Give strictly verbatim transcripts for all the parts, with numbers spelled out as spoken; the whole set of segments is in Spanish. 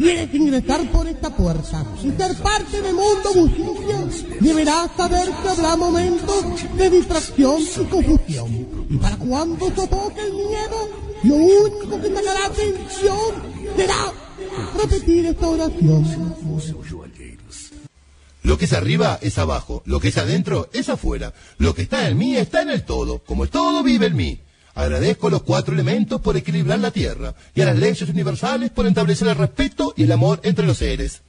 ¿Quieres ingresar por esta puerta y ser parte del mundo musical? Deberás saber que habrá momentos de distracción y confusión. Y para cuando sofoque el miedo, lo único que sacará atención será repetir esta oración. Lo que es arriba es abajo, lo que es adentro es afuera, lo que está en mí está en el todo, como el todo vive en mí. Agradezco a los cuatro elementos por equilibrar la tierra y a las leyes universales por establecer el respeto y el amor entre los seres.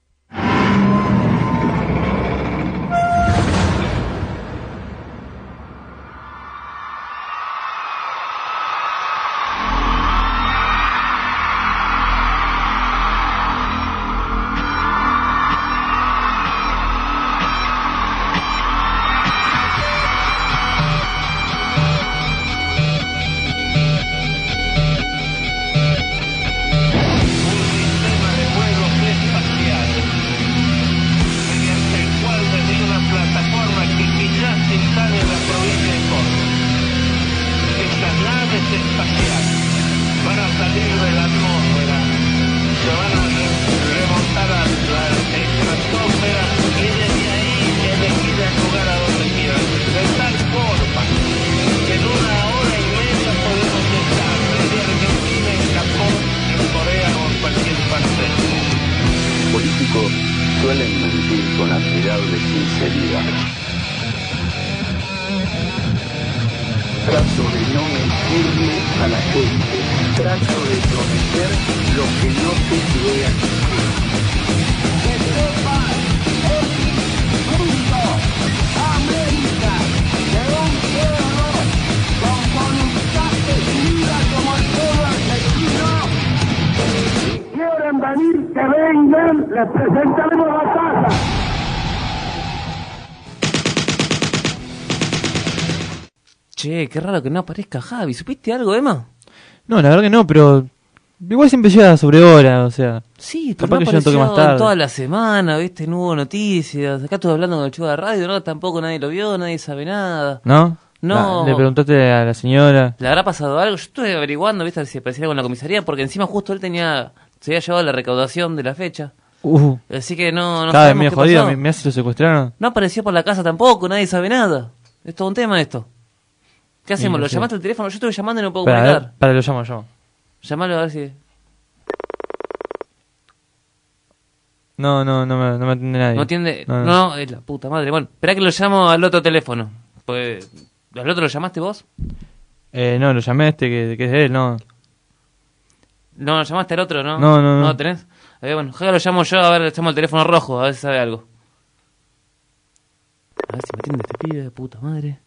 Suelen mentir con admirable sinceridad. Trato de no mentirle a la gente. Trato de prometer lo que no te voy a cumplir. Que sepas, es punto América de un pueblo con voluntad decidida como el pueblo argentino. Si quieren venir, que vengan, les presentaremos la casa. Che, qué raro que no aparezca Javi. ¿Supiste algo, Emma? No, la verdad que no, pero igual siempre llega sobre hora, o sea. Sí, pero capaz no que yo un toque más apareció tarde. toda la semana, ¿viste? No hubo noticias. Acá estuve hablando con el chico de radio, ¿no? Tampoco nadie lo vio, nadie sabe nada. ¿No? No. La- le preguntaste a la señora. ¿Le habrá pasado algo? Yo estuve averiguando, ¿viste? Si aparecía algo en la comisaría, porque encima justo él tenía... Se había llevado la recaudación de la fecha. Uh, Así que no, no cada vez sabemos medio qué jodido, pasó. me, me hace lo secuestraron. No apareció por la casa tampoco, nadie sabe nada. Es todo un tema esto. ¿Qué hacemos? Sí, ¿Lo sí. llamaste al teléfono? Yo estuve llamando y no puedo Para, comunicar. para, lo llamo, llamo. Llamalo a ver si... No, no, no me, no me atiende nadie. No atiende... No, No, no. es la puta madre. Bueno, esperá que lo llamo al otro teléfono. Pues... ¿Al otro lo llamaste vos? Eh, no, lo llamé a este que, que es de él, no. No, lo llamaste al otro, ¿no? No, no, no. ¿No lo tenés? A ver, bueno, Jaga lo llamo yo, a ver, le llamo al teléfono rojo, a ver si sabe algo. A ver si me atiende este pibe, puta madre.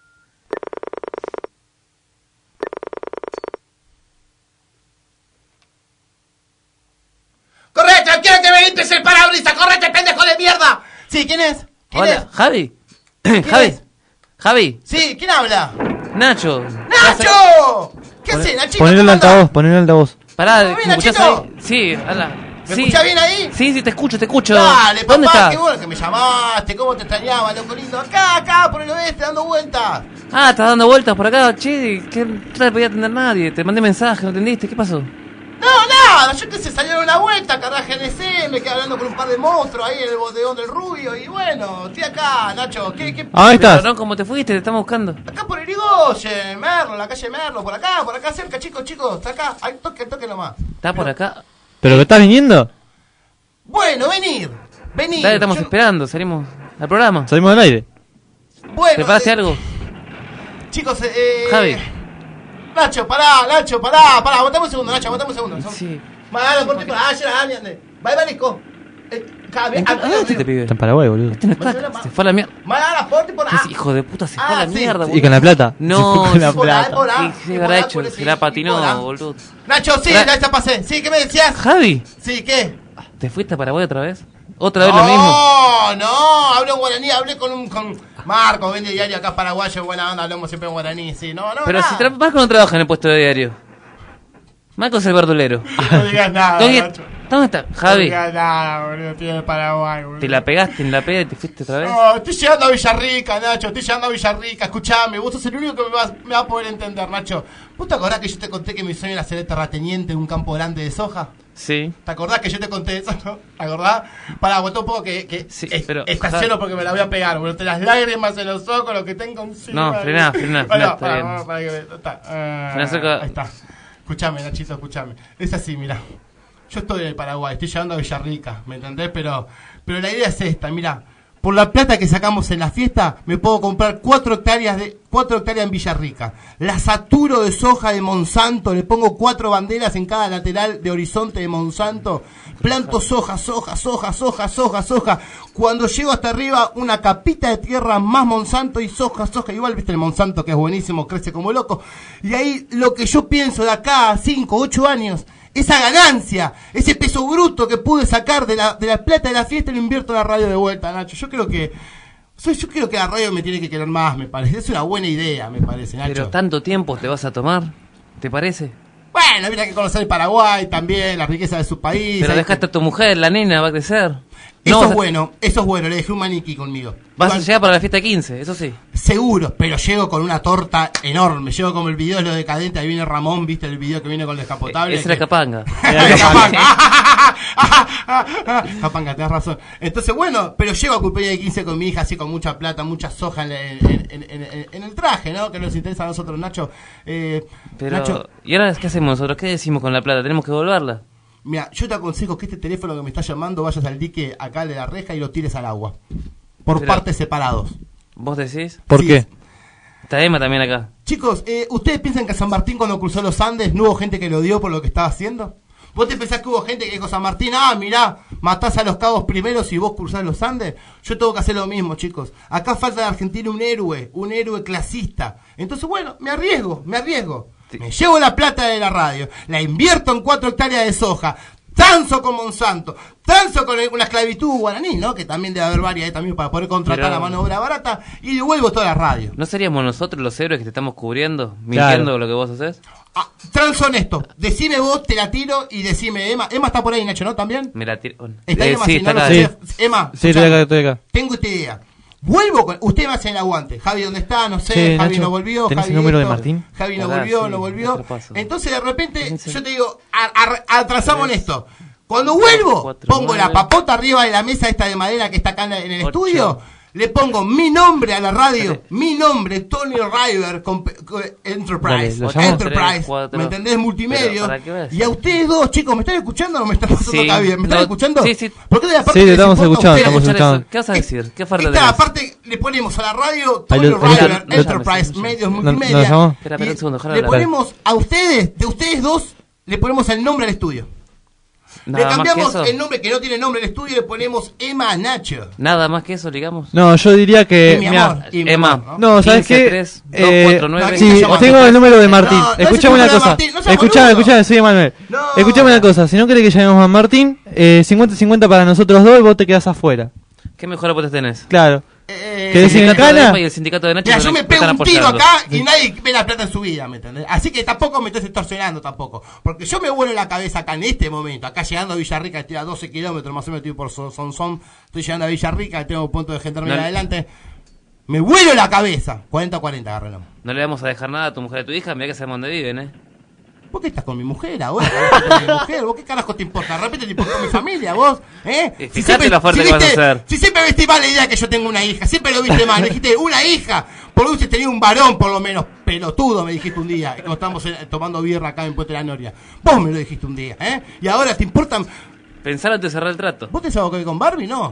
¡Correte! ¡Quiero que me limpies el parabrisas! ¡Correte, pendejo de mierda! Sí, ¿quién es? ¿Quién Hola, es? Javi. ¿Quién Javi. es? Javi. Sí, ¿quién habla? Nacho. ¡Nacho! ¿Qué haces, Nachito? Ponelo ¿Cómo al andás? altavoz, ponelo al altavoz. Pará, ¿Todo bien, ¿me escuchás Nachito? ahí? Sí, hola. ¿Me Sí. escuchás bien ahí? Sí, sí, te escucho, te escucho. Dale, ¿Dónde papá, estás? qué bueno que me llamaste. ¿Cómo te extrañaba, loco lindo? Acá, acá, por el oeste, dando vueltas. Ah, estás dando vueltas por acá, che, que no te podía atender nadie. Te mandé mensaje, ¿no entendiste? ¿Qué pasó? No, nada, yo que sé, salieron a una vuelta, cargá G N C, me quedé hablando con un par de monstruos ahí en el bodegón del Rubio. Y bueno, estoy acá, Nacho. ¿Qué, qué? Ah, ahí estás. Pero no, ¿cómo te fuiste? Te estamos buscando. Acá por Irigoyen, Merlo, la calle Merlo, por acá, por acá cerca, chicos, chicos, está acá, ahí toque, toque nomás. ¿Estás por acá? ¿Pero que estás viniendo? Bueno, venir, venir. Dale, estamos Yo- esperando, salimos al programa. Salimos al aire. Bueno, ¿Preparaste eh, algo? chicos, eh... Javi. Nacho, pará, Nacho, pará, pará, aguantame un segundo, Nacho, aguantame un segundo. Sí. Vale, por ti, pará, ya, ande, ande. Vai, Marisco. Eh, Javi, ¿En qué- ¿A dónde está este pibe? Está en Paraguay, boludo. Este no está acá, se fue a la mierda. Mala, porti por ¿Qué es, ah. hijo de puta? Se fue Ah, a la sí. mierda, Y boludo. con la plata. No, Se fue con la sí, plata. Hola, ¿Qué, hola. qué habrá Hola, hecho? ¿cuál es Se el la equipo? patinó, Hola. boludo. Nacho, sí, Tra- ya está pasé. Sí, ¿qué me decías? Javi, Sí, ¿qué? ¿te fuiste a Paraguay otra vez? ¿Otra vez lo mismo? No, no, hablo en guaraní, hablé con un con Marco, vende diario acá paraguayo, buena onda, hablamos siempre en guaraní, sí, no, no, Pero nada. si tra- Marco no trabaja en el puesto de diario. Marco es el verdulero. No digas nada, ¿Dónde, Nacho. ¿Dónde está? No Javi, digas nada, boludo, tío de Paraguay, boludo. ¿te la pegaste en la pega y te fuiste otra vez? No, estoy llegando a Villarrica, Nacho, estoy llegando a Villarrica, escuchame, vos sos el único que me va, me va a poder entender, Nacho. ¿Vos te acordás que yo te conté que mi sueño era ser el terrateniente de un campo grande de soja? Sí. ¿Te acordás que yo te conté eso, no? ¿Te acordás? Pará, aguantá un poco que, que Sí, es- pero- estaciono porque me la voy a pegar, boludo. Te las lágrimas en los ojos, lo que tengo encima. No, frená, frená, Bueno, frená, está pará, bien. pará, pará que me- está. Ah, Frená cerca. ahí está. Escuchame, Nachito, escuchame. Es así, mirá. Yo estoy en el Paraguay, estoy llegando a Villarrica, ¿me entendés? Pero, pero la idea es esta, mirá. Por la plata que sacamos en la fiesta, me puedo comprar cuatro hectáreas de cuatro hectáreas en Villarrica. La saturo de soja de Monsanto, le pongo cuatro banderas en cada lateral de horizonte de Monsanto. Planto soja, soja, soja, soja, soja, soja. Cuando llego hasta arriba, una capita de tierra más Monsanto y soja, soja. Igual, viste el Monsanto que es buenísimo, crece como loco. Y ahí lo que yo pienso de acá a cinco, ocho años, esa ganancia, ese peso bruto que pude sacar de la, de la plata de la fiesta, lo invierto en la radio de vuelta, Nacho. Yo creo que soy, yo creo que la radio me tiene que querer más, me parece. Es una buena idea, me parece, Nacho. Pero tanto tiempo te vas a tomar, ¿te parece? Bueno, mira que conocer el Paraguay también, la riqueza de su país. Pero hay dejaste que- a tu mujer, la nena va a crecer. Eso No, es vas a- bueno, eso es bueno, le dejé un maniquí conmigo. Vas a Igual- llegar para la fiesta quince, eso sí. Seguro, pero llego con una torta enorme. Llego como el video de lo decadente. Ahí viene Ramón, viste el video que viene con el descapotable. Esa era que- Capanga. Era Capanga. Capanga, tenés razón. Entonces, bueno, pero llego a cumpleaños de quince con mi hija, así con mucha plata, mucha soja en, en- en- en- en el traje, ¿no? Que nos interesa a nosotros, Nacho. Eh, Pero, Nacho, ¿y ahora qué hacemos nosotros? ¿Qué decimos con la plata? ¿Tenemos que devolverla? mira, yo te aconsejo que este teléfono que me está llamando vayas al dique acá de la reja y lo tires al agua. Por Pero- partes separados. ¿Vos decís? ¿Por Sí. qué? Está Emma también acá. Chicos, eh, ¿ustedes piensan que a San Martín cuando cruzó los Andes no hubo gente que lo odió por lo que estaba haciendo? ¿Vos te pensás que hubo gente que dijo San Martín, ah, mirá, matás a los cabos primeros y vos cruzás los Andes? Yo tengo que hacer lo mismo, chicos. Acá falta en Argentina un héroe, un héroe clasista. Entonces, bueno, me arriesgo, me arriesgo. Me llevo la plata de la radio, la invierto en cuatro hectáreas de soja, transo con Monsanto, transo con una esclavitud guaraní, ¿no? Que también debe haber varias ahí también para poder contratar Pero- a mano de obra barata, y devuelvo toda la radio. ¿No seríamos nosotros los héroes que te estamos cubriendo? ¿Mintiendo Claro. lo que vos haces? Ah, trans honesto. Decime vos, te la tiro y decime Emma. Emma está por ahí, Nacho, ¿no? ¿También? Me la tiro. Está Eh, Emma, sí, si está no, no acá. sé. Sí. Emma, Sí, estoy escuchame. acá, estoy acá. Tengo esta idea. Vuelvo con... Usted me hace el aguante. Javi, ¿dónde está? No sé. Sí, Javi Nacho, no volvió. ¿tenés Javi el número de esto. Martín? Javi no Pará, volvió, sí, no volvió. otro paso. Entonces, de repente, quince. yo te digo, a- a- atrasamos en Tres. esto. Cuando vuelvo, Cuatro, pongo la nueve. papota arriba de la mesa esta de madera que está acá en, la- en el Ocho. estudio. Le pongo mi nombre a la radio, Espérate. mi nombre, Tony River, con, con Enterprise, Dale, ¿lo llamo? Enterprise, Tres, cuatro. ¿me entendés? Multimedia. Pero, ¿para qué vas? Y a ustedes dos, chicos, ¿me están escuchando o no me están pasando Sí, acá bien? ¿Me están no, escuchando? sí, sí. ¿Por qué de la parte Sí, te les estamos importa a escuchando, ustedes? estamos Escuchar escuchando. eso. ¿Qué vas a decir? ¿Qué falta Esta tenés? aparte le ponemos a la radio Ahí Tony lo- River, lo- lo- Enterprise, lo- medios ¿Lo- multimedia. lo llamó? Espera, espera Y un segundo, déjalo le hablar. ponemos a ustedes, de ustedes dos, le ponemos el nombre al estudio. Nada le más que cambiamos eso. el nombre que no tiene nombre al estudio y le ponemos Emma Nacho. Nada más que eso, digamos. No, yo diría que... Y mi mirá, amor, y mi Emma. amor, No, ¿sabes quince, qué? tres, dos, Eh, cuatro, nueve. ¿quién sí, te llama? tengo el número de Martín. No, no es el Escuchame una número de cosa. Martín, no seas Escuchame, boludo. escuchame, soy Emanuel. No. Escuchame una cosa. Si no querés que llamemos a Martín, eh, cincuenta cincuenta para nosotros dos y vos te quedás afuera. ¿Qué mejor aportes tenés? Claro. Eh, ¿Querés ir en Sindicato de cana? Emma y el sindicato de Nacho Mira, me yo me están pego un tiro apoyando. acá y nadie ve la plata en su vida, ¿me entendés? Así que tampoco me estés extorsionando tampoco. Porque yo me vuelo la cabeza acá en este momento, acá llegando a Villarrica, estoy a doce kilómetros más o menos, estoy por Sonsón, estoy llegando a Villarrica, tengo punto de gendarme No. adelante. Me vuelo la cabeza. cuarenta a cuarenta, agárrenlo. No le vamos a dejar nada a tu mujer y a tu hija, mira que sabemos dónde viven, ¿eh? ¿Por qué estás con mi mujer ahora? ¿Estás con mi mujer? ¿Vos qué carajo te importa? De repente te importa mi familia, vos, ¿eh? Eh, fíjate lo fuerte que vas a viste- hacer. Si siempre viste mal la idea que yo tengo una hija, siempre lo viste mal, me dijiste, una hija, por lo menos tenía un varón por lo menos, pelotudo, me dijiste un día, cuando estábamos eh, tomando birra acá en Puente de la Noria. Vos me lo dijiste un día, ¿eh? Y ahora te importan... Pensalo antes de cerrar el trato. ¿Vos tenés algo que ver con Barbie? No.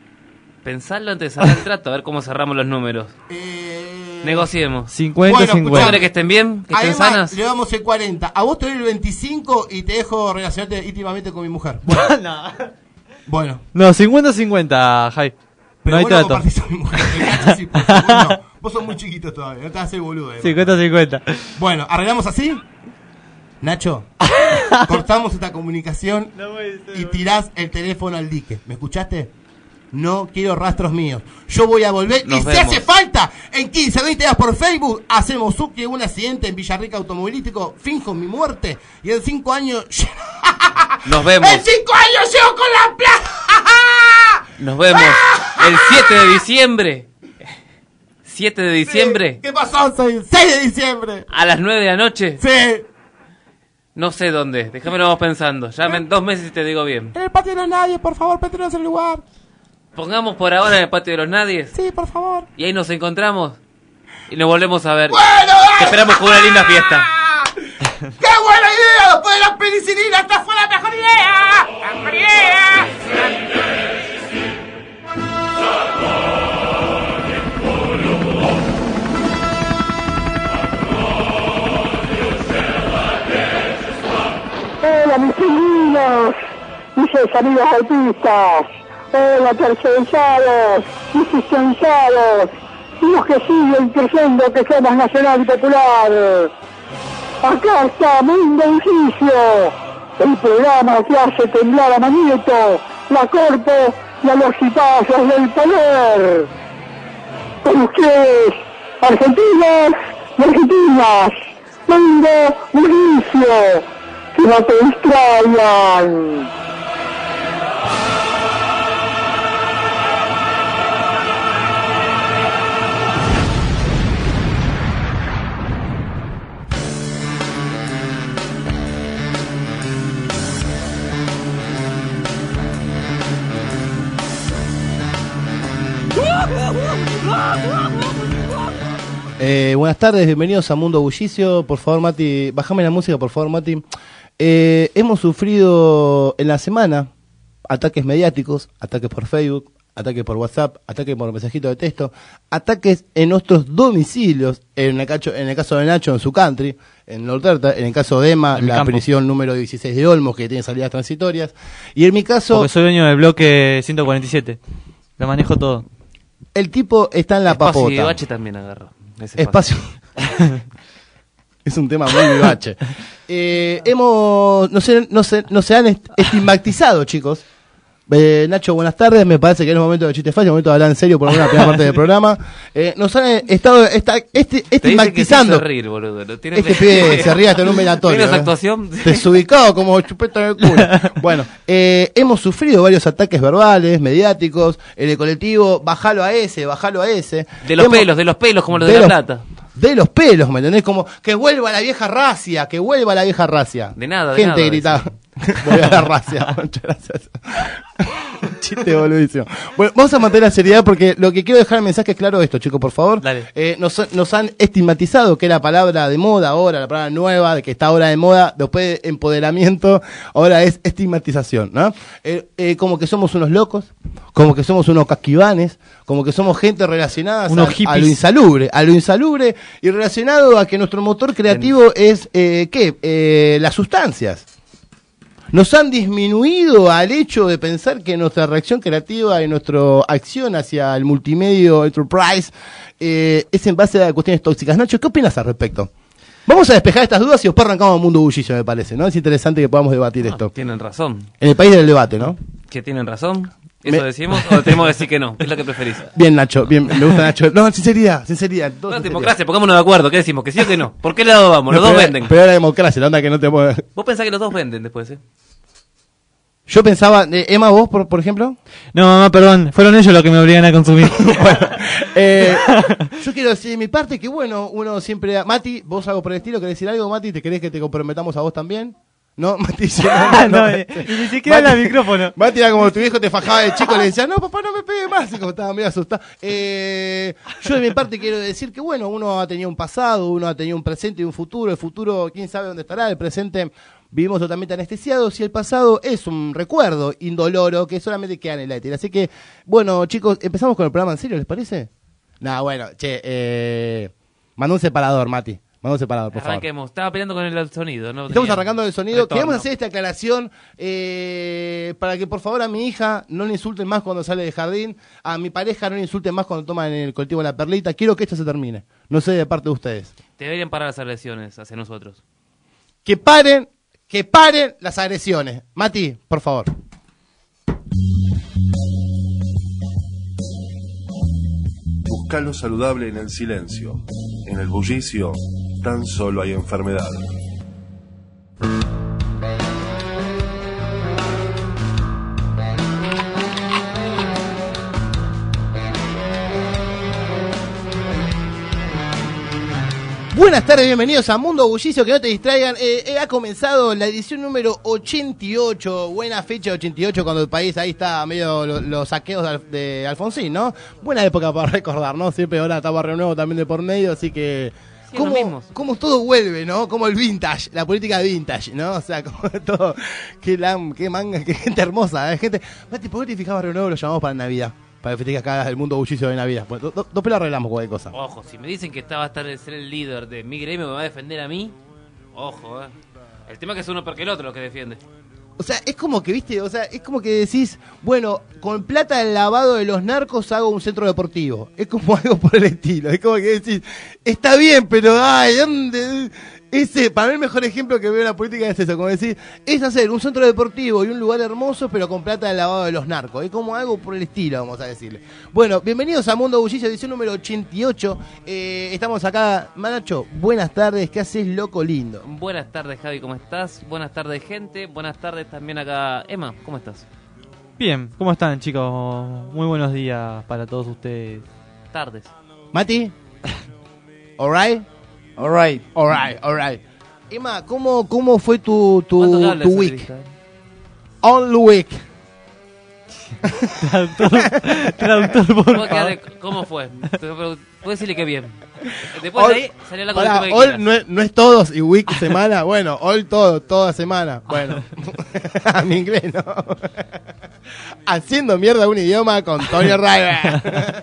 Pensalo antes de cerrar el trato, a ver cómo cerramos los números. Eh... Negociemos. cincuenta Bueno, ¿Tú cincuenta. querés que estén bien? ¿Que estén Además, sanas? le damos el cuarenta. A vos te doy el veinticinco y te dejo relacionarte íntimamente con mi mujer. Bueno. Bueno. No, cincuenta cincuenta, Jai. Pero No hay vos no trato. compartís a mi mujer. El Nacho sí, por favor, vos no. Vos sos muy chiquitos todavía, no te vas a hacer boludo. eh. cincuenta cincuenta. Bueno, ¿arreglamos así? Nacho, cortamos esta comunicación y tirás el teléfono al dique. ¿Me escuchaste? No quiero rastros míos. Yo voy a volver Nos y si vemos. hace falta, en quince, veinte días por Facebook, hacemos Zucchi un accidente en Villarrica automovilístico, finjo mi muerte y en cinco años... Nos vemos. ¡En cinco años llego con la plata! Nos vemos el siete de diciembre. siete de diciembre. ¿Qué pasó? Soy el seis de diciembre. A las nueve de la noche. Sí. No sé dónde, déjame lo vamos pensando. Ya en dos meses y te digo bien. En el patio de los nadie, por favor, pétenos el lugar. Pongamos por ahora en el patio de los nadies. Sí, por favor. Y ahí nos encontramos. Y nos volvemos a ver. ¡Bueno! Te esperamos con una linda fiesta. ¡Qué buena idea! Después de la penicilina, esta fue la mejor idea. ¡La mejor idea! Hola, mis pingüinos, mis amigos autistas. Hola, tercerizados, existenciados, y los que siguen creyendo que somos nacional y popular. Acá está Mundo Bullicio, el programa que hace temblar a Manieto, la Corpo y a los cipazos del poder. Con ustedes, argentinos y argentinas, Mundo Bullicio, que no te distraigan. Eh, buenas tardes, bienvenidos a Mundo Bullicio. Por favor, Mati, bájame la música, por favor, Mati. Eh, hemos sufrido en la semana ataques mediáticos, ataques por Facebook, ataques por WhatsApp, ataques por mensajito de texto, ataques en nuestros domicilios, en el, cacho, en el caso de Nacho en su country, en Norterta, en el caso de Emma, En mi la campo. prisión número dieciséis de Olmos, que tiene salidas transitorias, y en mi caso, Porque soy dueño del bloque ciento cuarenta y siete. Lo manejo todo. el tipo está en la Espacio papota. y Bache también agarró. Ese Espacio. Es un tema muy vivache. Eh, hemos, no se, no se, no se han est- estigmatizado, chicos. Eh, Nacho, buenas tardes. Me parece que no es momento de chiste fácil, es momento de hablar en serio por una primera parte del programa. Eh, nos han estado esta, este, Te dice que se estigmatizando. hizo reír, boludo. Lo tiene Este que- pibe se ríe hasta en un velatorio. ¿Vieron esa ¿eh? actuación? Desubicado como chupeta en el culo. Bueno, eh, hemos sufrido varios ataques verbales, mediáticos, en el colectivo, bajalo a ese, bajalo a ese. De los Hemos- pelos, de los pelos, como los de, de La los- Plata. De los pelos, ¿me entendés? Como que vuelva la vieja racia, que vuelva la vieja racia. De nada, de Gente nada, grita, vuelve a la racia. Muchas gracias. Chiste boludísimo. Bueno, vamos a mantener la seriedad porque lo que quiero dejar el mensaje es claro esto, chicos, por favor. Dale. Eh, nos, nos han estigmatizado que es la palabra de moda ahora, la palabra nueva, de que está ahora de moda, después de empoderamiento, ahora es estigmatización, ¿no? Eh, eh, como que somos unos locos, como que somos unos casquivanes, como que somos gente relacionada Unos a, a hippies. lo insalubre, a lo insalubre y relacionado a que nuestro motor creativo es, eh, ¿qué? Eh, las sustancias. Nos han disminuido al hecho de pensar que nuestra reacción creativa y nuestra acción hacia el multimedio enterprise eh, es en base a cuestiones tóxicas. Nacho, ¿qué opinas al respecto? Vamos a despejar estas dudas y después arrancamos Mundo Bullicio, me parece, ¿no? Es interesante que podamos debatir No, esto. tienen razón. En el país del debate, ¿no? ¿Que tienen razón? ¿Eso Me- decimos o tenemos que decir que no? ¿Qué es lo que preferís? Bien, Nacho, bien, me gusta Nacho. No, sinceridad, sinceridad. todo No, sinceridad. democracia, pongámonos de acuerdo. ¿Qué decimos? ¿Que sí o que no? ¿Por qué lado vamos? Los No, dos pero- venden. Pero era democracia, la onda que no te puedo... Vos pensás que los dos venden después, ¿eh? Yo pensaba, eh, Emma, vos, por, por ejemplo. No, mamá, perdón. Fueron ellos los que me obligan a consumir. Bueno, eh, yo quiero decir de mi parte que, bueno, uno siempre... Mati, vos algo por el estilo, ¿querés decir algo, Mati? ¿Te querés que te comprometamos a vos también? ¿No? Mati dice, no, no, No, eh, y ni siquiera habla al micrófono. Mati era como tu viejo te fajaba de chico y le decía, no, papá, no me pegue más. Y como estaba medio asustado. Eh, yo de mi parte quiero decir que, bueno, uno ha tenido un pasado, uno ha tenido un presente y un futuro. El futuro, quién sabe dónde estará. El presente, vivimos totalmente anestesiados. Y el pasado es un recuerdo indoloro que solamente queda en el aire. Así que, bueno, chicos, empezamos con el programa en serio, ¿les parece? No, bueno, che, eh, manda un separador, Mati. Manda un separador, por favor. Arranquemos. Estaba peleando con el sonido. ¿no? Estamos Tenía arrancando el sonido. retorno. Queremos hacer esta aclaración eh, para que por favor a mi hija no le insulten más cuando sale de jardín, a mi pareja no le insulten más cuando toman en el colectivo La Perlita. Quiero que esto se termine. No sé de parte de ustedes. Deberían parar las agresiones hacia nosotros. Que paren, que paren las agresiones. Mati, por favor. Busca lo saludable en el silencio. En el bullicio, tan solo hay enfermedad. Buenas tardes, bienvenidos a Mundo Bullicio, que no te distraigan. Eh, eh, ha comenzado la edición número ochenta y ocho, buena fecha ochenta y ocho, cuando el país ahí está medio lo- los saqueos de, Al- de Alfonsín, ¿no? Buena época para recordar, ¿no? Siempre ahora está Barrio Nuevo también de por medio, así que... Sí, lo Cómo, mismo. cómo todo vuelve, ¿no? Como el vintage, la política vintage, ¿no? O sea, como todo... Qué, lam, qué manga, qué gente hermosa, ¿eh? Gente... Mati, ¿por qué te fijas Barrio Nuevo? Lo llamamos para Navidad. Para que festejes acá el Mundo Bullicio de Navidad. Bueno, do- dos pelos arreglamos cualquier cosa. Ojo, si me dicen que esta va a estar ser el líder de mi gremio, me va a defender a mí. Ojo, eh. El tema es que es uno peor que el otro los que defiende. O sea, es como que, viste, o sea, es como que decís, bueno, con plata del lavado de los narcos hago un centro deportivo. Es como algo por el estilo. Es como que decís, está bien, pero ay, ¿dónde? Ese, para mí el mejor ejemplo que veo en la política es eso, como decir, es hacer un centro deportivo y un lugar hermoso, pero con plata del lavado de los narcos. Es como algo por el estilo, vamos a decirle. Bueno, bienvenidos a Mundo Bullicio, edición número ochenta y ocho. Eh, estamos acá, Manacho, buenas tardes, ¿qué haces, loco lindo? Buenas tardes, Javi, ¿cómo estás? Buenas tardes, gente. Buenas tardes también acá. Emma, ¿cómo estás? Bien, ¿cómo están, chicos? Muy buenos días para todos ustedes. Tardes. Mati, alright? Alright. Alright, alright. Emma, ¿cómo, cómo fue tu, tu, ¿Cuánto cable tu esa week? lista? All week. Traductor, traductor, por ¿Cómo, favor. quedaste? ¿Cómo fue? Puedes decirle que bien. Después All- de ahí salió la con Pará, el tema que all quieras. no es, no es todos y week semana. Bueno, all todo, toda semana. Bueno, a mi inglés, ¿no? Haciendo mierda un idioma con Tony River.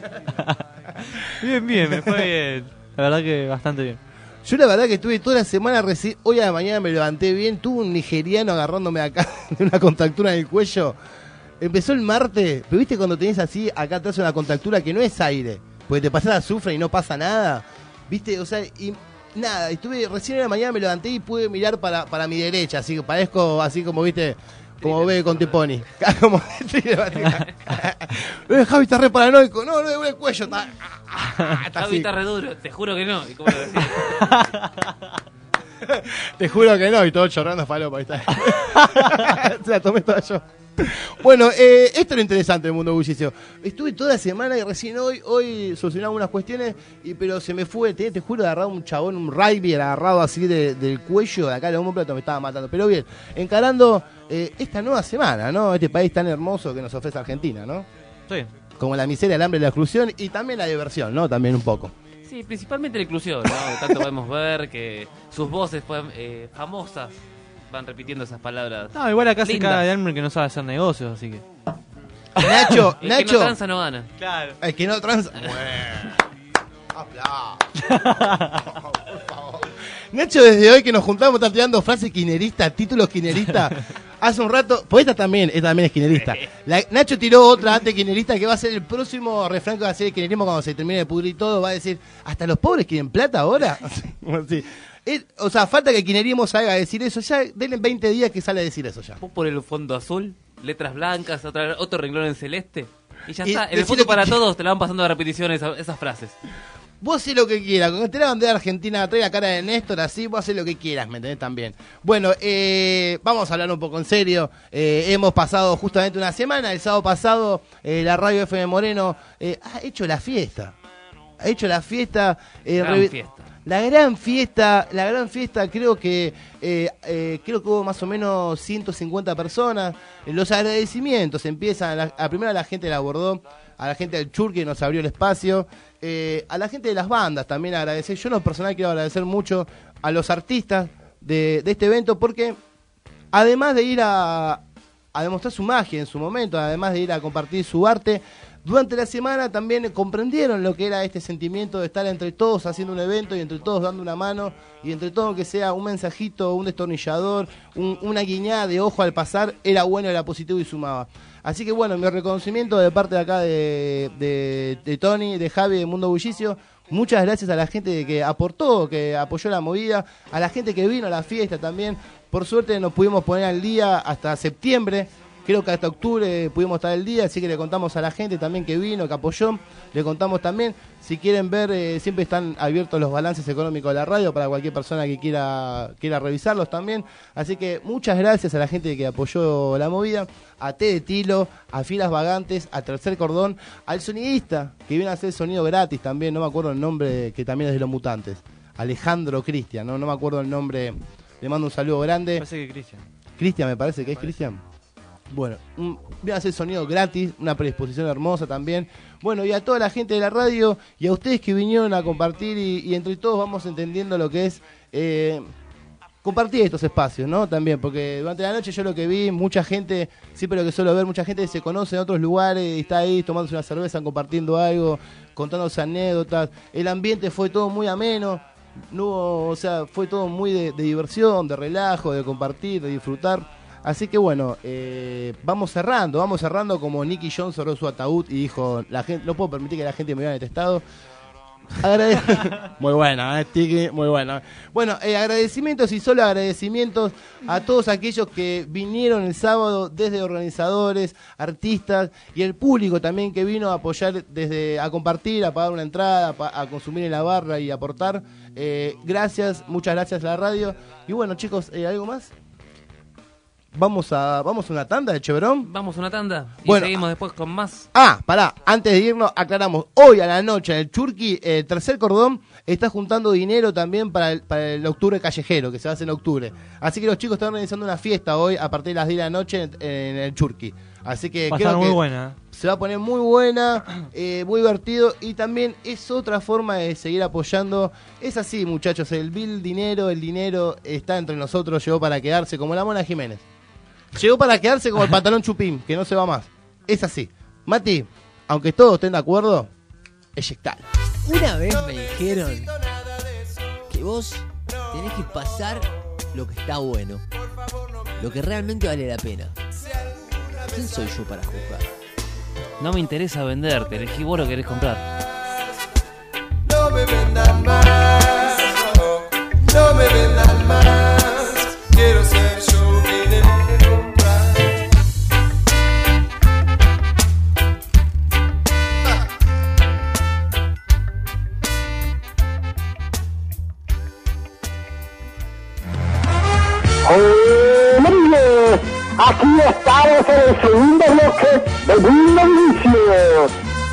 Bien, bien, me fue bien. La verdad que bastante bien. Yo la verdad que estuve toda la semana, reci- hoy a la mañana me levanté bien, tuve un nigeriano agarrándome acá de una contractura en el cuello. Empezó el martes, pero viste cuando tenés así, acá atrás una contractura que no es aire, porque te pasás azufre y no pasa nada. Viste, o sea, y nada, estuve recién en la mañana me levanté y pude mirar para, para mi derecha, así que parezco así como, viste, como ve con Teponi. Como Eh, Javi está re paranoico, no, no, el cuello está, está Javi así. está re duro, te juro que no. ¿Y cómo lo decís? Te juro que no, y todo chorrando falopa, ahí está. Se la tomé toda yo. Bueno, eh, esto es lo interesante del Mundo Bullicio. Estuve toda la semana y recién hoy, hoy solucionamos unas cuestiones, y, pero se me fue, te, te juro, agarrado un chabón, un rugby agarrado así de- del cuello, de acá el homóplato me estaba matando. Pero bien, encarando eh, esta nueva semana, ¿no? Este país tan hermoso que nos ofrece Argentina, ¿no? Sí. Como la miseria, el hambre, la exclusión y también la diversión, ¿no? También un poco. Sí, principalmente la inclusión, ¿no? Tanto podemos ver que sus voces pueden- eh, famosas van repitiendo esas palabras. No, igual acá se Lindas. caga de hambre que no sabe hacer negocios, así que. Nacho, El que Nacho. no tranza no gana. Claro. El que no transa. Aplausos. Por favor. Nacho, desde hoy que nos juntamos, está tirando frases quineristas, títulos quineristas. Hace un rato, pues esta también, esta también es quinerista. La- Nacho tiró otra antes quinerista que va a ser el próximo refrán que va a ser el quinerismo cuando se termine de pudrir todo. Va a decir, ¿hasta los pobres quieren plata ahora? Sí. Él- o sea, falta que el quinerismo salga a decir eso. Ya denle veinte días que sale a decir eso ya. Vos por el fondo azul, letras blancas, otra, otro renglón en celeste. Y ya Y está. En el decile fondo que- para todos te la van pasando de repetición esa- esas frases. Vos hacés lo que quieras, con que esté la bandera argentina, trae la cara de Néstor, así, vos hacés lo que quieras, ¿me entendés? También. Bueno, eh, vamos a hablar un poco en serio. Eh, hemos pasado justamente una semana, el sábado pasado, eh, la radio F M Moreno eh, ha hecho la fiesta. Ha hecho la fiesta. eh, Gran revi- fiesta. La gran fiesta, la gran fiesta, creo que eh, eh, creo que hubo más o menos ciento cincuenta personas. Los agradecimientos empiezan, a, la, a primero a la gente de la Bordó, a la gente del Chur que nos abrió el espacio, eh, a la gente de las bandas también agradecer. Yo en lo personal quiero agradecer mucho a los artistas de, de este evento porque además de ir a, a demostrar su magia en su momento, además de ir a compartir su arte, durante la semana también comprendieron lo que era este sentimiento de estar entre todos haciendo un evento y entre todos dando una mano y entre todo que sea un mensajito, un destornillador, un- una guiñada de ojo al pasar, era bueno, era positivo y sumaba. Así que bueno, mi reconocimiento de parte de acá de, de, de Tony, de Javi, de Mundo Bullicio. Muchas gracias a la gente que aportó, que apoyó la movida, a la gente que vino a la fiesta también. Por suerte nos pudimos poner al día hasta septiembre. Creo que hasta octubre pudimos estar al día, así que le contamos a la gente también que vino, que apoyó. Le contamos también, si quieren ver, eh, siempre están abiertos los balances económicos de la radio para cualquier persona que quiera quiera revisarlos también. Así que muchas gracias a la gente que apoyó la movida, a T de Tilo, a Filas Vagantes, a Tercer Cordón, al sonidista, que viene a hacer sonido gratis también, no me acuerdo el nombre, que también es de Los Mutantes. Alejandro Cristian, ¿no? No me acuerdo el nombre, le mando un saludo grande. Parece que Cristian. Cristian, me parece que es Cristian. Bueno, un, voy a hacer sonido gratis, una predisposición hermosa también. Bueno, y a toda la gente de la radio y a ustedes que vinieron a compartir y, y entre todos vamos entendiendo lo que es eh, compartir estos espacios, ¿no? También, porque durante la noche yo lo que vi, mucha gente, siempre lo que suelo ver, mucha gente se conoce en otros lugares y está ahí tomándose una cerveza, compartiendo algo, contándose anécdotas. El ambiente fue todo muy ameno, no hubo, o sea, fue todo muy de, de diversión, de relajo, de compartir, de disfrutar. Así que bueno, eh, vamos cerrando, vamos cerrando como Nicky Jones cerró su ataúd y dijo, la gente, no puedo permitir que la gente me vea en este estado. Agrade... muy buena, ¿eh, Tiki? Muy buena. Bueno, eh, agradecimientos y solo agradecimientos a todos aquellos que vinieron el sábado, desde organizadores, artistas y el público también que vino a apoyar, desde a compartir, a pagar una entrada, a, a consumir en la barra y aportar. Eh, gracias, muchas gracias a la radio. Y bueno, chicos, eh, ¿algo más? Vamos a vamos a una tanda de Chevron. Vamos a una tanda y bueno, seguimos después con más. Ah, pará, antes de irnos aclaramos, hoy a la noche en el Churqui, el eh, Tercer Cordón está juntando dinero también para el, para el octubre callejero, que se va a hacer en octubre. Así que los chicos están organizando una fiesta hoy a partir de las diez de la noche en, en el Churqui. Así que va a creo estar que muy buena. se va a poner muy buena, eh, muy divertido y también es otra forma de seguir apoyando. Es así, muchachos, el bill dinero, el dinero está entre nosotros, llegó para quedarse como la Mona Jiménez. Llegó para quedarse como el pantalón chupín, que no se va más. Es así. Mati, aunque todos estén de acuerdo, eyectar. Una vez me dijeron que vos tenés que pasar lo que está bueno, lo que realmente vale la pena. ¿Quién soy yo para juzgar? No me interesa venderte, elegí vos lo que querés comprar. No me vendan más, no, no me vendan más. Quiero ser yo quien elige comprar. ¡Hombre! Aquí estamos en el segundo bloque de Mundo Inicio.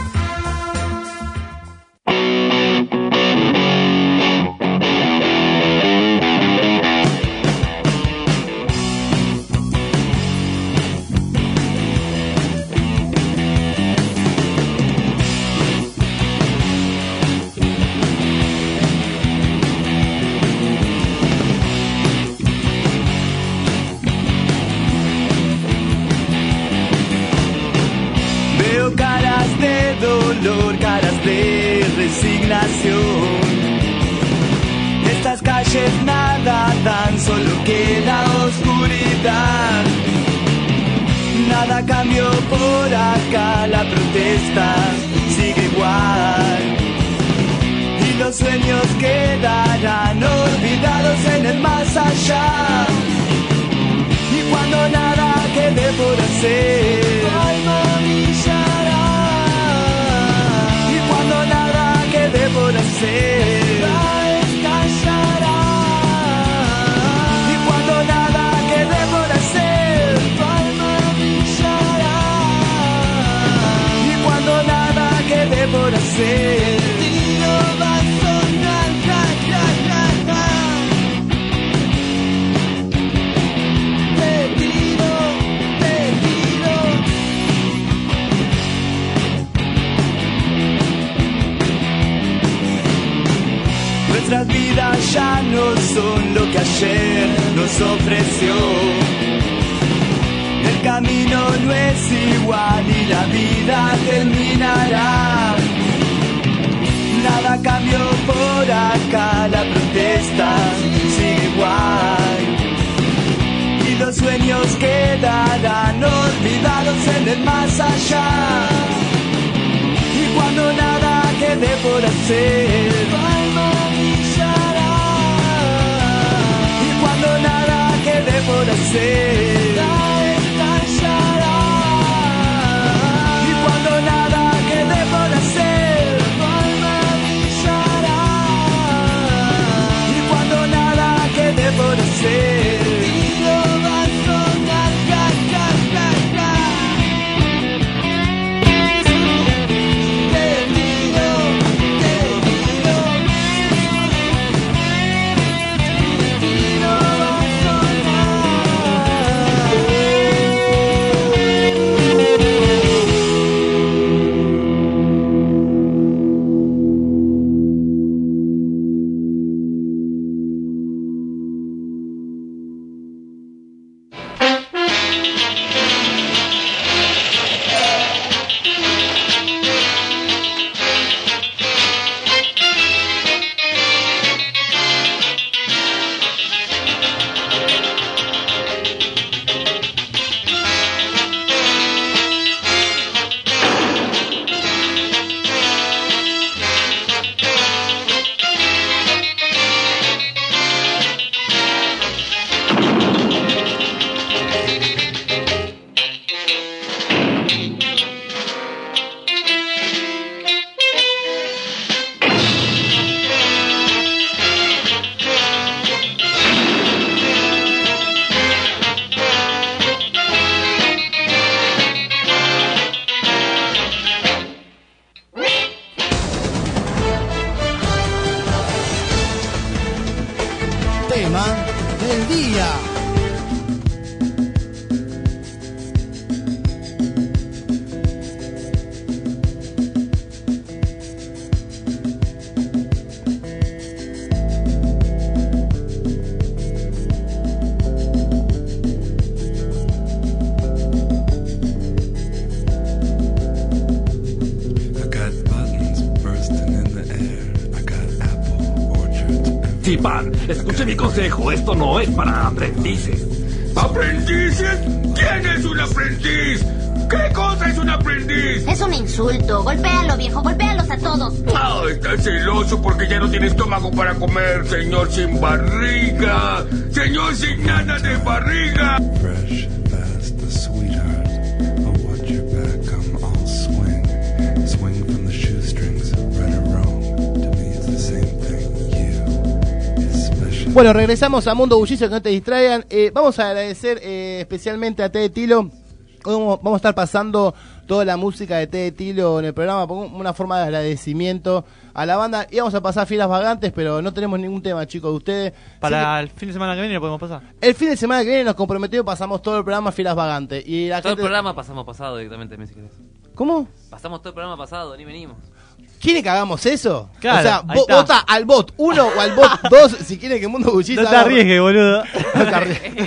Caras de resignación. Estas calles nada dan, solo queda oscuridad. Nada cambió por acá, la protesta sigue igual. Y los sueños quedarán olvidados en el más allá. Y cuando nada quede por hacer, alma brillará. Cuando nada quede por hacer, la estallará. Y cuando nada quede por hacer, tu alma brillará. Y cuando nada quede por hacer, el tiro va a sonar, ja, ja, ja, ja. Te tiro, te tiro. Nuestras vidas ya no son lo que ayer nos ofreció. El camino no es igual y la vida terminará. Nada cambió por acá, la protesta sigue igual. Y los sueños quedarán olvidados en el más allá. Y cuando nada quede por hacer, y cuando nada quede por hacer, la estallará. Y cuando nada quede por hacer, tu alma brillará. Y cuando nada quede por hacer, el tiro va a sonar, ja, ja, ja, ja. Te tiro, te tiro. día. Chipán, escuche mi consejo, esto no es para aprendices. ¿Aprendices? ¿Quién es un aprendiz? ¿Qué cosa es un aprendiz? Es un insulto. Golpéalo, viejo, golpéalos a todos. Ah, estás celoso porque ya no tiene estómago para comer, señor sin barriga. Señor sin nada de barriga. Fresh, fast, a sweetheart. I'll watch your back, I'm all swing. Swing from the shoestrings, right or wrong. To me it's the same thing. Bueno, regresamos a Mundo Bullicio, que no te distraigan. Eh, vamos a agradecer eh, especialmente a T de Tilo. Vamos, vamos a estar pasando toda la música de T de Tilo en el programa, como una forma de agradecimiento a la banda. Y vamos a pasar Filas Vagantes, pero no tenemos ningún tema, chicos, de ustedes. Para sí, el fin de semana que viene lo podemos pasar. El fin de semana que viene nos comprometimos, pasamos todo el programa Filas Vagantes. Y la todo gente... el programa pasamos pasado directamente, si querés. ¿Cómo? Pasamos todo el programa pasado, ni venimos. ¿Quiere que hagamos eso? Claro, o sea, ahí vo- está. vota al bot uno o al bot dos si quiere que Mundo Bullicio... No te arriesgues, boludo. No te arriesgues.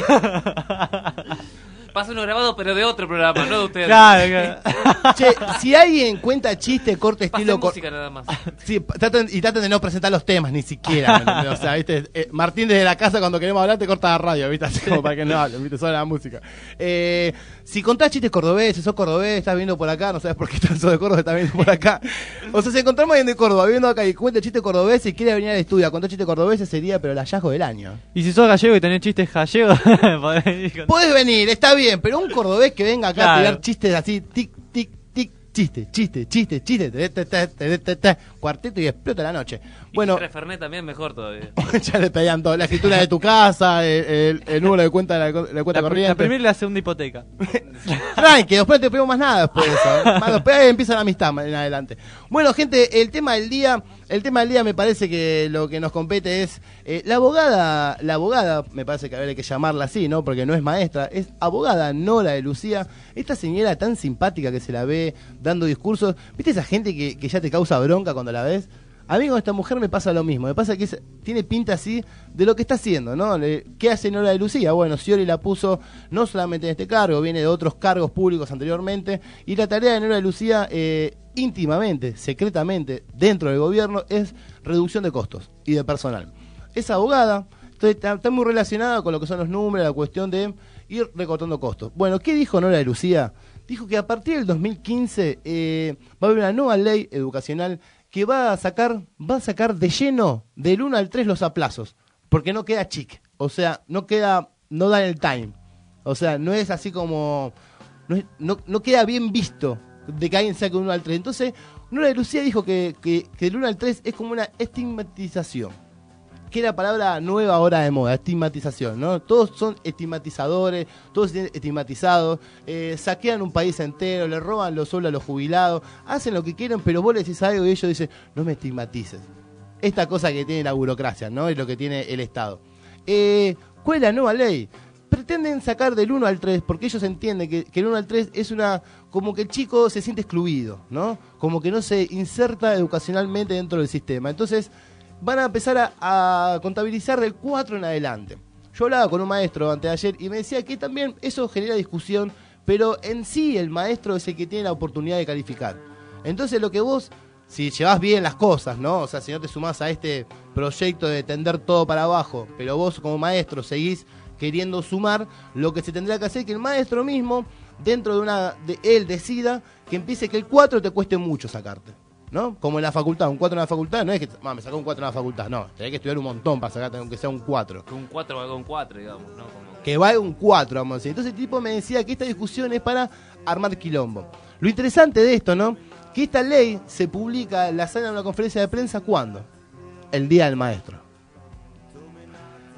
Pasa uno grabado, pero de otro programa, no de ustedes. Claro, claro. Che, si alguien cuenta chiste, corte, Pase estilo... cor- música nada más. Sí, traten, y traten de no presentar los temas ni siquiera, ¿me entendés? O sea, ¿viste? Eh, Martín desde la casa cuando queremos hablar te corta la radio, ¿viste? Así como para que no hablen, ¿viste? Solo la música. Eh, si contás chistes cordobeses, sos cordobés, estás viendo por acá, no sabes por qué estás de Córdoba, estás viendo por acá. O sea, si encontramos a alguien de Córdoba viendo acá y cuenta chiste cordobés y quiere venir al estudio a contar chistes cordobeses, sería pero el hallazgo del año. Y si sos gallego y tenés chistes gallegos, podés ir con- Podés venir, está bien, pero un cordobés que venga acá Claro. a tirar chistes así, tic, tic, tic, chiste, chiste, chiste, chiste, te, te, te, te, te, te, cuarteto y explota la noche. Bueno, Y si Fernet también mejor todavía. ya le pedían todo, la escritura de tu casa, el, el, el número de cuenta de la, de la cuenta la, corriente. la primera y la segunda hipoteca. Tranqui, después no te pedimos más nada después de eso. ¿eh? Más después ahí empieza la amistad más en adelante. Bueno, gente, el tema del día, el tema del día me parece que lo que nos compete es eh, la abogada, la abogada, me parece que habría que llamarla así, ¿no? Porque no es maestra, es abogada Nora de Lucía, esta señora tan simpática que se la ve dando discursos. ¿Viste esa gente que, que ya te causa bronca cuando la ves? A mí con esta mujer me pasa lo mismo, me pasa que es- tiene pinta así de lo que está haciendo, ¿no? Le- ¿Qué hace Nora de Lucía? Bueno, Scioli la puso no solamente en este cargo, viene de otros cargos públicos anteriormente, y la tarea de Nora de Lucía eh, íntimamente, secretamente, dentro del gobierno, es reducción de costos y de personal. Es abogada, entonces está, está muy relacionada con lo que son los números, la cuestión de ir recortando costos. Bueno, ¿qué dijo Nora de Lucía? Dijo que a partir del dos mil quince eh, va a haber una nueva ley educacional que va a sacar, va a sacar de lleno del uno al tres los aplazos, porque no queda chic, o sea, no queda, no da el time, o sea, no es así como, no, es- no, no queda bien visto de que alguien saque un uno al tres. Entonces, Nora de Lucía dijo que, que, que el uno al tres es como una estigmatización, que era palabra nueva ahora de moda, estigmatización, ¿no? Todos son estigmatizadores, todos son estigmatizados, eh, saquean un país entero, le roban los sueldos a los jubilados, hacen lo que quieren, pero vos le decís algo y ellos dicen, no me estigmatices. Esta cosa que tiene la burocracia, ¿no? Es lo que tiene el Estado. Eh, ¿Cuál es la nueva ley? Pretenden sacar del uno al tres, porque ellos entienden que, que el uno al tres es una, como que el chico se siente excluido, ¿no? Como que no se inserta educacionalmente dentro del sistema. Entonces, van a empezar a, a contabilizar del cuatro en adelante. Yo hablaba con un maestro antes de ayer y me decía que también eso genera discusión, pero en sí el maestro es el que tiene la oportunidad de calificar. Entonces lo que vos, si llevas bien las cosas, ¿no? O sea, si no te sumás a este proyecto de tender todo para abajo, pero vos como maestro seguís queriendo sumar, lo que se tendrá que hacer es que el maestro mismo, dentro de una, de él decida que empiece que el cuatro te cueste mucho sacarte. ¿No? Como en la facultad, un cuatro en la facultad, no es que ah, me sacó un cuatro en la facultad, no, tenés que estudiar un montón para sacarte aunque sea un cuatro. Que un cuatro valga un cuatro, digamos, ¿no? Como... Que valga un cuatro, vamos a decir. Entonces el tipo me decía que esta discusión es para armar quilombo. Lo interesante de esto, ¿no? Que esta ley se publica, la sala en una conferencia de prensa, ¿cuándo? El día del maestro.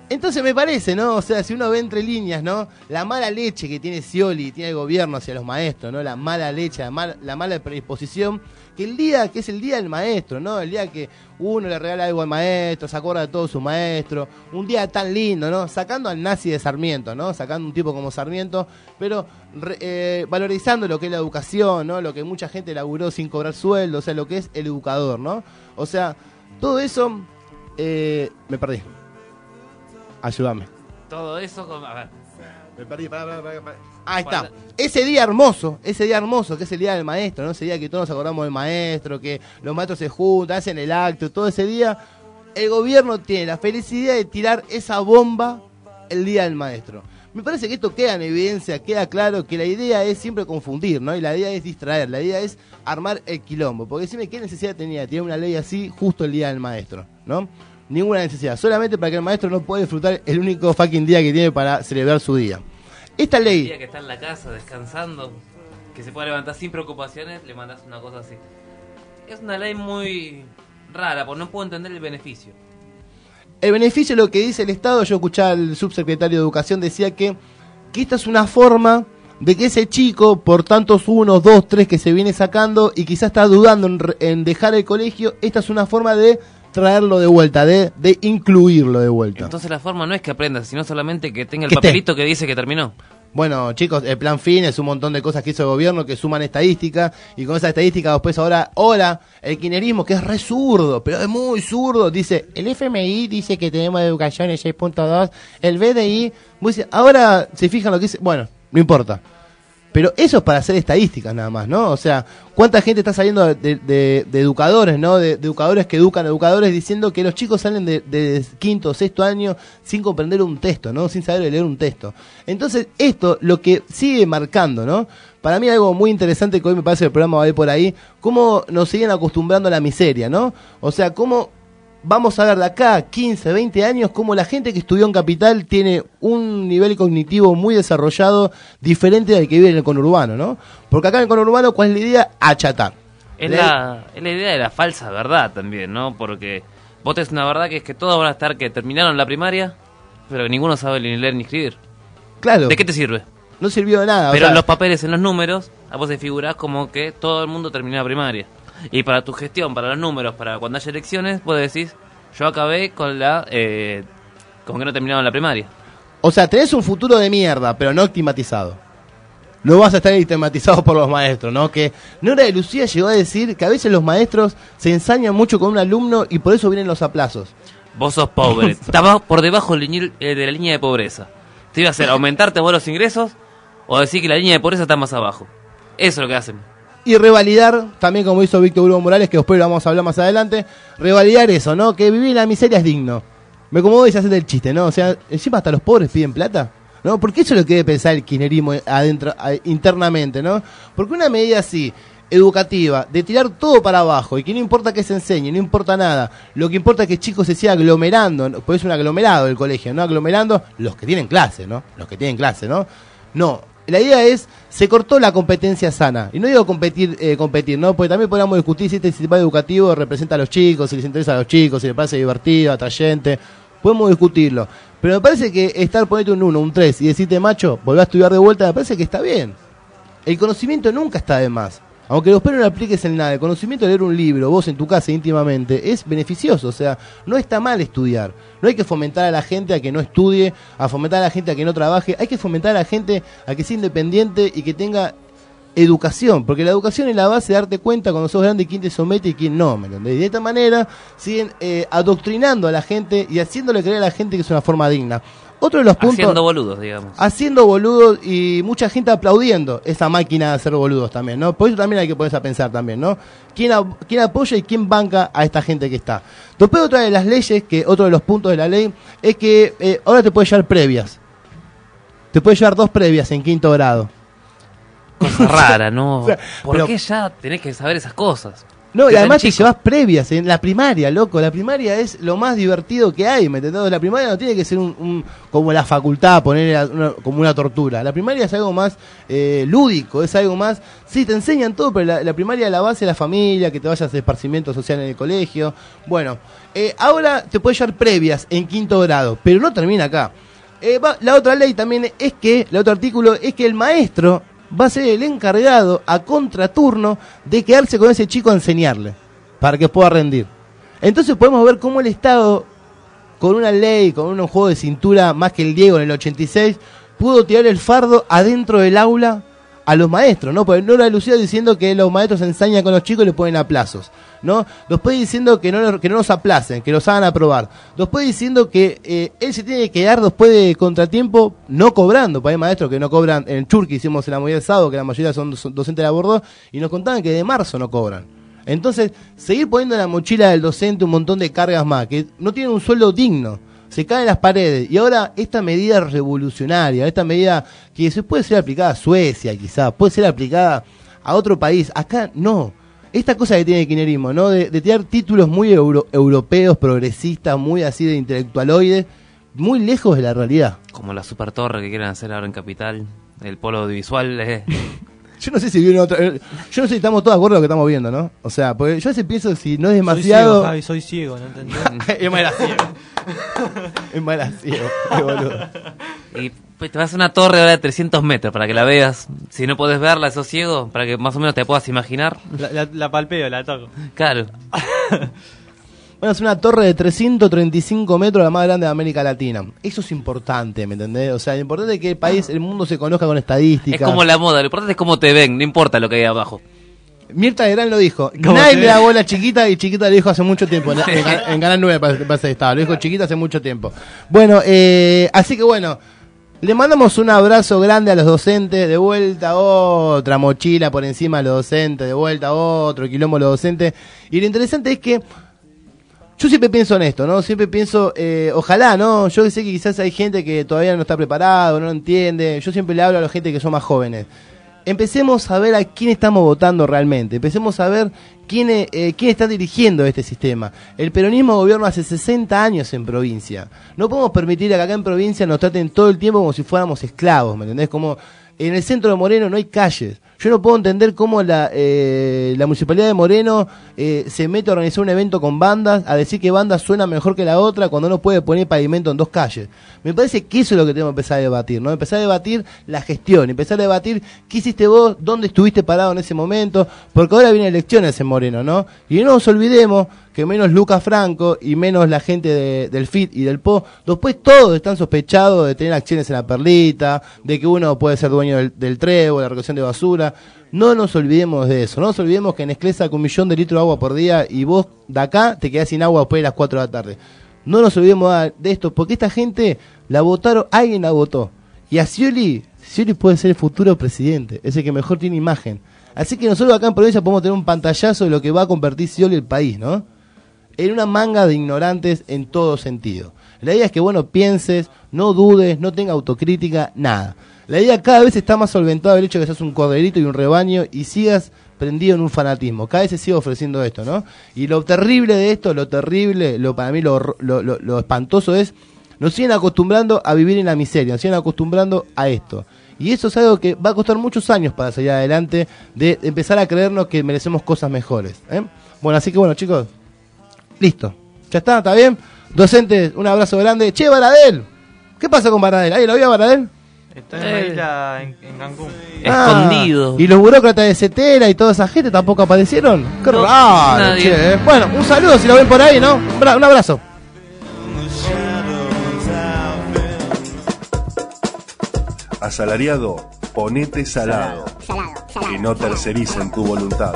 Entonces me parece, ¿no? O sea, si uno ve entre líneas, ¿no? La mala leche que tiene Scioli, tiene el gobierno hacia los maestros, ¿no? La mala leche, la, mal, la mala predisposición, que el día, que es el día del maestro, ¿no? El día que uno le regala algo al maestro, se acuerda de todo su maestro, un día tan lindo, ¿no? Sacando al nazi de Sarmiento, ¿no? Sacando un tipo como Sarmiento, pero re, eh, valorizando lo que es la educación, ¿no? Lo que mucha gente laburó sin cobrar sueldo, o sea, lo que es el educador, ¿no? O sea, todo eso, eh, me perdí. Ayúdame. Todo eso con... A ver. Me perdí, pará, pará, pará, pará. Ahí está. Ese día hermoso, ese día hermoso, que es el día del maestro, ¿no? Ese día que todos nos acordamos del maestro, que los maestros se juntan, hacen el acto, todo ese día, el gobierno tiene la felicidad de tirar esa bomba el día del maestro. Me parece que esto queda en evidencia, queda claro que la idea es siempre confundir, ¿no? Y la idea es distraer, la idea es armar el quilombo. Porque decime qué necesidad tenía de tirar una ley así justo el día del maestro, ¿no? Ninguna necesidad, solamente para que el maestro no pueda disfrutar el único fucking día que tiene para celebrar su día. Esta ley... El día que está en la casa descansando, que se puede levantar sin preocupaciones, le mandas una cosa así. Es una ley muy rara, porque no puedo entender el beneficio. El beneficio es lo que dice el Estado. Yo escuchaba al subsecretario de Educación, decía que, que esta es una forma de que ese chico, por tantos unos, dos, tres que se viene sacando y quizás está dudando en, en dejar el colegio, esta es una forma de traerlo de vuelta, de, de incluirlo de vuelta. Entonces la forma no es que aprenda, sino solamente que tenga el Que esté. papelito que dice que terminó. Bueno, chicos, el plan fin es un montón de cosas que hizo el gobierno que suman estadística, y con esa estadística después ahora, ahora el kirchnerismo, que es re zurdo, pero es muy zurdo, dice, el F M I dice que tenemos educación en seis punto dos, el B D I, dice, ahora se fijan lo que dice, bueno, no importa. Pero eso es para hacer estadísticas nada más, ¿no? O sea, ¿cuánta gente está saliendo de, de, de educadores, ¿no? De, de educadores que educan a educadores diciendo que los chicos salen de, de quinto o sexto año sin comprender un texto, ¿no? Sin saber leer un texto. Entonces, esto lo que sigue marcando, ¿no? Para mí algo muy interesante que hoy me parece que el programa va a ir por ahí, cómo nos siguen acostumbrando a la miseria, ¿no? O sea, cómo... Vamos a ver de acá a quince, veinte años cómo la gente que estudió en Capital tiene un nivel cognitivo muy desarrollado diferente al que vive en el conurbano, ¿no? Porque acá en el conurbano, ¿cuál es la idea? Achatar. Es la, es la idea de la falsa verdad también, ¿no? Porque vos tenés una verdad que es que todos van a estar que terminaron la primaria, pero que ninguno sabe ni leer ni escribir. Claro. ¿De qué te sirve? No sirvió de nada. Pero o sea, en los papeles, en los números, a vos te figurás como que todo el mundo terminó la primaria. Y para tu gestión, para los números, para cuando haya elecciones, vos decís, yo acabé con la eh, con que no terminaron la primaria. O sea, tenés un futuro de mierda, pero no estigmatizado. No vas a estar estigmatizado por los maestros, ¿no? Que Nora de Lucía llegó a decir que a veces los maestros se ensañan mucho con un alumno y por eso vienen los aplazos. Vos sos pobre, estabas por debajo de la línea de pobreza. ¿Te iba a hacer aumentarte vos los ingresos o decir que la línea de pobreza está más abajo? Eso es lo que hacen. Y revalidar, también como hizo Víctor Hugo Morales, que después lo vamos a hablar más adelante, revalidar eso, ¿no? Que vivir en la miseria es digno. Me acomodo y se hace el chiste, ¿no? O sea, encima hasta los pobres piden plata, ¿no? Porque eso es lo que debe pensar el kirchnerismo adentro, internamente, ¿no? Porque una medida así, educativa, de tirar todo para abajo y que no importa que se enseñe, no importa nada, lo que importa es que chicos se siga aglomerando, ¿no? Pues es un aglomerado el colegio, ¿no? Aglomerando los que tienen clase, ¿no? Los que tienen clase, ¿no? No. La idea es, se cortó la competencia sana. Y no digo competir, eh, competir, ¿no? Porque también podríamos discutir si este sistema educativo representa a los chicos, si les interesa a los chicos, si les parece divertido, atrayente. Podemos discutirlo. Pero me parece que estar poniendo un uno, un tres y decirte, macho, volver a estudiar de vuelta, me parece que está bien. El conocimiento nunca está de más. Aunque después no lo apliques en nada, el conocimiento de leer un libro, vos en tu casa íntimamente, es beneficioso. O sea, no está mal estudiar. No hay que fomentar a la gente a que no estudie, a fomentar a la gente a que no trabaje. Hay que fomentar a la gente a que sea independiente y que tenga educación. Porque la educación es la base de darte cuenta cuando sos grande quién te somete y quién no. ¿Me entendés? Y de esta manera siguen eh, adoctrinando a la gente y haciéndole creer a la gente que es una forma digna. Otro de los puntos... Haciendo boludos, digamos. Haciendo boludos y mucha gente aplaudiendo esa máquina de hacer boludos también, ¿no? Por eso también hay que ponerse a pensar también, ¿no? ¿Quién, a, quién apoya y quién banca a esta gente que está? Después otra de las leyes, que otro de los puntos de la ley, es que eh, ahora te puedes llevar previas. Te puedes llevar dos previas en quinto grado. Cosa rara, ¿no? O sea, ¿Por pero, qué ya tenés que saber esas cosas? No, y Que además tan te llevas previas en la primaria, loco. La primaria es lo más divertido que hay, ¿me entendés? La primaria no tiene que ser un, un como la facultad, poner una, como una tortura. La primaria es algo más eh, lúdico, es algo más... Sí, te enseñan todo, pero la, la primaria la base es la familia, que te vayas de esparcimiento social en el colegio. Bueno, eh, ahora te puedes llevar previas en quinto grado, pero no termina acá. Eh, va, la otra ley también es que, el otro artículo, es que el maestro va a ser el encargado a contraturno de quedarse con ese chico a enseñarle, para que pueda rendir. Entonces podemos ver cómo el Estado, con una ley, con un juego de cintura más que el Diego en el ochenta y seis, pudo tirar el fardo adentro del aula a los maestros, ¿no? Porque Nora Lucía diciendo que los maestros ensañan con los chicos y le ponen aplazos, ¿no? Después diciendo que no, que no los aplacen, que los hagan aprobar. Después diciendo que eh, él se tiene que quedar después de contratiempo no cobrando, porque hay maestros que no cobran. En Churqui hicimos en la movida del sábado, que la mayoría son docentes de la Bordeaux, y nos contaban que de marzo no cobran. Entonces, seguir poniendo en la mochila del docente un montón de cargas más, que no tienen un sueldo digno, se caen las paredes. Y ahora esta medida revolucionaria, esta medida que se puede ser aplicada a Suecia quizás, puede ser aplicada a otro país, acá no. Esta cosa que tiene el kirchnerismo, ¿no? De, de tirar títulos muy euro, europeos, progresistas, muy así de intelectualoides, muy lejos de la realidad. Como la super torre que quieren hacer ahora en Capital, el polo audiovisual. Eh. Yo no sé si viene otra. Yo no sé si estamos todos de acuerdo con lo que estamos viendo, ¿no? O sea, porque yo a veces pienso si no es demasiado. Soy ciego, Javi, soy ciego, ¿no entendés? Es más ciego. Es más ciego, qué boludo. Y pues, te vas a una torre ahora de trescientos metros para que la veas. Si no podés verla, sos ciego, para que más o menos te puedas imaginar. La, la, la palpeo, la toco. Claro. Bueno, es una torre de trescientos treinta y cinco metros, la más grande de América Latina. Eso es importante, ¿me entendés? O sea, lo importante es que el país, el mundo se conozca con estadísticas. Es como la moda, lo importante es cómo te ven, no importa lo que hay abajo. Mirta de Gran lo dijo. Nadie le da bola a Chiquita, y Chiquita lo dijo hace mucho tiempo. En, en, en Canal nueve parece, parece que estaba. Lo dijo Chiquita hace mucho tiempo. Bueno, eh, así que bueno, le mandamos un abrazo grande a los docentes. De vuelta otra mochila por encima de los docentes. De vuelta otro quilombo a los docentes. Y lo interesante es que yo siempre pienso en esto, ¿no? Siempre pienso, eh, ojalá, ¿no? Yo sé que quizás hay gente que todavía no está preparado, no lo entiende. Yo siempre le hablo a la gente que son más jóvenes. Empecemos a ver a quién estamos votando realmente. Empecemos a ver quién, eh, quién está dirigiendo este sistema. El peronismo gobierna hace sesenta años en provincia. No podemos permitir que acá en provincia nos traten todo el tiempo como si fuéramos esclavos, ¿me entendés? Como en el centro de Moreno no hay calles. Yo no puedo entender cómo la, eh, la municipalidad de Moreno eh, se mete a organizar un evento con bandas, a decir que bandas suena mejor que la otra cuando no puede poner pavimento en dos calles. Me parece que eso es lo que tenemos que empezar a debatir, ¿no? Empezar a debatir la gestión, empezar a debatir qué hiciste vos, dónde estuviste parado en ese momento, porque ahora vienen elecciones en Moreno, ¿no? Y no nos olvidemos que menos Lucas Franco y menos la gente de, del F I T y del P O, después todos están sospechados de tener acciones en la Perlita, de que uno puede ser dueño del, del Trevo, de la recolección de basura. No nos olvidemos de eso, no nos olvidemos que Nestlé saca un millón de litros de agua por día y vos de acá te quedás sin agua después de las cuatro de la tarde. No nos olvidemos de esto, porque esta gente la votaron, alguien la votó. Y a Scioli, Scioli puede ser el futuro presidente, es el que mejor tiene imagen. Así que nosotros acá en provincia podemos tener un pantallazo de lo que va a convertir Scioli el país, ¿no? En una manga de ignorantes en todo sentido. La idea es que, bueno, pienses, no dudes, no tenga autocrítica, nada. La idea cada vez está más solventado el hecho de que seas un corderito y un rebaño y sigas prendido en un fanatismo. Cada vez se sigue ofreciendo esto, ¿no? Y lo terrible de esto, lo terrible, lo para mí lo, lo, lo, lo espantoso es, nos siguen acostumbrando a vivir en la miseria, nos siguen acostumbrando a esto. Y eso es algo que va a costar muchos años para salir adelante, de empezar a creernos que merecemos cosas mejores, ¿eh? Bueno, así que bueno, chicos, listo. ¿Ya está? ¿Está bien? Docentes, un abrazo grande. Che, Baradel. ¿Qué pasa con Baradel? ¿Alguien lo vio a Baradel? Está en una isla en, en Cancún. Ah, escondido. ¿Y los burócratas de Cetera y toda esa gente tampoco aparecieron? Qué No, raro, nadie. che. Bueno, un saludo si lo ven por ahí, ¿no? Un bra- un abrazo. Asalariado, ponete salado. Salado, salado. Y no tercericen tu voluntad.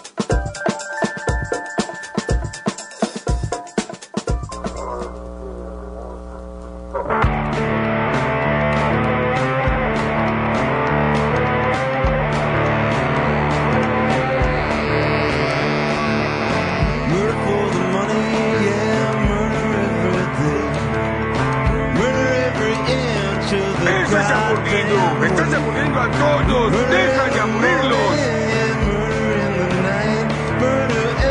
Murder for the money, yeah, murder every day. Murder every inch of the ¡Eso es aburrido! ¡Me estás aburriendo a todos! ¡Deja de aburrirlos! Murder in the night, murder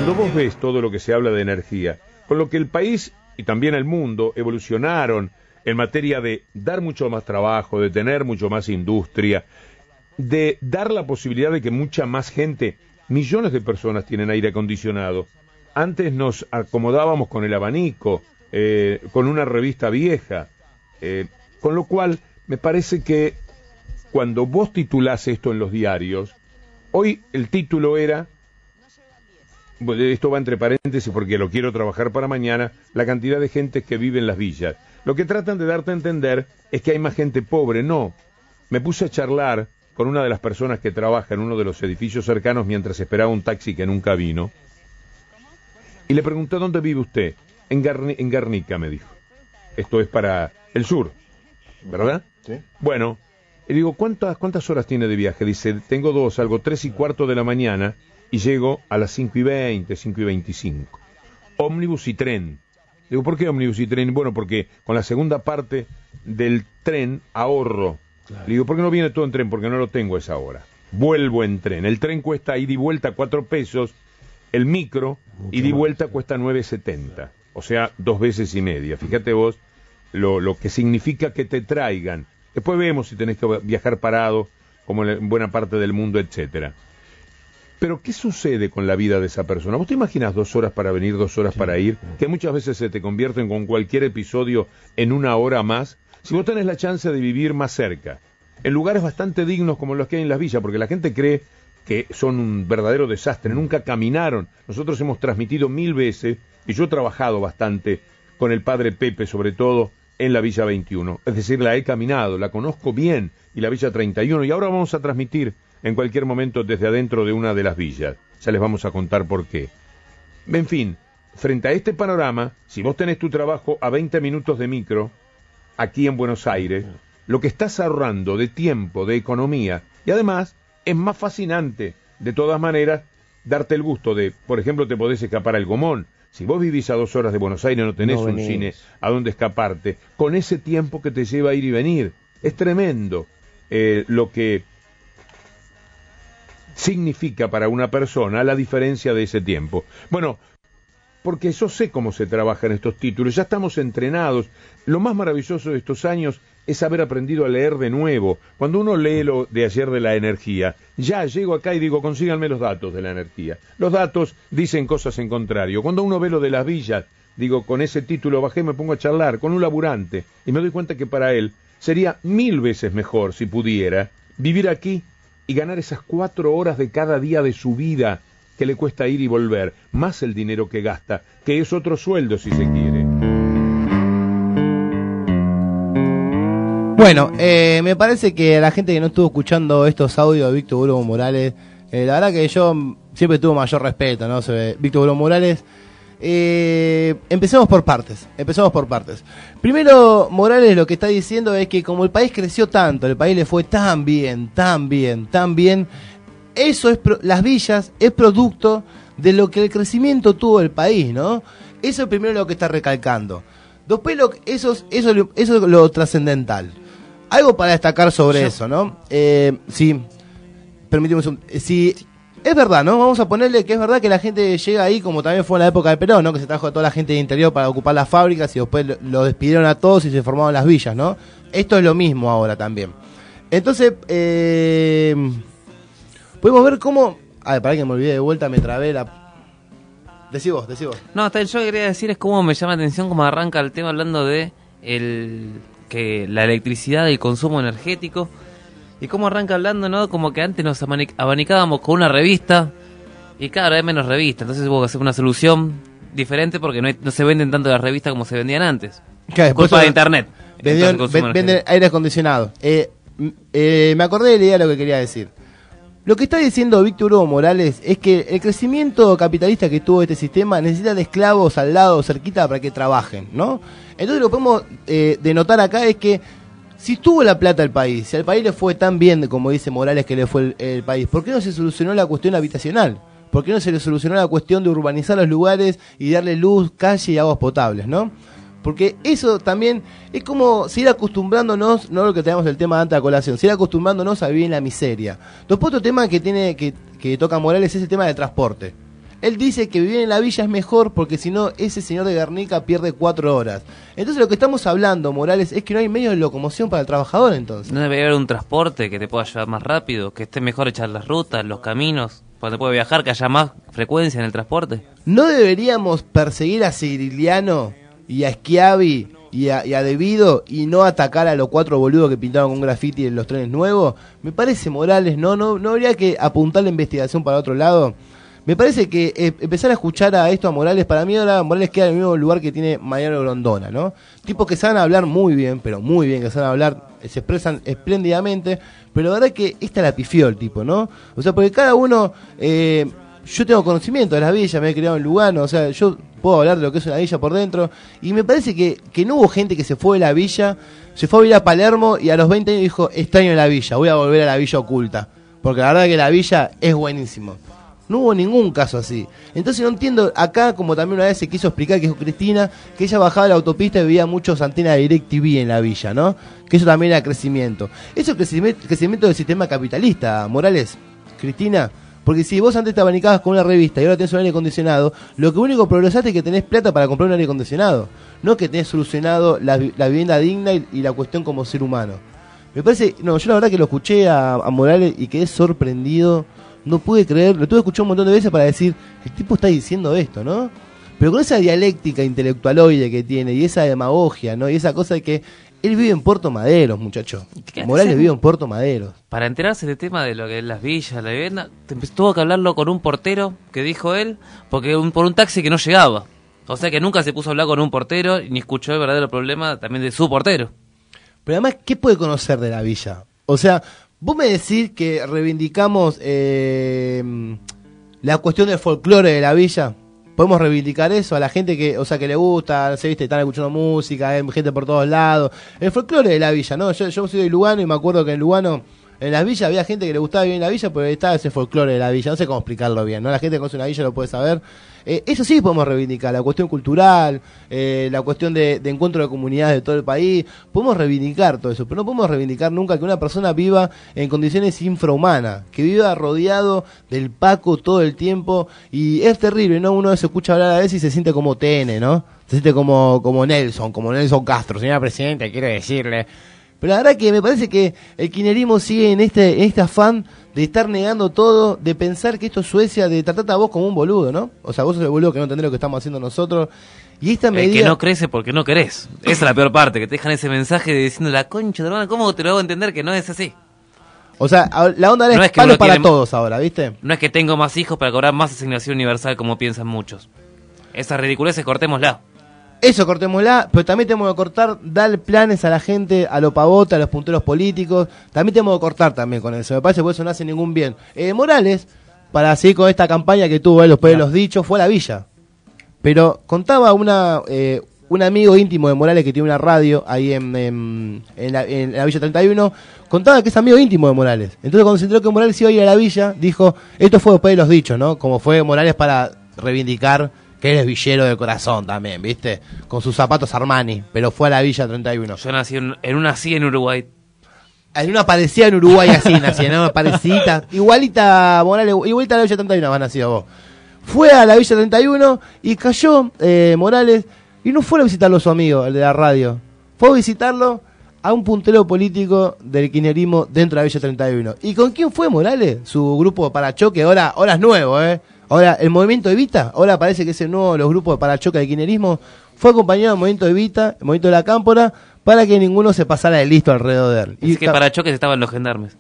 cuando vos ves todo lo que se habla de energía, con lo que el país y también el mundo evolucionaron en materia de dar mucho más trabajo, de tener mucho más industria, de dar la posibilidad de que mucha más gente, millones de personas tienen aire acondicionado. Antes nos acomodábamos con el abanico, eh, con una revista vieja, eh, con lo cual me parece que cuando vos titulás esto en los diarios, hoy el título era, bueno, esto va entre paréntesis porque lo quiero trabajar para mañana, la cantidad de gente que vive en las villas. Lo que tratan de darte a entender es que hay más gente pobre. No, me puse a charlar con una de las personas que trabaja en uno de los edificios cercanos mientras esperaba un taxi que nunca vino, y le pregunté: ¿dónde vive usted? En, Garni- en Guernica, me dijo. Esto es para el sur, ¿verdad? Sí. Bueno, y digo, ¿cuántas, ¿cuántas horas tiene de viaje? Dice, tengo dos, salgo tres y cuarto de la mañana y llego a las cinco y veinte, cinco y veinticinco. Ómnibus y tren. Digo, ¿por qué ómnibus y tren? Bueno, porque con la segunda parte del tren ahorro. Claro. Le digo, ¿por qué no viene todo en tren? Porque no lo tengo a esa hora. Vuelvo en tren. El tren cuesta ida y vuelta cuatro pesos. El micro, ida y vuelta, cuesta nueve setenta. O sea, dos veces y media. Fíjate vos lo, lo que significa que te traigan. Después vemos si tenés que viajar parado, como en buena parte del mundo, etcétera. Pero, ¿qué sucede con la vida de esa persona? ¿Vos te imaginas dos horas para venir, dos horas para ir? Que muchas veces se te convierten con cualquier episodio en una hora más. Si vos tenés la chance de vivir más cerca, en lugares bastante dignos como los que hay en las villas, porque la gente cree que son un verdadero desastre, nunca caminaron. Nosotros hemos transmitido mil veces, y yo he trabajado bastante con el padre Pepe, sobre todo en la Villa veintiuno. Es decir, la he caminado, la conozco bien, y la Villa treinta y uno, y ahora vamos a transmitir en cualquier momento desde adentro de una de las villas. Ya les vamos a contar por qué. En fin, frente a este panorama, si vos tenés tu trabajo a veinte minutos de micro, aquí en Buenos Aires, lo que estás ahorrando de tiempo, de economía, y además es más fascinante, de todas maneras, darte el gusto de, por ejemplo, te podés escapar al Gomón. Si vos vivís a dos horas de Buenos Aires, no tenés No un venís. cine a donde escaparte, con ese tiempo que te lleva a ir y venir. Es tremendo eh, lo que significa para una persona la diferencia de ese tiempo. Bueno, porque yo sé cómo se trabaja en estos títulos, ya estamos entrenados. Lo más maravilloso de estos años es haber aprendido a leer de nuevo. Cuando uno lee lo de ayer de la energía, ya llego acá y digo, consíganme los datos de la energía. Los datos dicen cosas en contrario. Cuando uno ve lo de las villas, digo, con ese título bajé, me pongo a charlar con un laburante y me doy cuenta que para él sería mil veces mejor, si pudiera, vivir aquí y ganar esas cuatro horas de cada día de su vida que le cuesta ir y volver, más el dinero que gasta, que es otro sueldo si se quiere. Bueno, eh, me parece que a la gente que no estuvo escuchando estos audios de Víctor Hugo Morales, eh, la verdad que yo siempre tuve mayor respeto, ¿no? Se ve, Víctor Hugo Morales, eh, empecemos por partes, empecemos por partes. Primero, Morales lo que está diciendo es que como el país creció tanto, el país le fue tan bien, tan bien, tan bien, eso es, pro, las villas es producto de lo que el crecimiento tuvo el país, ¿no? Eso es primero lo que está recalcando. Después, lo, eso, eso, eso es lo trascendental. Algo para destacar sobre eso, ¿no? Eh, sí, permíteme un si es verdad, ¿no? Vamos a ponerle que es verdad que la gente llega ahí, como también fue en la época de Perón, ¿no? Que se trajo a toda la gente de interior para ocupar las fábricas y después lo, lo despidieron a todos y se formaron las villas, ¿no? Esto es lo mismo ahora también. Entonces, eh, podemos ver cómo... A ver, para que me olvidé de vuelta, me trabé la... Decí vos, decí vos. No, hasta yo quería decir es cómo me llama la atención cómo arranca el tema hablando de el que la electricidad y el consumo energético y cómo arranca hablando, ¿no? Como que antes nos abanicábamos con una revista y cada vez menos revistas, entonces hubo que hacer una solución diferente porque no, hay, no se venden tanto las revistas como se vendían antes. ¿Qué? Culpa de internet. Vendieron, ven, venden aire acondicionado. Eh, eh, me acordé de la idea de lo que quería decir. Lo que está diciendo Víctor Hugo Morales es que el crecimiento capitalista que tuvo este sistema necesita de esclavos al lado, cerquita, para que trabajen, ¿no? Entonces lo que podemos eh, denotar acá es que si tuvo la plata el país, si al país le fue tan bien, como dice Morales, que le fue el, el país, ¿por qué no se solucionó la cuestión habitacional? ¿Por qué no se le solucionó la cuestión de urbanizar los lugares y darle luz, calle y aguas potables, ¿no? Porque eso también es como seguir acostumbrándonos, no lo que tenemos el tema de antes de la colación, seguir acostumbrándonos a vivir en la miseria. Después otro tema que tiene que, que toca Morales es el tema del transporte. Él dice que vivir en la villa es mejor porque si no, ese señor de Guernica pierde cuatro horas. Entonces lo que estamos hablando, Morales, es que no hay medio de locomoción para el trabajador entonces. ¿No debería haber un transporte que te pueda llevar más rápido? Que esté mejor hechas las rutas, los caminos, para que pueda viajar, que haya más frecuencia en el transporte. ¿No deberíamos perseguir a Ciriliano y a Schiavi y a, y a Devido y no atacar a los cuatro boludos que pintaron con graffiti en los trenes nuevos? Me parece, Morales, ¿no? ¿No, no habría que apuntar la investigación para otro lado? Me parece que eh, empezar a escuchar a esto a Morales, para mí ahora Morales queda en el mismo lugar que tiene Mariano Grondona, ¿no? Tipos que saben hablar muy bien, pero muy bien, que saben hablar, se expresan espléndidamente, pero la verdad es que esta la pifió el tipo, ¿no? O sea, porque cada uno, eh, yo tengo conocimiento de las villas, me he criado en Lugano, o sea, yo puedo hablar de lo que es una villa por dentro, y me parece que, que no hubo gente que se fue de la villa, se fue a vivir a Palermo y a los veinte años dijo, extraño la villa, voy a volver a la villa oculta, porque la verdad es que la villa es buenísimo. No hubo ningún caso así. Entonces no entiendo, acá como también una vez se quiso explicar que dijo Cristina, que ella bajaba de la autopista y veía muchos antenas de DirecTV en la villa, ¿no? Que eso también era crecimiento. Eso es crecimiento, crecimiento del sistema capitalista, Morales, Cristina. Porque si vos antes te abanicabas con una revista y ahora tenés un aire acondicionado, lo que único progresaste es que tenés plata para comprar un aire acondicionado. No que tenés solucionado la, la vivienda digna y, y la cuestión como ser humano. Me parece, no, yo la verdad que lo escuché a, a Morales y quedé sorprendido. No pude creer, lo tuve escuchado un montón de veces para decir, el tipo está diciendo esto, ¿no? Pero con esa dialéctica intelectualoide que tiene y esa demagogia, ¿no? Y esa cosa de que él vive en Puerto Madero, muchacho. Morales vive en Puerto Madero. Para enterarse del tema de lo que es las villas, la vivienda, tuvo que hablarlo con un portero, que dijo él, porque un, por un taxi que no llegaba. O sea que nunca se puso a hablar con un portero ni escuchó el verdadero problema también de su portero. Pero además, ¿qué puede conocer de la villa? O sea, vos me decís que reivindicamos eh, la cuestión del folclore de la villa. Podemos reivindicar eso a la gente que, o sea, que le gusta, no sé, viste, están escuchando música, hay gente por todos lados. El folclore de la villa, ¿no? Yo, yo soy de Lugano y me acuerdo que en Lugano, en las villas había gente que le gustaba vivir en la villa, porque estaba ese folclore de la villa. No sé cómo explicarlo bien, ¿no? La gente que conoce una villa lo puede saber. Eh, eso sí podemos reivindicar, la cuestión cultural, eh, la cuestión de, de encuentro de comunidades de todo el país. Podemos reivindicar todo eso, pero no podemos reivindicar nunca que una persona viva en condiciones infrahumanas, que viva rodeado del Paco todo el tiempo. Y es terrible, ¿no? Uno se escucha hablar a veces y se siente como T N, ¿no? Se siente como, como Nelson, como Nelson Castro. Señora Presidenta, quiero decirle... Pero la verdad que me parece que el kirchnerismo sigue en este, en este afán de estar negando todo, de pensar que esto es Suecia, de tratarte a vos como un boludo, ¿no? O sea, vos sos el boludo que no entendés lo que estamos haciendo nosotros. Y esta medida... El que no crece porque no querés. Esa es la peor parte, que te dejan ese mensaje de diciendo la concha de hermano, ¿cómo te lo hago entender que no es así? O sea, la onda no es, es que palo para quiere... todos ahora, ¿viste? No es que tengo más hijos para cobrar más asignación universal como piensan muchos. Esa ridiculez, cortémosla. Eso cortémosla, pero también tenemos que cortar, dar planes a la gente, a los pavotes, a los punteros políticos. También tenemos que cortar también con eso. Me parece que eso no hace ningún bien. Eh, Morales, para seguir con esta campaña que tuvo él, después de los dichos, fue a la villa. Pero contaba una eh, un amigo íntimo de Morales que tiene una radio ahí en, en, en, la, en la Villa treinta y uno, contaba que es amigo íntimo de Morales. Entonces cuando se enteró que Morales iba a ir a la villa, dijo, esto fue después de los dichos, ¿no? Como fue Morales para reivindicar que eres villero de corazón también, ¿viste? Con sus zapatos Armani, pero fue a la Villa treinta y uno. Yo nací en, en una así en Uruguay. En una parecida en Uruguay así nací, ¿no? Parecida. Igualita, Morales, igualita a la Villa treinta y uno has nacido vos. Fue a la Villa treinta y uno y cayó eh, Morales y no fue a visitarlo a su amigo, el de la radio. Fue a visitarlo a un puntero político del kirchnerismo dentro de la Villa treinta y uno. ¿Y con quién fue Morales? Su grupo de parachoque, ahora, ahora es nuevo, ¿eh? Ahora, el movimiento Evita, ahora parece que es el nuevo, los grupos de parachoque del kirchnerismo, fue acompañado del movimiento Evita, el movimiento de la Cámpora, para que ninguno se pasara de listo alrededor de él. Es y que parachoques estaban los gendarmes.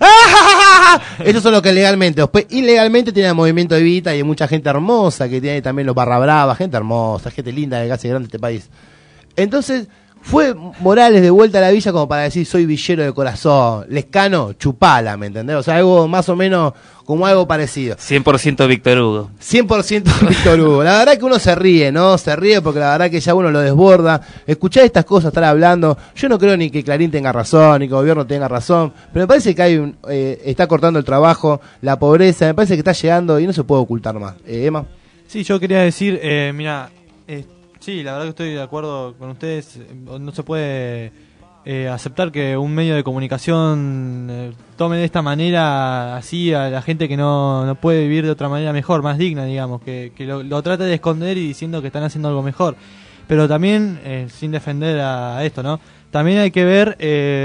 Esos son los que legalmente, después ilegalmente tiene el movimiento Evita y hay mucha gente hermosa que tiene también los barra brava, gente hermosa, gente linda de casi grande de este país. Entonces, fue Morales de vuelta a la villa como para decir, soy villero de corazón, Lescano, chupala, ¿me entendés? O sea, algo más o menos como algo parecido. cien por ciento Víctor Hugo. cien por ciento Víctor Hugo. La verdad que uno se ríe, ¿no? Se ríe porque la verdad que ya uno lo desborda. Escuchar estas cosas, estar hablando. Yo no creo ni que Clarín tenga razón, ni que el gobierno tenga razón, pero me parece que hay un, eh, está cortando el trabajo, la pobreza, me parece que está llegando y no se puede ocultar más. Eh, Emma. Sí, yo quería decir, eh, mira, eh, sí, la verdad que estoy de acuerdo con ustedes. No se puede eh, aceptar que un medio de comunicación eh, tome de esta manera así a la gente que no, no puede vivir de otra manera mejor, más digna, digamos, que, que lo, lo trate de esconder y diciendo que están haciendo algo mejor. Pero también, eh, sin defender a esto, ¿no? También hay que ver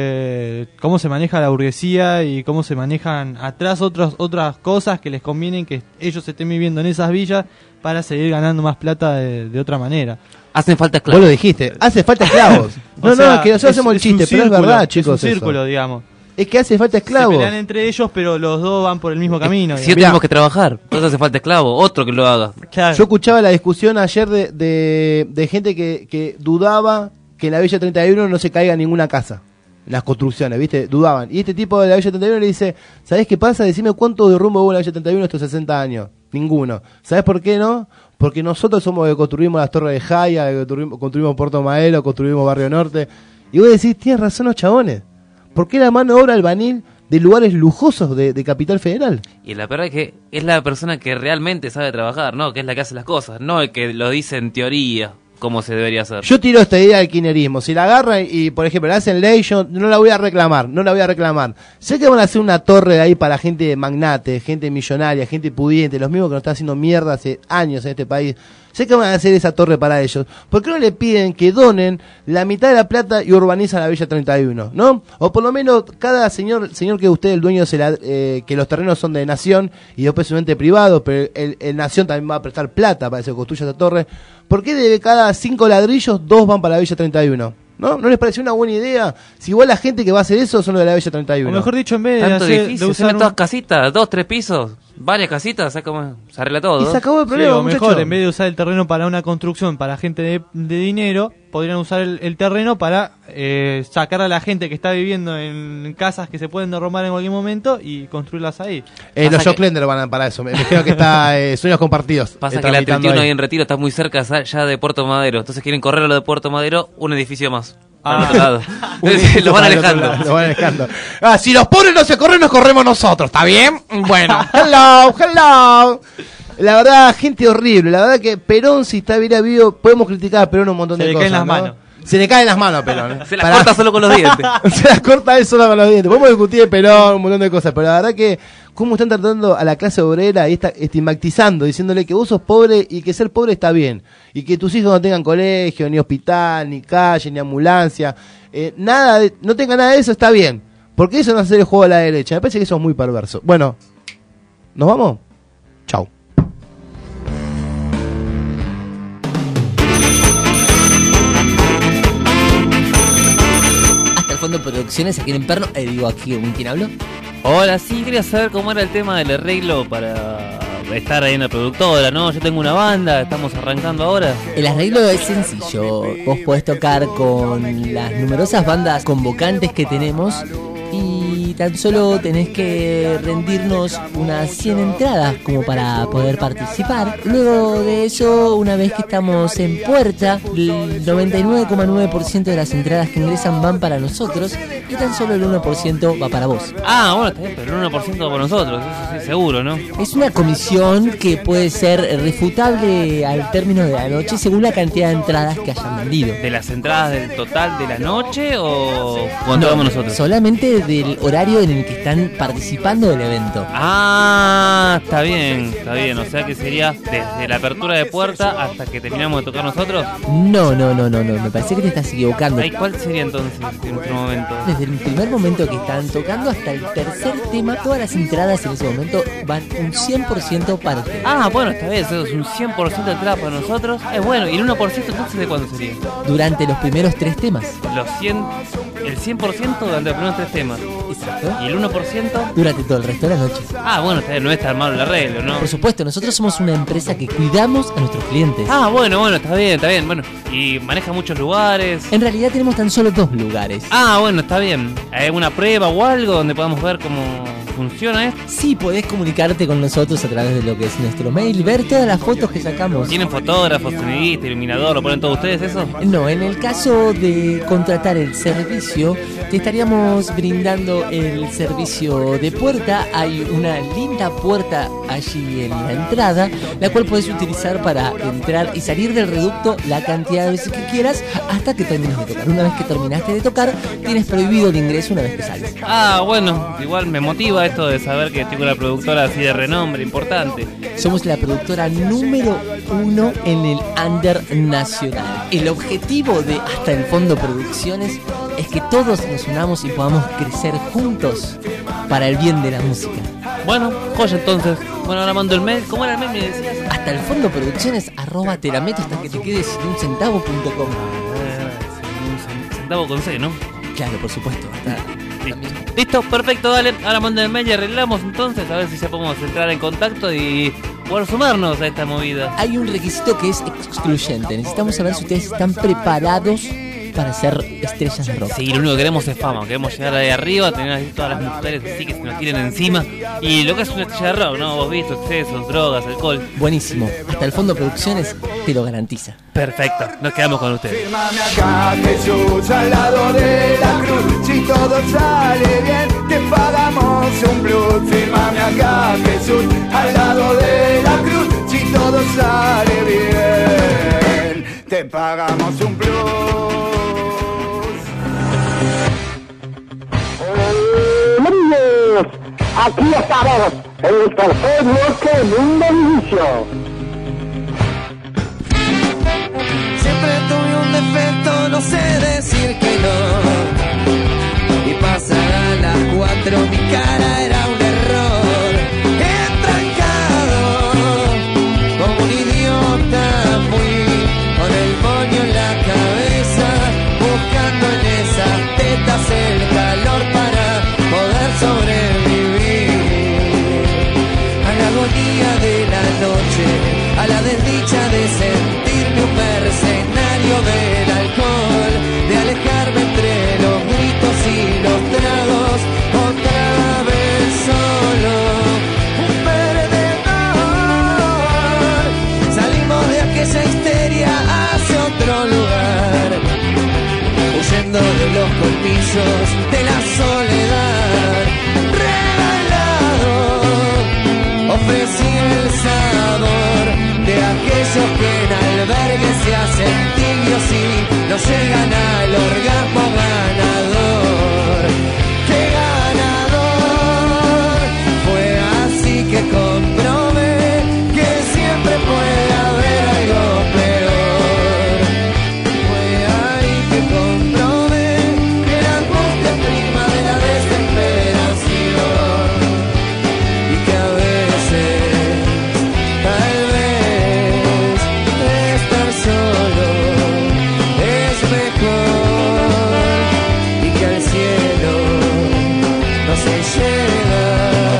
eh, cómo se maneja la burguesía y cómo se manejan atrás otros, otras cosas que les convienen que ellos estén viviendo en esas villas para seguir ganando más plata de, de otra manera. Hacen falta esclavos. Vos lo dijiste, hace falta esclavos. No, O sea, no, que nosotros es- hacemos el es chiste, un pero es círculo, verdad, es chicos. un círculo, eso. digamos. Es que hace falta esclavos. Se pelean entre ellos, pero los dos van por el mismo camino. Si yo digamos. tenemos que trabajar, entonces hace falta esclavo, otro que lo haga. Yo escuchaba la discusión ayer de, de, de gente que, que dudaba que en la Villa treinta y uno no se caiga ninguna casa. Las construcciones, ¿viste? Dudaban. Y este tipo de la Villa treinta y uno le dice, ¿sabés qué pasa? Decime cuánto derrumbo hubo en la Villa treinta y uno estos sesenta años. Ninguno. ¿Sabés por qué no? Porque nosotros somos los que construimos las Torres de Jaya, que construimos, construimos Puerto Madero, construimos Barrio Norte. Y vos decís, tienes razón los chabones. ¿Por qué la mano de obra albanil de lugares lujosos de, de Capital Federal? Y la verdad es que es la persona que realmente sabe trabajar, ¿no? Que es la que hace las cosas, no el que lo dice en teoría, como se debería hacer. Yo tiro esta idea del kirchnerismo. Si la agarran y, por ejemplo, la hacen ley, yo no la voy a reclamar, no la voy a reclamar. Sé que van a hacer una torre de ahí para gente magnate, gente millonaria, gente pudiente, los mismos que nos están haciendo mierda hace años en este país. Sé que van a hacer esa torre para ellos. ¿Por qué no le piden que donen la mitad de la plata y urbanizan la Villa treinta y uno? ¿No? O por lo menos cada señor señor que usted, el dueño, se la, eh, que los terrenos son de Nación y después un ente privado, pero el, el Nación también va a prestar plata para que se construya esa torre. ¿Por qué de cada cinco ladrillos, dos van para la Villa treinta y uno? ¿No? ¿No les pareció una buena idea? Si igual la gente que va a hacer eso son los de la Villa treinta y uno. O mejor dicho, en vez de, Tanto hacer, difícil, de se usar todas un- casitas, dos, tres pisos, varias casitas, ¿sabes cómo se arregla todo? Y se acabó el Sí, problema, o mejor, muchacho. en vez de usar el terreno para una construcción para gente de, de dinero, podrían usar el, el terreno para eh, sacar a la gente que está viviendo en casas que se pueden derrumbar en cualquier momento y construirlas ahí. Eh, los Pasa Jock Lender van a para eso. Me me creo que está eh, Sueños Compartidos. Pasa Está que la habitando treinta y uno ahí. ahí en Retiro está muy cerca sa- ya de Puerto Madero, entonces quieren correr a lo de Puerto Madero un edificio más. Para el otro lado. Un edificio Lo van para el otro alejando. lado, lo van alejando. Ah, si los pobres no se corren, nos corremos nosotros, ¿está bien? Bueno, hello, hello. La verdad, gente horrible. La verdad que Perón, si está bien vivo, podemos criticar a Perón un montón Se de le cosas. caen las ¿no? manos. Se le caen las manos a Perón. ¿eh? Se las Pará. corta solo con los dientes. Se las corta él solo con los dientes. Podemos discutir de Perón, un montón de cosas, pero la verdad que cómo están tratando a la clase obrera y está estigmatizando, diciéndole que vos sos pobre y que ser pobre está bien. Y que tus hijos no tengan colegio, ni hospital, ni calle, ni ambulancia. Eh, nada de- no tenga nada de eso, está bien. Porque eso no es hacer el juego a la derecha. Me parece que eso es muy perverso. Bueno, ¿nos vamos? Chau. Hasta el Fondo de Producciones aquí en Perno. Eh, digo, aquí, ¿con quién hablo? Hola, sí, quería saber cómo era el tema del arreglo para estar ahí en la productora, ¿no? Yo tengo una banda, estamos arrancando ahora. El arreglo es sencillo. Vos podés tocar con las numerosas bandas convocantes que tenemos y tan solo tenés que rendirnos unas cien entradas como para poder participar. Luego de eso, una vez que estamos en puerta, el noventa y nueve coma nueve por ciento de las entradas que ingresan van para nosotros y tan solo el uno por ciento va para vos. Ah, bueno, está bien, pero el uno por ciento por nosotros, eso sí, seguro, ¿no? Es una comisión que puede ser refutable al término de la noche según la cantidad de entradas que hayan vendido. ¿De las entradas del total de la noche o cuánto No, vamos nosotros? solamente del horario en el que están participando del evento. Ah, está bien, está bien. O sea que sería desde la apertura de puerta hasta que terminamos de tocar nosotros. No, no, no, no, no, me parece que te estás equivocando. Ay, ¿cuál sería entonces en nuestro momento? Desde el primer momento que están tocando hasta el tercer tema, todas las entradas en ese momento van un cien por ciento para ustedes. Ah, bueno, está bien, eso es un cien por ciento de entrada para nosotros. Es bueno, ¿y el uno por ciento entonces de cuándo sería? Durante los primeros tres temas. Los cien, el cien por ciento durante los primeros tres temas. Exacto. ¿Y el uno por ciento? Durante todo el resto de la noche. Ah, bueno, está bien, no es tan malo el arreglo, ¿no? Por supuesto, nosotros somos una empresa que cuidamos a nuestros clientes. Ah, bueno, bueno, está bien, está bien. Bueno, y maneja muchos lugares. En realidad tenemos tan solo dos lugares. Ah, bueno, está bien. ¿Hay alguna prueba o algo donde podamos ver cómo funciona esto? Sí, podés comunicarte con nosotros a través de lo que es nuestro mail, ver todas las fotos que sacamos. ¿Tienen fotógrafos, sonidista, iluminador? ¿Lo ponen todos ustedes eso? No, en el caso de contratar el servicio, te estaríamos brindando el servicio de puerta. Hay una linda puerta allí en la entrada, la cual puedes utilizar para entrar y salir del reducto la cantidad de veces que quieras hasta que termines de tocar. Una vez que terminaste de tocar, tienes prohibido el ingreso una vez que sales. Ah, bueno, igual me motiva esto de saber que estoy con una productora así de renombre, importante. Somos la productora número uno en el under nacional. El objetivo de Hasta el Fondo Producciones es que todos nos unamos y podamos crecer juntos para el bien de la música. Bueno, joya entonces. Bueno, ahora mando el mail. ¿Cómo era el mail? Me decías. Hasta el Fondo Producciones arroba te la meto hasta que te quedes sin un centavo punto com. Un centavo con C, ¿no? Claro, por supuesto. Hasta Listo, perfecto, dale. Ahora mando el mail y arreglamos entonces. A ver si ya podemos entrar en contacto y poder sumarnos a esta movida. Hay un requisito que es excluyente. Necesitamos saber si ustedes están preparados para ser estrellas de rock. Sí, lo único que queremos es fama. Queremos llegar ahí arriba, tener así todas las mujeres así que se nos tiren encima. Y lo que es una estrella de rock, ¿no? Vos viste, excesos, drogas, alcohol. Buenísimo. Hasta el Fondo Producciones te lo garantiza. Perfecto. Nos quedamos con ustedes. Fírmame acá, Jesús, al lado de la cruz. Si todo sale bien, te pagamos un plus. Fírmame acá, Jesús, al lado de la cruz. Si todo sale bien, te pagamos un plus. Aquí estamos, en el tercer bloque de un inicio. Siempre tuve un defecto, no sé decir que no. Y pasada las cuatro mi cara era un error. Entrancado, como un idiota fui, con el moño en la cabeza, buscando en esas tetas el calor para poder sobrevivir. A la agonía de la noche, a la desdicha de sentirme un mercenario del alcohol, de alejarme entre los gritos y los tragos, otra vez solo, un perdedor. Salimos de aquella histeria hacia otro lugar, huyendo de los colmillos de la soledad. Regalado, ofrecí el sabor de aquellos que en albergues se hacen tibios y no llegan al orgasmo ganador. ¡Qué ganador! Fue así que comprobé que siempre puede haber algo peor. Fue ahí que comprobé que la angustia es prima de la desesperación y que a veces, tal vez, estar solo es mejor y que al cielo no se llega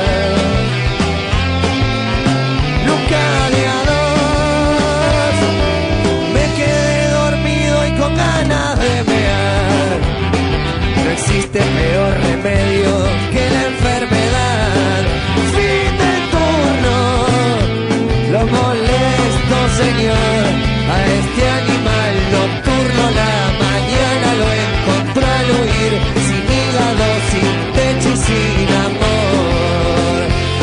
nunca de a dos. Me quedé dormido y con ganas de mear. No existe peor remedio que la enfermedad. Fin de turno, lo molesto, señor, a este animal nocturno. La mañana lo encontró al huir, sin hígado, sin techo y sin amor.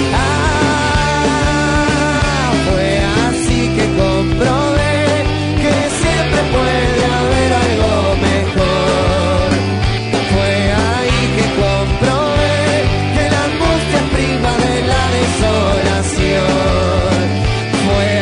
Ah, fue así que comprobé que siempre puede haber algo mejor. Fue ahí que comprobé que la angustia es prima de la desolación. Fue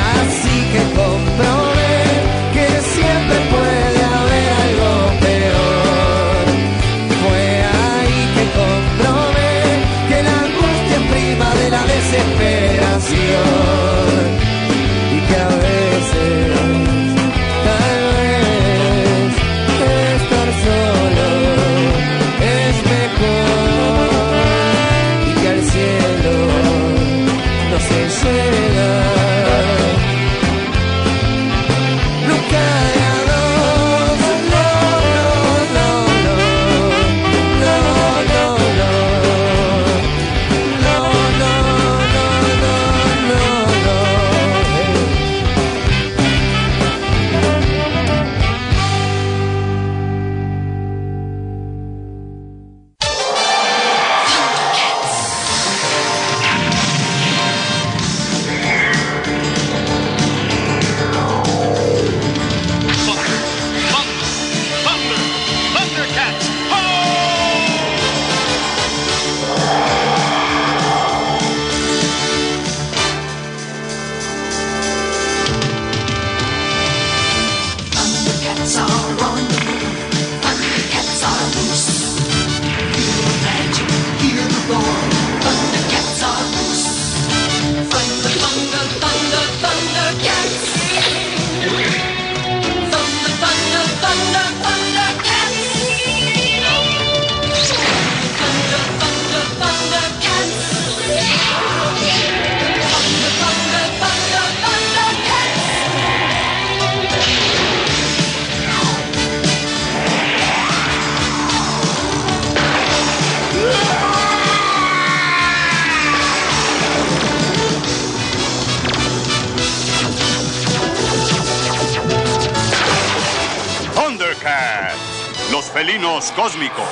Thunderbirds, los felinos cósmicos.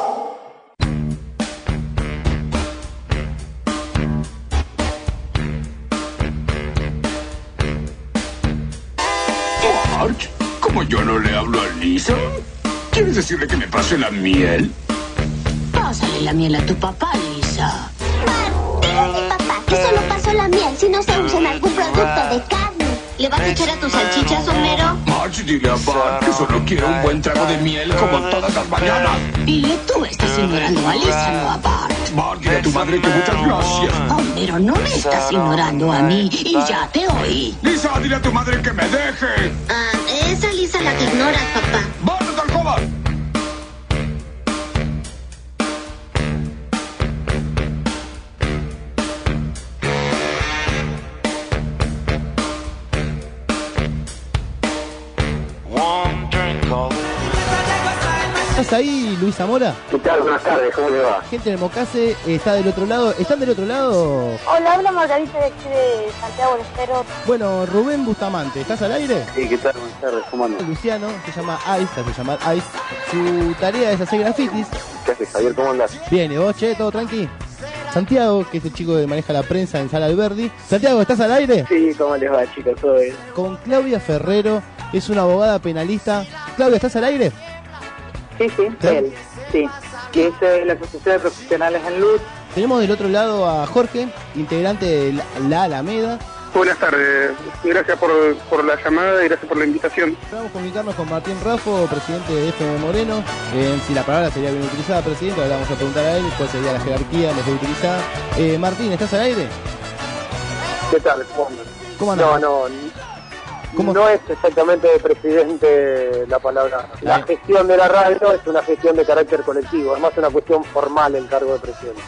Marge, ¿cómo yo no le hablo a Lisa? ¿Quieres decirle que me pase la miel? Pásale la miel a tu papá, Lisa. Dile a mi papá que solo pasó la miel si no se usa en algún producto de carne. ¿Le vas a echar a tus salchichas, Homero? Marge, dile a Bart que solo quiero un buen trago de miel como todas las mañanas. Dile, tú estás ignorando a Lisa, no a Bart. Bart, dile a tu madre que muchas gracias. Homero, no me estás ignorando a mí y ya te oí. Lisa, dile a tu madre que me deje. Ah, esa Lisa la que ignoras, papá. ¡Bart, no te alcohol! ¿Estás ahí, Luis Zamora? ¿Qué tal? Buenas tardes, ¿cómo le va? Gente del Mocase está del otro lado. ¿Están del otro lado? Hola, habla Margarita de aquí de Santiago del Estero. Bueno, Rubén Bustamante, ¿estás al aire? Sí, ¿qué tal? Buenas tardes, ¿cómo andas? Luciano, se llama Ice, se hace llamar Ice. Su tarea es hacer grafitis. ¿Qué haces, Javier? ¿Cómo andás? Bien, ¿y vos, che? ¿Todo tranqui? Santiago, que es el chico que maneja la prensa en Sala Alberdi. Santiago, ¿estás al aire? Sí, ¿cómo les va, chicos? ¿Todo bien? Con Claudia Ferrero, es una abogada penalista. Claudia, ¿estás al aire? Sí, sí, él, sí, que es eh, la Asociación de Profesionales en Luz. Tenemos del otro lado a Jorge, integrante de la, la Alameda. Buenas tardes, gracias por, por la llamada y gracias por la invitación. Vamos a comunicarnos con Martín Raffo, presidente de F M Moreno. Eh, si la palabra sería bien utilizada, presidente, ahora vamos a preguntar a él cuál sería la jerarquía mejor utilizada. Eh, Martín, ¿estás al aire? ¿Qué tal? ¿Cómo andas? ¿Cómo andas? No, no, ¿Cómo? No es exactamente de presidente la palabra. La Ah. gestión de la radio es una gestión de carácter colectivo, es más una cuestión formal el cargo de presidente.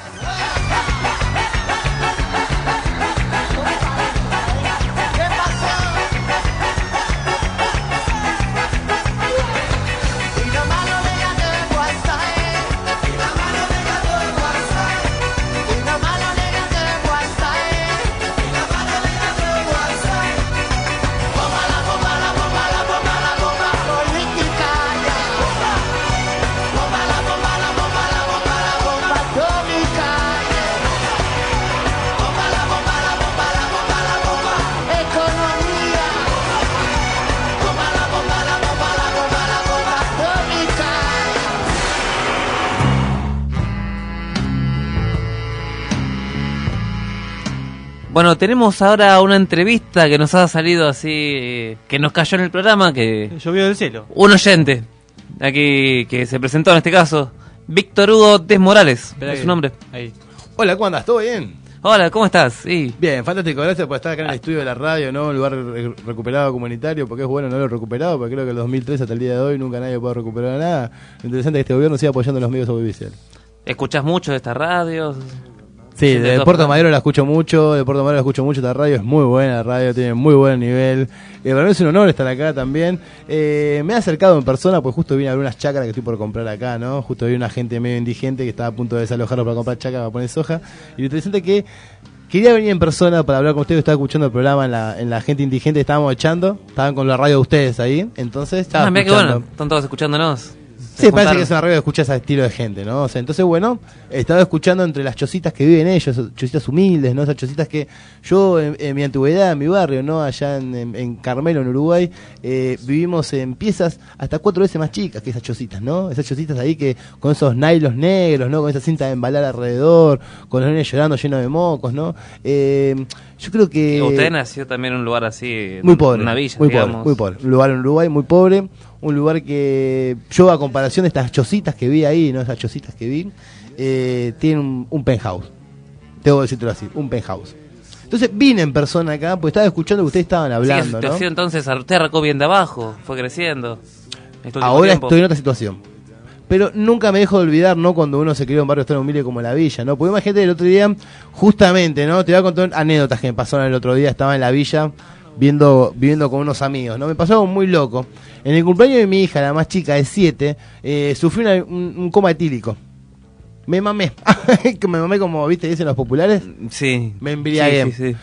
Bueno, tenemos ahora una entrevista que nos ha salido así, que nos cayó en el programa, que... Llovió del cielo. Un oyente, aquí, que se presentó en este caso, Víctor Hugo Desmorales, Esperá es que- su nombre. Ahí. Hola, ¿cómo andas? ¿Todo bien? Hola, ¿cómo estás? Sí. Bien, fantástico, gracias por estar acá en el estudio de la radio, ¿no? Un lugar re- recuperado comunitario, porque es bueno no lo recuperado, porque creo que el dos mil tres hasta el día de hoy nunca nadie puede recuperar nada. Lo interesante es que este gobierno siga apoyando los medios audiovisuales. ¿Escuchás mucho de estas radios? Sí, de de todo Puerto programa. Madero la escucho mucho, de Puerto Madero la escucho mucho, esta radio es muy buena, la radio tiene muy buen nivel. Eh, para mí es un honor estar acá también. Eh, me he acercado en persona, pues justo vine a ver unas chacras que estoy por comprar acá, ¿no? Justo vi una gente medio indigente que estaba a punto de desalojarlo para comprar chacras para poner soja. Y lo interesante es que quería venir en persona para hablar con ustedes, estaba escuchando el programa en la, en la gente indigente, estábamos echando, estaban con la radio de ustedes ahí, entonces estaba Ah, mira qué escuchando. bueno, están todos escuchándonos. Sí, parece que es una radio que escucha ese estilo de gente, ¿no? O sea, entonces, bueno, he estado escuchando entre las chocitas que viven ellos, chocitas humildes, ¿no? Esas chocitas que yo, en, en mi antigüedad, en mi barrio, ¿no? Allá en, en, en Carmelo, en Uruguay, eh, vivimos en piezas hasta cuatro veces más chicas que esas chocitas, ¿no? Esas chocitas ahí que con esos nailos negros, ¿no? Con esa cinta de embalar alrededor, con los nenes llorando llenos de mocos, ¿no? Eh, yo creo que... Usted nació también en un lugar así, Muy pobre, una villa, muy digamos. pobre, muy pobre. Un lugar en Uruguay muy pobre, un lugar que yo a comparación de estas chocitas que vi ahí, no esas chocitas que vi, eh, tiene un, un penthouse. Tengo que decirlo así, un penthouse. Entonces vine en persona acá, porque estaba escuchando que ustedes estaban hablando, Sí, ¿no? situación, entonces, usted arrancó bien de abajo, fue creciendo. este último Ahora tiempo. estoy en otra situación. Pero nunca me dejo de olvidar, ¿no? Cuando uno se crió en un barrio tan humilde como la villa, ¿no? Porque imagínate el otro día, justamente, ¿no? Te voy a contar anécdotas que me pasaron el otro día. Estaba en la villa viendo, viviendo con unos amigos, ¿no? Me pasó algo muy loco. En el cumpleaños de mi hija, la más chica, de siete, eh, sufrí una- un, un coma etílico. Me mamé. Que me mamé como, ¿viste? Dicen los populares. Sí. Me embriagué. Sí, sí, sí.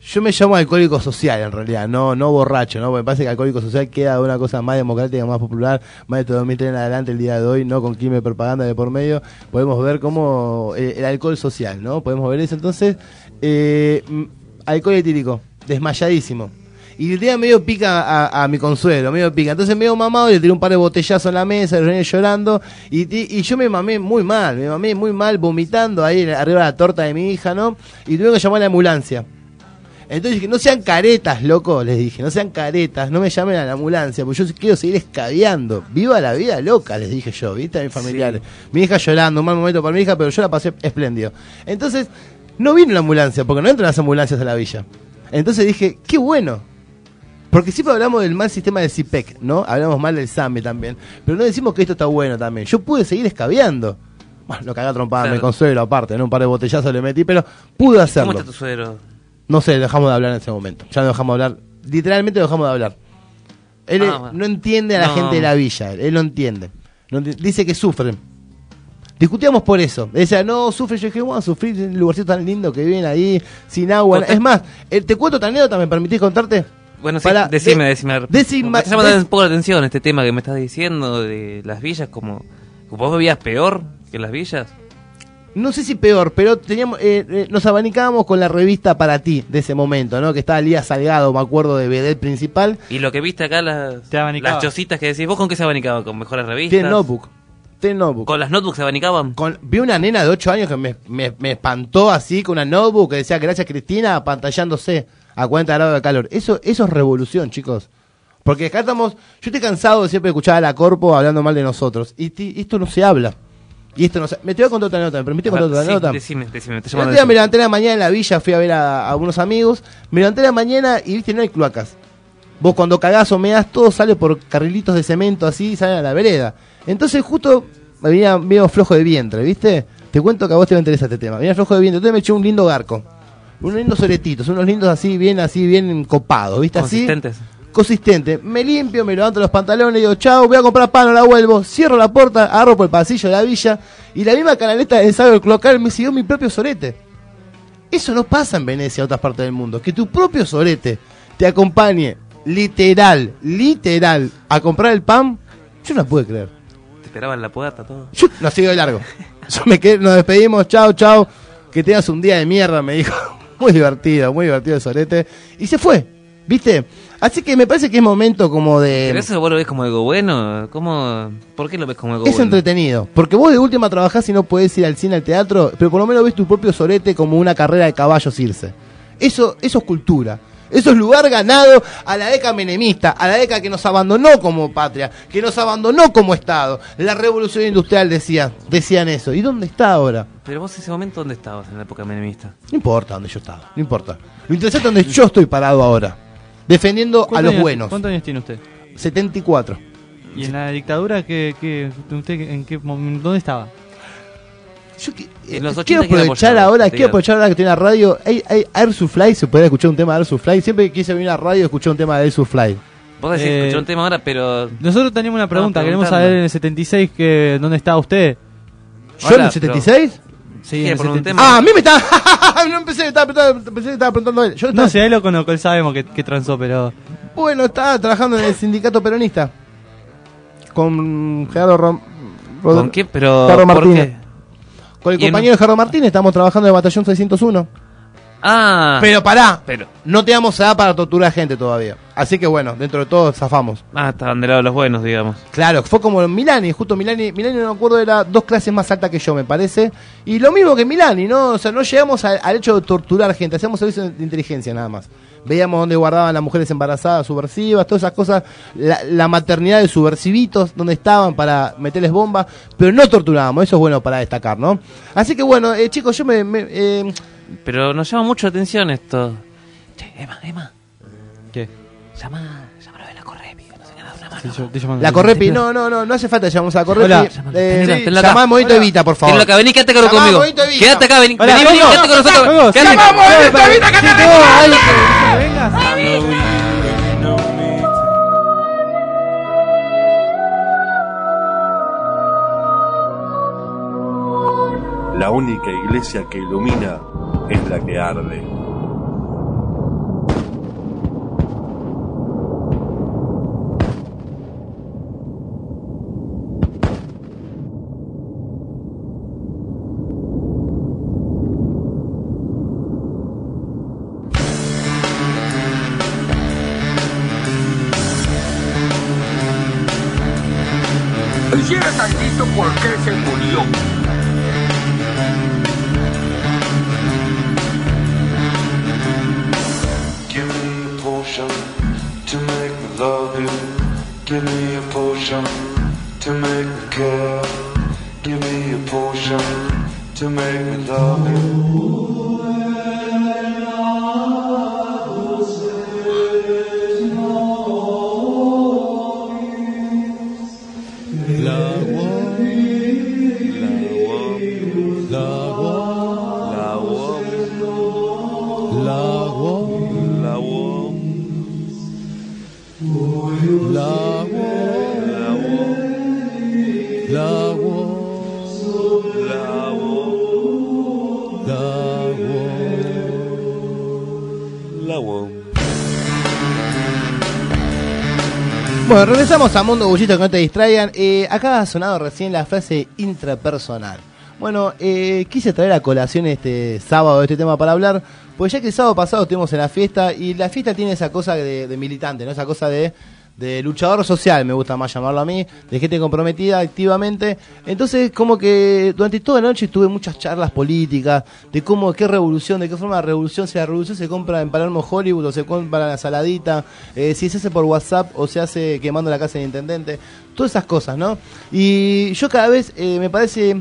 Yo me llamo alcohólico social en realidad, no no borracho, ¿no? Porque me parece que alcohólico social queda de una cosa más democrática, más popular, más de este dos mil tres en adelante el día de hoy, ¿no? Con clima de propaganda de por medio, podemos ver cómo eh, el alcohol social, ¿no? Podemos ver eso. Entonces, eh, alcohol etílico, desmayadísimo. Y el día medio pica a, a mi Consuelo, medio pica. Entonces medio mamado y le tiré un par de botellazos en la mesa, le venía llorando. Y, y, y yo me mamé muy mal, me mamé muy mal, vomitando ahí arriba de la torta de mi hija, ¿no? Y tuve que llamar a la ambulancia. Entonces dije, no sean caretas, loco, les dije, no sean caretas, no me llamen a la ambulancia, porque yo quiero seguir escabeando. Viva la vida loca, les dije yo, ¿viste? A mis familiares. Sí. Mi hija llorando, un mal momento para mi hija, pero yo la pasé espléndido. Entonces, no vino la ambulancia, porque no entran las ambulancias a la villa. Entonces dije, qué bueno. Porque siempre hablamos del mal sistema del C I P E C, ¿no? Hablamos mal del SAME también. Pero no decimos que esto está bueno también. Yo pude seguir escabeando. Bueno, lo cagá trompada, claro. Me Consuelo aparte, ¿no? Un par de botellazos le metí, pero pude hacerlo. ¿Cómo está tu suegro? No sé, dejamos de hablar en ese momento. Ya no dejamos de hablar. Literalmente dejamos de hablar. Él ah, bueno. no entiende a la no. gente de la villa. Él, él no entiende. no entiende. Dice que sufren. Discutíamos por eso. Decía, no, sufre. Yo dije, bueno, sufrir en un lugarcito tan lindo que viven ahí, sin agua. Es más, te cuento otra anécdota, ¿me permitís contarte? Bueno, sí, Para, decime, de, decime. decime me llama des... un poco la atención este tema que me estás diciendo de las villas, como, como vos vivías peor que las villas. No sé si peor, pero teníamos eh, eh, nos abanicábamos con la revista Para Ti de ese momento, ¿no? Que estaba Lía Salgado, me acuerdo, de vedette principal. Y lo que viste acá, las, las chocitas que decís, ¿vos con qué se abanicaba? ¿Con mejores revistas? Tiene notebook. Tiene notebook. ¿Con las notebooks se abanicaban? Con, vi una nena de ocho años que me, me, me espantó así con una notebook que decía, gracias Cristina, apantallándose a cuarenta grados de calor. Eso, eso es revolución, chicos. Porque acá estamos, yo estoy cansado de siempre escuchar a la Corpo hablando mal de nosotros. Y, y esto no se habla. Y esto no sé, me te voy a contar otra nota, ¿me permite contar otra sí, nota? Decime, decime, te el día me levanté la mañana en la villa, fui a ver a, a unos amigos, me levanté la mañana y viste, no hay cloacas. Vos cuando cagás o meás, todo sale por carrilitos de cemento así y salen a la vereda. Entonces justo me venía medio flojo de vientre, ¿viste? Te cuento que a vos te va a interesar este tema. Venía flojo de vientre, entonces me eché un lindo garco. Unos lindos soretitos, unos lindos así, bien así, bien copados, ¿viste? Consistentes. Así. Consistente, me limpio, me levanto los pantalones, digo, chao, voy a comprar pan, no la vuelvo, cierro la puerta, agarro por el pasillo de la villa, y la misma canaleta de salgo del cloacal me siguió mi propio sorete. Eso no pasa en Venecia, en otras partes del mundo, que tu propio sorete te acompañe, literal, literal, a comprar el pan, yo no puedo creer. Te esperaba en la puerta, todo. Yo no sigo de largo, yo me quedé, nos despedimos, chao, chao, que tengas un día de mierda, me dijo, muy divertido, muy divertido el sorete, y se fue, ¿viste? Así que me parece que es momento como de... ¿Pero eso vos lo ves como algo bueno? ¿Cómo? ¿Por qué lo ves como algo es bueno? Es entretenido. Porque vos de última trabajás y no podés ir al cine, al teatro, pero por lo menos ves tu propio sorete como una carrera de caballos irse. Eso, eso es cultura. Eso es lugar ganado a la década menemista, a la década que nos abandonó como patria, que nos abandonó como Estado. La revolución industrial decía, decían eso. ¿Y dónde está ahora? Pero vos en ese momento, ¿dónde estabas en la época menemista? No importa dónde yo estaba, no importa. Lo interesante es donde yo estoy parado ahora. Defendiendo a los años, buenos. ¿Cuántos años tiene usted? setenta y cuatro. ¿Y en la dictadura qué, qué, usted en qué dónde estaba? Yo que, eh, quiero aprovechar apoyado, ahora, quiero aprovechar ahora que tiene la radio. Hay, hay Air Supply, se puede escuchar un tema de Air Supply. Siempre que quise venir a la radio escuché un tema de Air Supply. Vos decís eh, escuchar un tema ahora, pero nosotros teníamos una pregunta, queremos saber en el setenta y seis que dónde estaba usted. ¿Yo Hola, en el setenta y seis? Pero... Sí, en por un tema. Ah, a mí me estaba. No empecé, estaba, pensé que estaba preguntando a él. Yo estaba... No sé, a él lo conozco, él sabemos que, que transó, pero. Bueno, estaba trabajando en el sindicato peronista. Con Gerardo Rom... Rod... ¿Con qué? Pero. Gerardo Martínez. Con el compañero de Gerardo Martínez, estamos trabajando en el batallón seiscientos uno. Ah. Pero pará, pero. no te damos edad para torturar gente todavía. Así que bueno, dentro de todo zafamos. Ah, estaban del lado de los buenos, digamos. Claro, fue como Milani, justo Milani, Milani no me acuerdo, era dos clases más alta que yo, me parece. Y lo mismo que Milani, ¿no? O sea, no llegamos al, al hecho de torturar gente, hacíamos servicio de inteligencia nada más. Veíamos dónde guardaban las mujeres embarazadas, subversivas, todas esas cosas, la, la maternidad de subversivitos, donde estaban para meterles bombas, pero no torturábamos, eso es bueno para destacar, ¿no? Así que bueno, eh, chicos, yo me... me eh, pero nos llama mucho la atención esto. Che, Emma, Emma. ¿Qué? Llama, llámalo de la Correpi, no se gana una mano. Sí, yo, te la Correpi, no, no, no, no hace falta llamamos a la Correpi. Hola. Eh, sí, llamá al Movimiento Evita, por favor. Tenlo acá, vení, quédate acá conmigo. Quédate acá, vení, Hola, vení, vení, quédate con nosotros. Llamá al Movimiento Evita, que te vengas. La única iglesia que ilumina es la que arde. Llega tantito porque se murió. Give me a potion to make me love you. Give me a potion to make me care. Give me a potion to make me love you. Bueno, regresamos a Mundo Bullito, que no te distraigan. Eh, acá ha sonado recién la frase intrapersonal. Bueno, eh, quise traer a colación este sábado este tema para hablar, pues ya que el sábado pasado estuvimos en la fiesta, y la fiesta tiene esa cosa de, de militante, ¿no? Esa cosa de, de luchador social, me gusta más llamarlo a mí, de gente comprometida activamente. Entonces, como que durante toda la noche tuve muchas charlas políticas, de cómo, qué revolución, de qué forma la revolución, si la revolución se compra en Palermo Hollywood o se compra en la Saladita, eh, si se hace por WhatsApp o se hace quemando la casa del intendente, todas esas cosas, ¿no? Y yo cada vez eh, me parece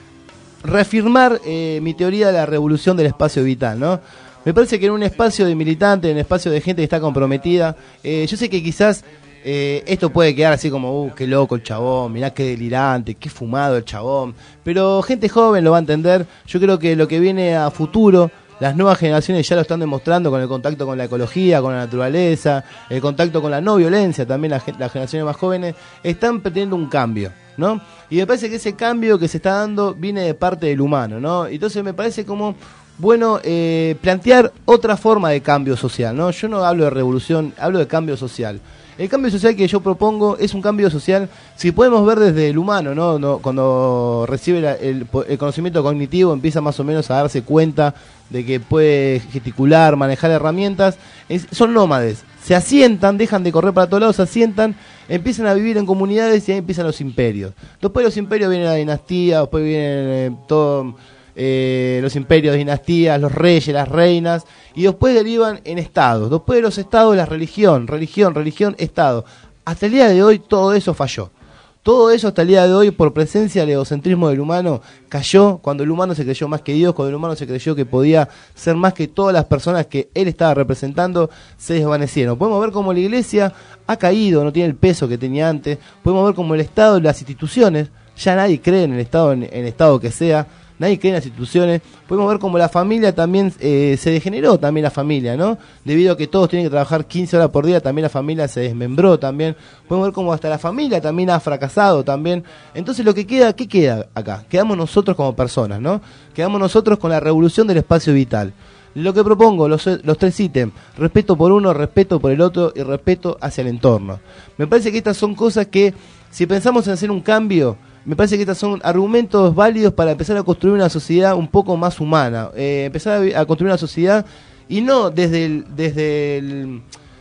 reafirmar eh, mi teoría de la revolución del espacio vital, ¿no? Me parece que en un espacio de militantes, en un espacio de gente que está comprometida, eh, yo sé que quizás eh, esto puede quedar así como, uh, qué loco el chabón, mirá qué delirante, qué fumado el chabón, pero gente joven lo va a entender. Yo creo que lo que viene a futuro, las nuevas generaciones ya lo están demostrando con el contacto con la ecología, con la naturaleza, el contacto con la no violencia, también las, las generaciones más jóvenes están pretendiendo un cambio, ¿no? Y me parece que ese cambio que se está dando viene de parte del humano, ¿no? Entonces me parece como bueno eh, plantear otra forma de cambio social, ¿no? Yo no hablo de revolución, hablo de cambio social. El cambio social que yo propongo es un cambio social, si podemos ver desde el humano, ¿no? no cuando recibe la, el, el conocimiento cognitivo, empieza más o menos a darse cuenta de que puede gesticular, manejar herramientas, es, son nómades, se asientan, dejan de correr para todos lados, se asientan, empiezan a vivir en comunidades y ahí empiezan los imperios. Después de los imperios viene la dinastía, después vienen eh, todo... Eh, los imperios, dinastías, los reyes, las reinas, y después derivan en estados. Después de los estados, la religión, religión, religión, estado. Hasta el día de hoy todo eso falló. Todo eso hasta el día de hoy, por presencia del egocentrismo del humano, cayó cuando el humano se creyó más que Dios, cuando el humano se creyó que podía ser más que todas las personas que él estaba representando, se desvanecieron. Podemos ver cómo la iglesia ha caído, no tiene el peso que tenía antes. Podemos ver cómo el Estado y las instituciones, ya nadie cree en el Estado, en el Estado que sea, nadie cree en las instituciones. Podemos ver cómo la familia también eh, se degeneró, también la familia, ¿no? Debido a que todos tienen que trabajar quince horas por día, también la familia se desmembró también. Podemos ver cómo hasta la familia también ha fracasado también. Entonces lo que queda, ¿qué queda acá? Quedamos nosotros como personas, ¿no? Quedamos nosotros con la revolución del espacio vital. Lo que propongo, los, los tres ítems: respeto por uno, respeto por el otro y respeto hacia el entorno. Me parece que estas son cosas que, si pensamos en hacer un cambio, me parece que estos son argumentos válidos para empezar a construir una sociedad un poco más humana, eh, empezar a, a construir una sociedad, y no desde el, desde el,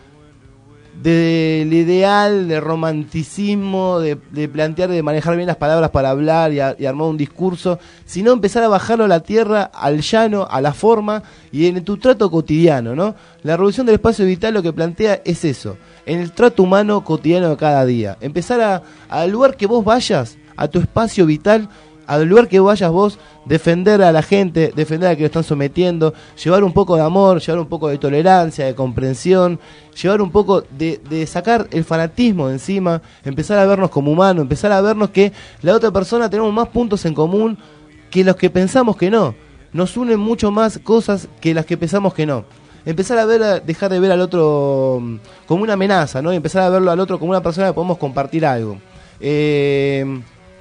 desde el ideal de romanticismo, de, de plantear, de manejar bien las palabras para hablar y, a, y armar un discurso, sino empezar a bajarlo a la tierra, al llano, a la forma y en tu trato cotidiano, ¿no? La revolución del espacio vital lo que plantea es eso, en el trato humano cotidiano de cada día. Empezar a, al lugar que vos vayas, a tu espacio vital, al lugar que vayas vos, defender a la gente, defender a que lo están sometiendo, llevar un poco de amor, llevar un poco de tolerancia, de comprensión, llevar un poco de, de sacar el fanatismo de encima, empezar a vernos como humanos, empezar a vernos que la otra persona tenemos más puntos en común que los que pensamos que no. Nos unen mucho más cosas que las que pensamos que no. Empezar a ver, a dejar de ver al otro como una amenaza, ¿no? Y empezar a verlo al otro como una persona que podemos compartir algo. Eh...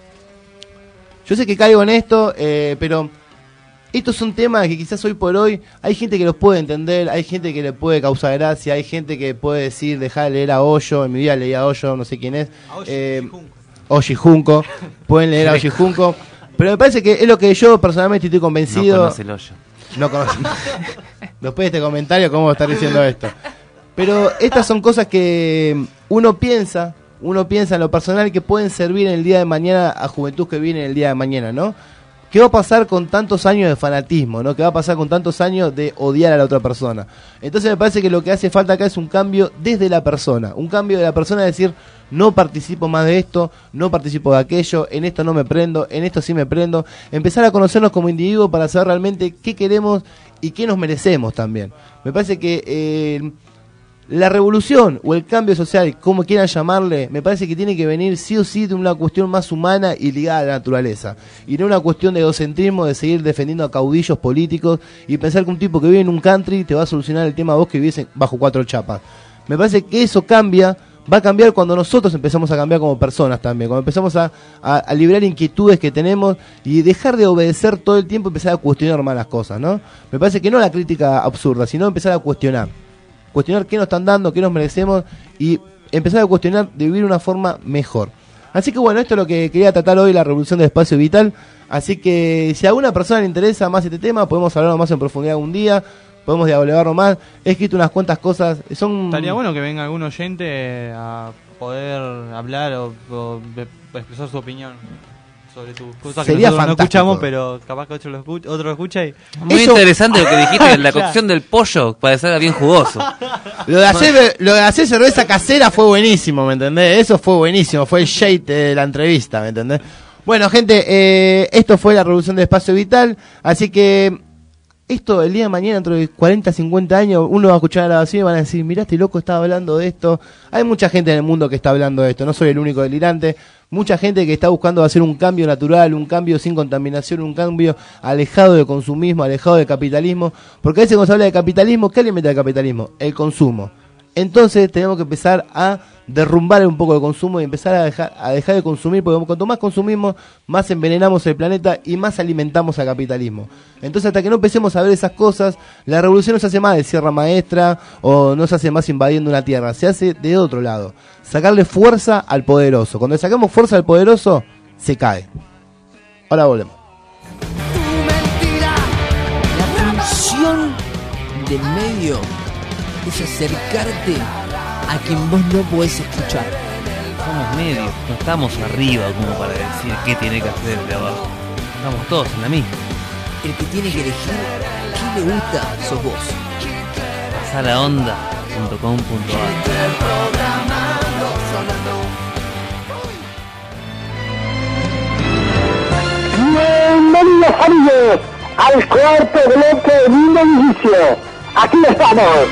Yo sé que caigo en esto, eh, pero estos son temas que quizás hoy por hoy hay gente que los puede entender, hay gente que le puede causar gracia, hay gente que puede decir, dejar de leer a Hoyo, en mi vida leí a Hoyo, no sé quién es, eh, Oji Junco, pueden leer a Oji Junco, pero me parece que es lo que yo personalmente estoy convencido. No conoce el Hoyo. No conoce. Después de este comentario, ¿cómo estar diciendo esto? Pero estas son cosas que uno piensa, uno piensa en lo personal que pueden servir en el día de mañana a juventud que viene en el día de mañana, ¿no? ¿Qué va a pasar con tantos años de fanatismo, ¿no? ¿Qué va a pasar con tantos años de odiar a la otra persona? Entonces me parece que lo que hace falta acá es un cambio desde la persona. Un cambio de la persona, de decir, no participo más de esto, no participo de aquello, en esto no me prendo, en esto sí me prendo. Empezar a conocernos como individuos para saber realmente qué queremos y qué nos merecemos también. Me parece que eh, la revolución o el cambio social, como quieran llamarle, me parece que tiene que venir sí o sí de una cuestión más humana y ligada a la naturaleza. Y no una cuestión de egocentrismo, de seguir defendiendo a caudillos políticos y pensar que un tipo que vive en un country te va a solucionar el tema a vos que vivís bajo cuatro chapas. Me parece que eso cambia, va a cambiar cuando nosotros empezamos a cambiar como personas también, cuando empezamos a, a, a liberar inquietudes que tenemos y dejar de obedecer todo el tiempo y empezar a cuestionar más las cosas, ¿no? Me parece que no la crítica absurda, sino empezar a cuestionar. Cuestionar qué nos están dando, qué nos merecemos y empezar a cuestionar de vivir una forma mejor. Así que bueno, esto es lo que quería tratar hoy, la revolución del espacio vital. Así que si a alguna persona le interesa más este tema, podemos hablarlo más en profundidad un día, podemos dialogarlo más. He escrito unas cuantas cosas, son... Estaría bueno que venga algún oyente a poder hablar o, o expresar su opinión sobre tus cosas que Sería nosotros no fantástico. escuchamos, pero capaz que otro lo escucha, otro lo escucha y... Muy Eso- interesante lo que dijiste, la cocción del pollo para que salga bien jugoso. Lo de, hacer, lo de hacer cerveza casera fue buenísimo, ¿me entendés? Eso fue buenísimo, fue el shade de la entrevista, ¿me entendés? Bueno, gente, eh, esto fue la revolución del espacio vital, así que esto el día de mañana, dentro de cuarenta, cincuenta años, uno va a escuchar la grabación y van a decir, mirá, este loco estaba hablando de esto. Hay mucha gente en el mundo que está hablando de esto, no soy el único delirante. Mucha gente que está buscando hacer un cambio natural, un cambio sin contaminación, un cambio alejado de consumismo, alejado de capitalismo. Porque a veces cuando se habla de capitalismo, ¿qué alimenta el capitalismo? El consumo. Entonces tenemos que empezar a derrumbar un poco el consumo y empezar a dejar, a dejar de consumir, porque cuanto más consumimos, más envenenamos el planeta y más alimentamos al capitalismo. Entonces hasta que no empecemos a ver esas cosas, la revolución no se hace más de sierra maestra o no se hace más invadiendo una tierra, se hace de otro lado. Sacarle fuerza al poderoso. Cuando le sacamos fuerza al poderoso, se cae. Ahora volvemos. La función del medio es acercarte a quien vos no podés escuchar. Somos medios, no estamos arriba como para decir qué tiene que hacer el de abajo. Estamos todos en la misma. El que tiene que elegir qué le gusta sos vos. Pasalaonda punto com punto a r. Bienvenidos amigos al cuarto bloque de Mundo Inicio. Aquí estamos.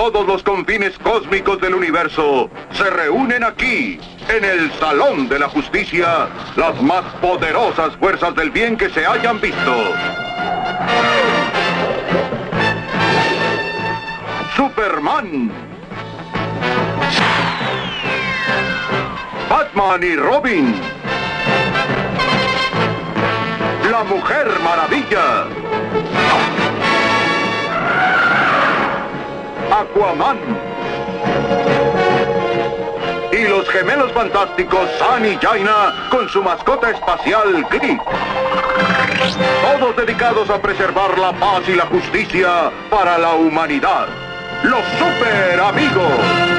todos los confines cósmicos del universo se reúnen aquí, en el Salón de la Justicia, las más poderosas fuerzas del bien que se hayan visto. Superman, Batman y Robin, la Mujer Maravilla, Aquaman y los gemelos fantásticos San y Jaina con su mascota espacial Gris. Todos dedicados a preservar la paz y la justicia para la humanidad. Los Super Amigos.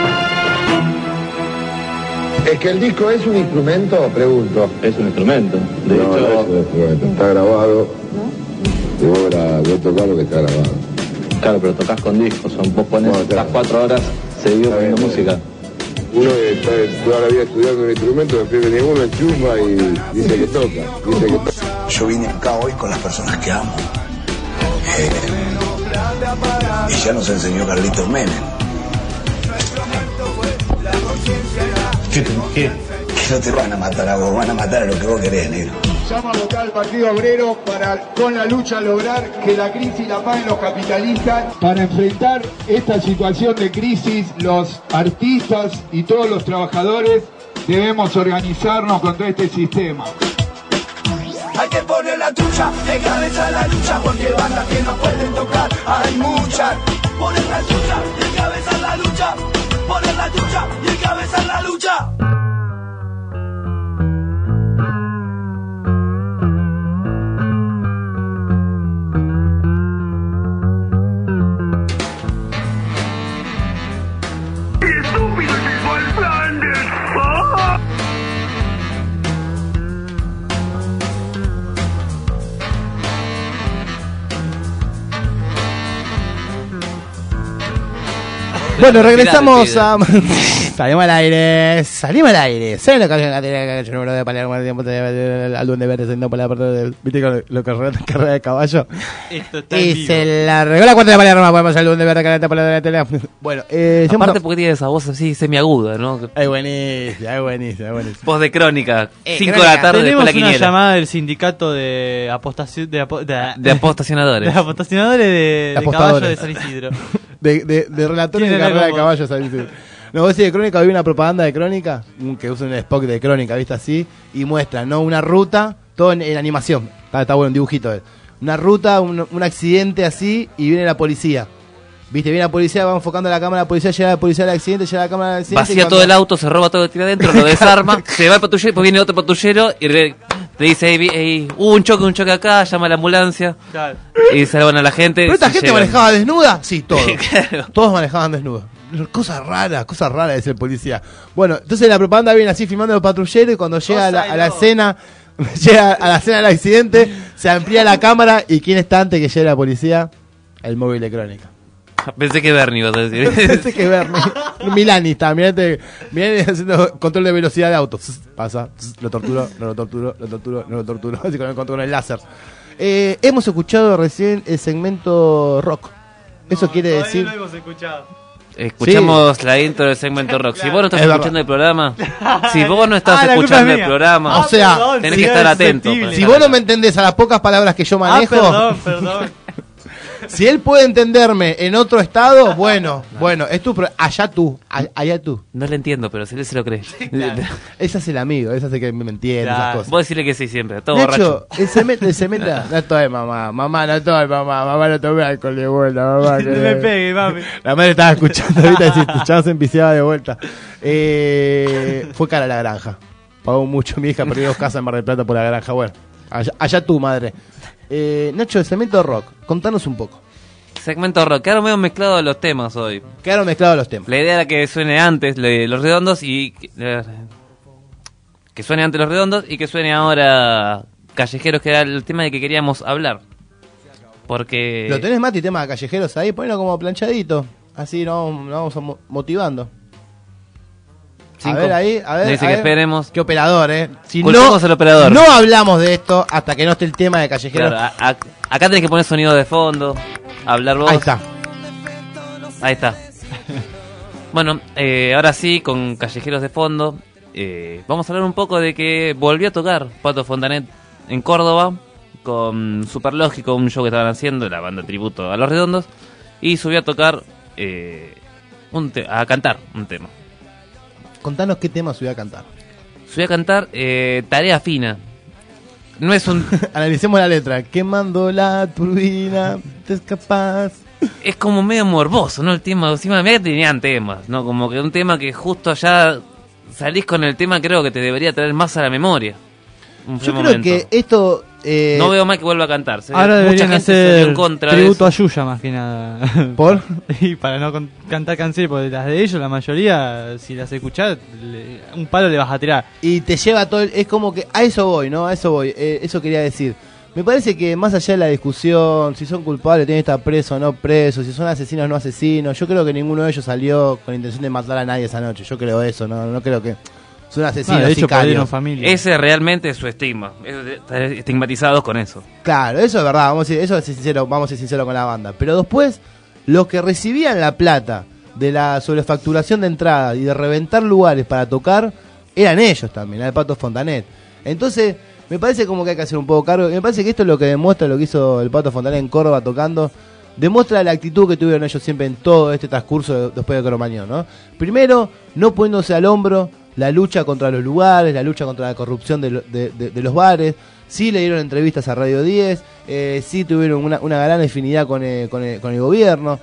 ¿Es que el disco es un instrumento? Pregunto. Es un instrumento. De no, hecho, no es un instrumento. Está grabado. Y vos, la, vos tocás lo que está grabado. claro, pero tocas con discos. Vos pones No, claro. las cuatro horas seguido poniendo música. Uno que está toda la vida estudiando un instrumento, después viene uno, enchufa y dice que toca. Dice que toca. Yo vine acá hoy con las personas que amo. Eh, y ya nos enseñó Carlitos Menem. ¿Qué te qué? Que no te van a matar a vos, van a matar a lo que vos querés, negro. Llamo a votar al Partido Obrero para con la lucha lograr que la crisis la paguen los capitalistas. Para enfrentar esta situación de crisis, los artistas y todos los trabajadores debemos organizarnos contra este sistema. Hay que poner la tuya, de cabeza a la lucha, porque bandas que no pueden tocar, hay muchas. Poner la tuya, de cabeza a la lucha, poner la tuya, de cabeza a la lucha. Bueno, regresamos a... salimos al aire, salimos al aire. ¿Saben lo que hay en la tele? Número de Palermo, el tiempo de al duende verde, no por la parte del... ¿Viste con lo que rueda la carrera de caballo? Esto está Y en vivo. se la regó la cuenta de Palermo, podemos al duende verde, que por la tele. Bueno, eh... Aparte porque tiene esa voz así semiaguda, ¿no? Es buenísima, es buenísima, es buenísima. Voz de crónica, Eh, cinco crónica. de la tarde Tenemos después la una quiniela. llamada del sindicato de apostaci- de, apo- de, De apostacionadores. de apostacionadores de, de Apostadores. caballo de San Isidro. De, de, de relatores de Tiene carrera de algo- caballos, ¿sabes? No, vos decís de Crónica, vi una propaganda de Crónica, un- que usa un Spock de Crónica, ¿viste? Así, y muestra, ¿no? Una ruta, todo en, en animación. Está, está bueno, un dibujito. eh. Una ruta, un, un accidente así, y viene la policía. ¿Viste? Viene la policía, va enfocando la cámara, la policía, llega la policía al accidente, llega la cámara al accidente. y Vacía cuando- todo el auto, se roba todo lo que tiene adentro, lo desarma, se va el patrullero, después viene otro patrullero y re- te dice, hey, vi- hey, hubo un choque, un choque acá, llama a la ambulancia Claro. y salvan a la gente. ¿Pero esta se gente llevan. manejaba desnuda? Sí, todos. Claro. Todos manejaban desnudos. Cosas raras, cosas raras, dice el policía. Bueno, entonces la propaganda viene así filmando a los patrulleros y cuando llega a la, a la escena, llega a la escena del accidente, se amplía la cámara y ¿quién está antes que llegue la policía? El móvil de Crónica. Pensé que Bernie ibas a decir. Pensé que Bernie. Milani está, mirate, Milani haciendo control de velocidad de auto. Pasa, lo torturo, no lo torturo, lo torturo, no lo torturo. Así con el control del láser. Eh, hemos escuchado recién el segmento rock. Eso quiere Todavía decir... no hemos escuchado. Escuchamos la intro del segmento rock. Si vos no estás Es escuchando el programa, si vos no estás Ah, la culpa escuchando es el mía. programa, O sea, tenés si- que estar atento. para Si estar vos no acá. me entendés a las pocas palabras que yo manejo, Ah, perdón, perdón. si él puede entenderme en otro estado, bueno, bueno, es tu pro- allá tú, a- allá tú. No le entiendo, pero si él se lo cree. Ese es el amigo, ese hace que me entiende esas Claro, cosas. vos decirle que sí siempre, todo De borracho. hecho, el cemento, el cemento, no estoy mamá, mamá, no estoy mamá, mamá, no tomé alcohol de vuelta, mamá. que- No me pegue, mami. La madre estaba escuchando ahorita, si escuchaba se empiciaba de vuelta. Eh, fue cara a la granja. Pagó mucho, mi hija perdió dos casas en Mar del Plata por la granja. Bueno, allá, allá tú, madre. Eh, Nacho, el cemento rock, contanos un poco. Segmento rock, quedaron medio mezclados los temas hoy. Quedaron mezclados los temas. La idea era que suene antes le- Los Redondos y... eh, que suene antes Los Redondos y que suene ahora Callejeros, que era el tema de que queríamos hablar. Porque... ¿Lo tenés, Mati, tema de callejeros ahí? Ponelo como planchadito. Así nos, nos vamos mo- motivando. Cinco. A ver ahí, a ver. Dice a que ver. esperemos. Qué operador, eh. Si Culpemos no, al operador. no hablamos de esto hasta que no esté el tema de callejeros. Claro, a- a- acá tenés que poner sonido de fondo, hablar vos. Ahí está. Ahí está. Bueno, eh, ahora sí, con Callejeros de fondo, eh, vamos a hablar un poco de que volvió a tocar Pato Fontanet en Córdoba con Superlógico, un show que estaban haciendo, la banda tributo a Los Redondos, y subió a tocar, eh, un te- a cantar un tema. Contanos qué tema subió a cantar. Subió a cantar eh, Tarea Fina. No es un... Analicemos la letra. Quemando la turbina, te escapas. Es como medio morboso, ¿no? El tema, encima mira que tenían temas, ¿no? Como que un tema que justo allá salís con el tema, creo que te debería traer más a la memoria. Un Yo creo momento. que esto... Eh... No veo mal que vuelva a cantar. Se Ahora mucha deberían gente salió hacer en contra de tributo eso. a Yuya más que nada. ¿Por? Y para no con- cantar canciones, porque las de ellos, la mayoría, si las escuchás, le- un palo le vas a tirar. Y te lleva todo el- es como que a eso voy, ¿no? A eso voy, eh, eso quería decir. Me parece que más allá de la discusión, si son culpables tienen que estar presos o no presos, si son asesinos o no asesinos, yo creo que ninguno de ellos salió con la intención de matar a nadie esa noche. Yo creo eso, no, no creo que son asesinos, No, de hecho, sicarios. perdieron familia. Ese realmente es su estigma. Es- Están estigmatizados con eso. Claro, eso es verdad, vamos a, decir, eso es sincero, vamos a ser sinceros con la banda. Pero después, los que recibían la plata de la sobrefacturación de entrada y de reventar lugares para tocar, eran ellos también, era el Pato Fontanet. Entonces, me parece como que hay que hacer un poco cargo. Me parece que esto es lo que demuestra lo que hizo el Pato Fontanet en Córdoba tocando. Demuestra la actitud que tuvieron ellos siempre en todo este transcurso de- después de Cromañón, ¿no? Primero, no poniéndose al hombro la lucha contra los lugares, la lucha contra la corrupción de, lo- de- de- de los bares. Sí le dieron entrevistas a Radio diez, eh, sí tuvieron una, una gran afinidad con el, con el, con el gobierno.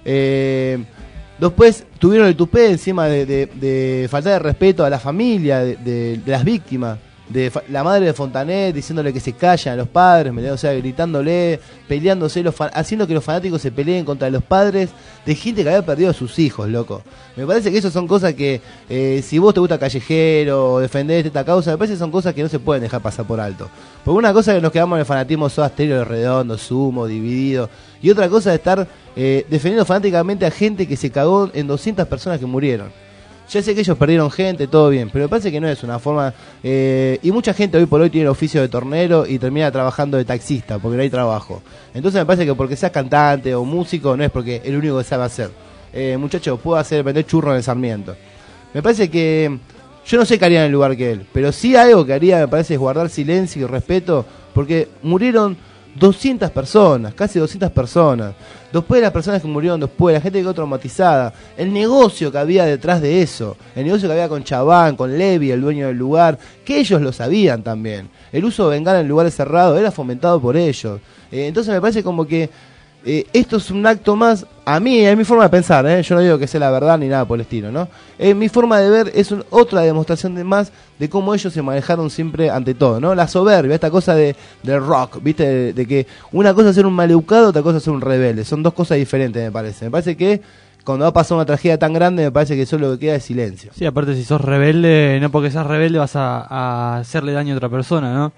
Eh, después tuvieron el tupé encima de, de, de faltar de respeto a la familia de, de- de las víctimas. De fa- la madre de Fontanet diciéndole que se callen a los padres, ¿me entiendes? O sea, gritándole, peleándose, los fa- haciendo que los fanáticos se peleen contra los padres de gente que había perdido a sus hijos, loco. Me parece que eso son cosas que, eh, si vos te gusta Callejero o defendés esta causa, me parece que son cosas que no se pueden dejar pasar por alto. Porque una cosa es que nos quedamos en el fanatismo Soda Stereo, Redondo, Sumo, Dividido, y otra cosa es estar eh, defendiendo fanáticamente a gente que se cagó en doscientas personas que murieron. Ya sé que ellos perdieron gente, todo bien, pero me parece que no es una forma... Eh, y mucha gente hoy por hoy tiene el oficio de tornero y termina trabajando de taxista, porque no hay trabajo. Entonces me parece que porque seas cantante o músico no es porque el único que sabe hacer. Eh, muchachos, puedo hacer vender churros en el Sarmiento. Me parece que... Yo no sé qué haría en el lugar que él, pero sí algo que haría, me parece, es guardar silencio y respeto, porque murieron doscientas personas, casi doscientas personas. Después de las personas que murieron después, la gente que quedó traumatizada, el negocio que había detrás de eso, el negocio que había con Chabán, con Levi, el dueño del lugar, que ellos lo sabían también. El uso de bengala en lugares cerrados era fomentado por ellos. Eh, entonces me parece como que eh, esto es un acto más, a mí, es mi forma de pensar, ¿eh? Yo no digo que sea la verdad ni nada por el estilo, ¿no? Eh, mi forma de ver es un, otra demostración de más de cómo ellos se manejaron siempre ante todo, ¿no? La soberbia, esta cosa de, de rock, ¿viste? De, de que una cosa es ser un maleducado, otra cosa es ser un rebelde. Son dos cosas diferentes, me parece. Me parece que cuando va a pasar una tragedia tan grande, me parece que solo lo que queda es silencio. Sí, aparte si sos rebelde, no porque seas rebelde vas a, a hacerle daño a otra persona, ¿no?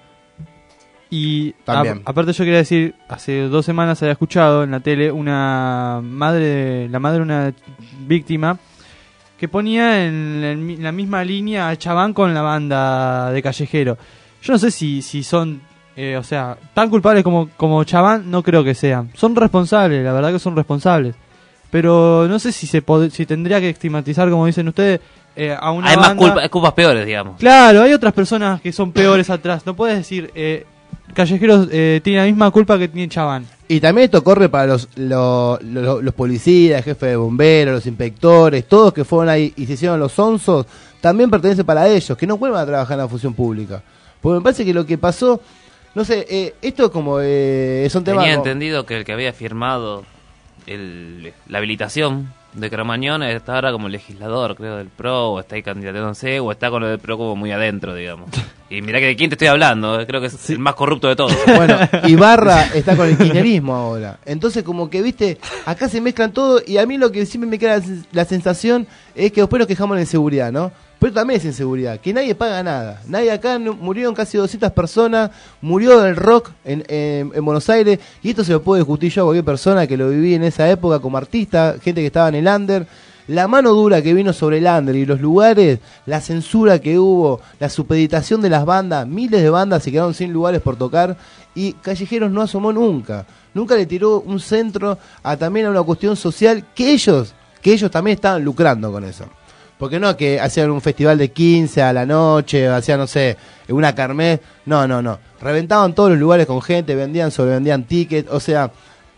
Y También. a- aparte yo quería decir, hace dos semanas había escuchado en la tele una madre, la madre de una víctima que ponía en, en mi- en la misma línea a Chabán con la banda de Callejero. Yo no sé si, si son, eh, o sea, tan culpables como, como Chabán, no creo que sean. Son responsables, la verdad que son responsables. Pero no sé si se pod- si tendría que estigmatizar, como dicen ustedes, eh, a una Hay más banda. culpa, hay culpas peores, digamos. Claro, hay otras personas que son peores atrás. No puedes decir, eh, Callejeros eh, tiene la misma culpa que tiene Chabán. Y también esto corre para los, los, los, los policías, jefes de bomberos, los inspectores, todos que fueron ahí y se hicieron los onzos, también pertenece para ellos, que no vuelvan a trabajar en la función pública. Porque me parece que lo que pasó, no sé, eh, esto como eh, son temas... Tenía como- entendido que el que había firmado el, la habilitación de Cromañón está ahora como legislador, creo, del P R O, o está ahí candidatándose, o está con lo del P R O como muy adentro, digamos. Y mirá que de quién te estoy hablando, eh, creo que es el más corrupto de todos. Bueno, Ibarra está con el kirchnerismo ahora. Entonces, como que, viste, acá se mezclan todo y a mí lo que siempre me queda la, la sensación es que después nos quejamos de la inseguridad, ¿no? Pero también es inseguridad, que nadie paga nada. Nadie acá, no- murieron casi doscientas personas, murió el rock en, en, en Buenos Aires, y esto se lo puedo discutir yo a cualquier persona que lo viví en esa época como artista, gente que estaba en el under. La mano dura que vino sobre el under y los lugares, la censura que hubo, la supeditación de las bandas, miles de bandas se quedaron sin lugares por tocar y Callejeros no asomó nunca. Nunca le tiró un centro a también a una cuestión social que ellos, que ellos también estaban lucrando con eso. Porque no que hacían un festival de quince a la noche, hacían, no sé, una kermés. No, no, no. Reventaban todos los lugares con gente, vendían, sobrevendían tickets. O sea,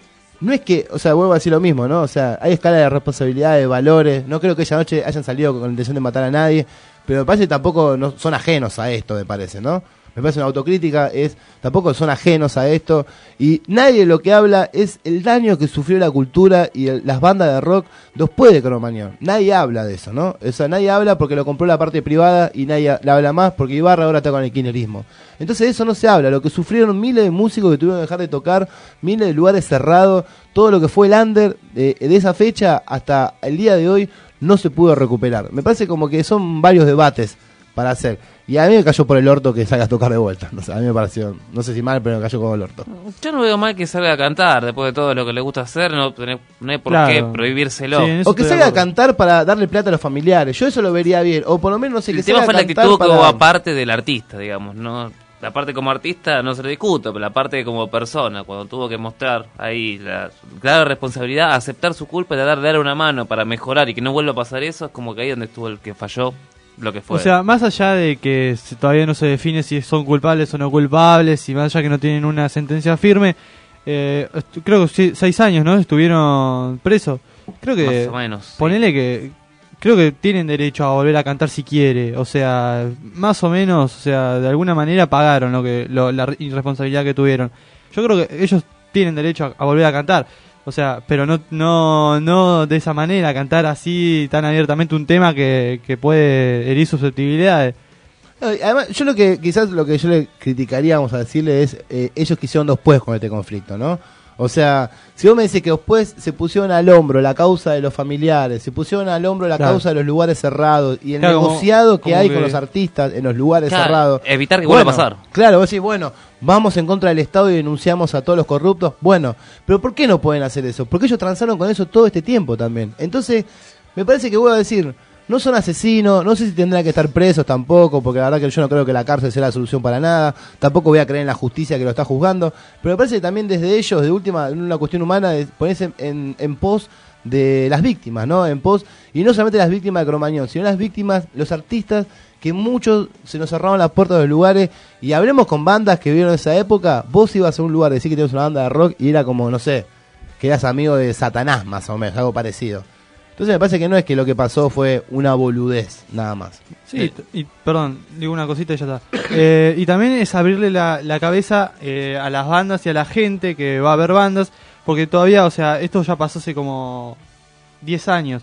no es que, o sea, vuelvo a decir lo mismo, ¿no? O sea, hay escala de responsabilidad, de valores. No creo que esa noche hayan salido con la intención de matar a nadie. Pero me parece que tampoco no, son ajenos a esto, me parece, ¿no? Me parece una autocrítica, es tampoco son ajenos a esto. Y nadie lo que habla es el daño que sufrió la cultura y el, las bandas de rock después de Cromañón. Nadie habla de eso, ¿no? O sea, nadie habla porque lo compró la parte privada y nadie la habla más porque Ibarra ahora está con el kirchnerismo. Entonces de eso no se habla. Lo que sufrieron miles de músicos que tuvieron que dejar de tocar, miles de lugares cerrados, todo lo que fue el under de, de esa fecha hasta el día de hoy no se pudo recuperar. Me parece como que son varios debates para hacer. Y a mí me cayó por el orto que salga a tocar de vuelta. No sé, a mí me pareció, no sé si mal, pero me cayó como el orto. Yo no veo mal que salga a cantar después de todo lo que le gusta hacer. No, no hay por Claro. qué prohibírselo. Sí, o que salga a cantar para darle plata a los familiares. Yo eso lo vería bien. O por lo menos no sé, que El tema salga fue a la cantar actitud que para... hubo aparte del artista, digamos. No, la parte como artista no se lo discuto, pero la parte como persona, cuando tuvo que mostrar ahí la clara responsabilidad, aceptar su culpa y dar, dar una mano para mejorar y que no vuelva a pasar eso, es como que ahí donde estuvo el que falló lo que fue. O sea, más allá de que se- todavía no se define si son culpables o no culpables, y más allá que no tienen una sentencia firme, eh, estu- creo que sí, seis años, ¿no? Estuvieron presos. Creo que... Más o menos, sí. Ponele que... Creo que tienen derecho a volver a cantar si quiere. O sea, más o menos, o sea, de alguna manera pagaron lo que lo, la irresponsabilidad que tuvieron. Yo creo que ellos tienen derecho a, a volver a cantar. O sea, pero no no no de esa manera, cantar así tan abiertamente un tema que, que puede herir susceptibilidades. No, y además, yo lo que quizás lo que yo le criticaría, vamos a decirle, es eh, ellos quisieron después con este conflicto, ¿no? O sea, si vos me decís que después se pusieron al hombro la causa de los familiares, se pusieron al hombro la Claro. causa de los lugares cerrados y el Claro, como- negociado que como hay que- con los artistas en los lugares Claro, cerrados. evitar que vuelva a Bueno, pasar. Claro, vos decís, bueno, vamos en contra del Estado y denunciamos a todos los corruptos. Bueno, pero ¿por qué no pueden hacer eso? Porque ellos transaron con eso todo este tiempo también. Entonces, me parece que voy a decir, no son asesinos, no sé si tendrán que estar presos tampoco, porque la verdad que yo no creo que la cárcel sea la solución para nada, tampoco voy a creer en la justicia que lo está juzgando, pero me parece que también desde ellos, de última, en una cuestión humana, de ponerse en, en pos de las víctimas, ¿no? En pos, y no solamente las víctimas de Cromañón, sino las víctimas, los artistas, que muchos se nos cerraron las puertas de los lugares, y hablemos con bandas que vivieron esa época, vos ibas a un lugar, decís que tenías una banda de rock, y era como, no sé, que eras amigo de Satanás, más o menos, algo parecido. Entonces me parece que no es que lo que pasó fue una boludez, nada más. Sí, y perdón, digo una cosita y ya está. Eh, y también es abrirle la, la cabeza eh, a las bandas y a la gente que va a ver bandas, porque todavía, o sea, esto ya pasó hace como diez años,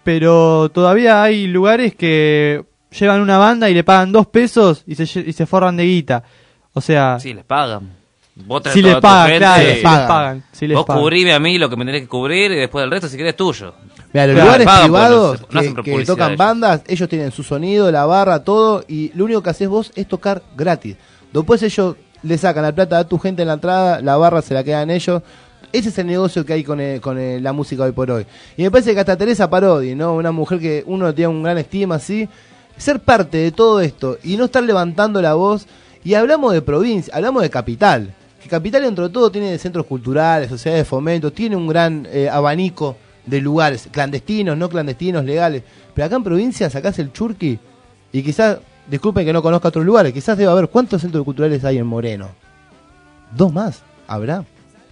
pero todavía hay lugares que llevan una banda y le pagan dos pesos y se, lle- y se forran de guita. O sea... Sí, les pagan. Vos traes Si toda les tu pagan, gente, claro, si les pagan, si les vos pagan. cubrime a mí lo que me tenés que cubrir y después del resto, si querés, tuyo. Mira, los Claro, lugares pagan, privados pues, no, no hacen que, que publicidad tocan ellos. bandas, ellos tienen su sonido, la barra, todo, y lo único que haces vos es tocar gratis. Después ellos le sacan la plata a tu gente en la entrada, la barra se la quedan ellos. Ese es el negocio que hay con, el- con el- la música hoy por hoy. Y me parece que hasta Teresa Parodi, ¿no? Una mujer que uno tiene un gran estima así, ser parte de todo esto y no estar levantando la voz. Y hablamos de provincia, hablamos de capital. Que Capital, dentro de todo, tiene centros culturales, sociedades de fomento, tiene un gran eh, abanico de lugares, clandestinos, no clandestinos, legales. Pero acá en provincia sacás el Churqui y quizás, disculpen que no conozca otros lugares, quizás debe haber, ¿cuántos centros culturales hay en Moreno? ¿Dos más? ¿Habrá?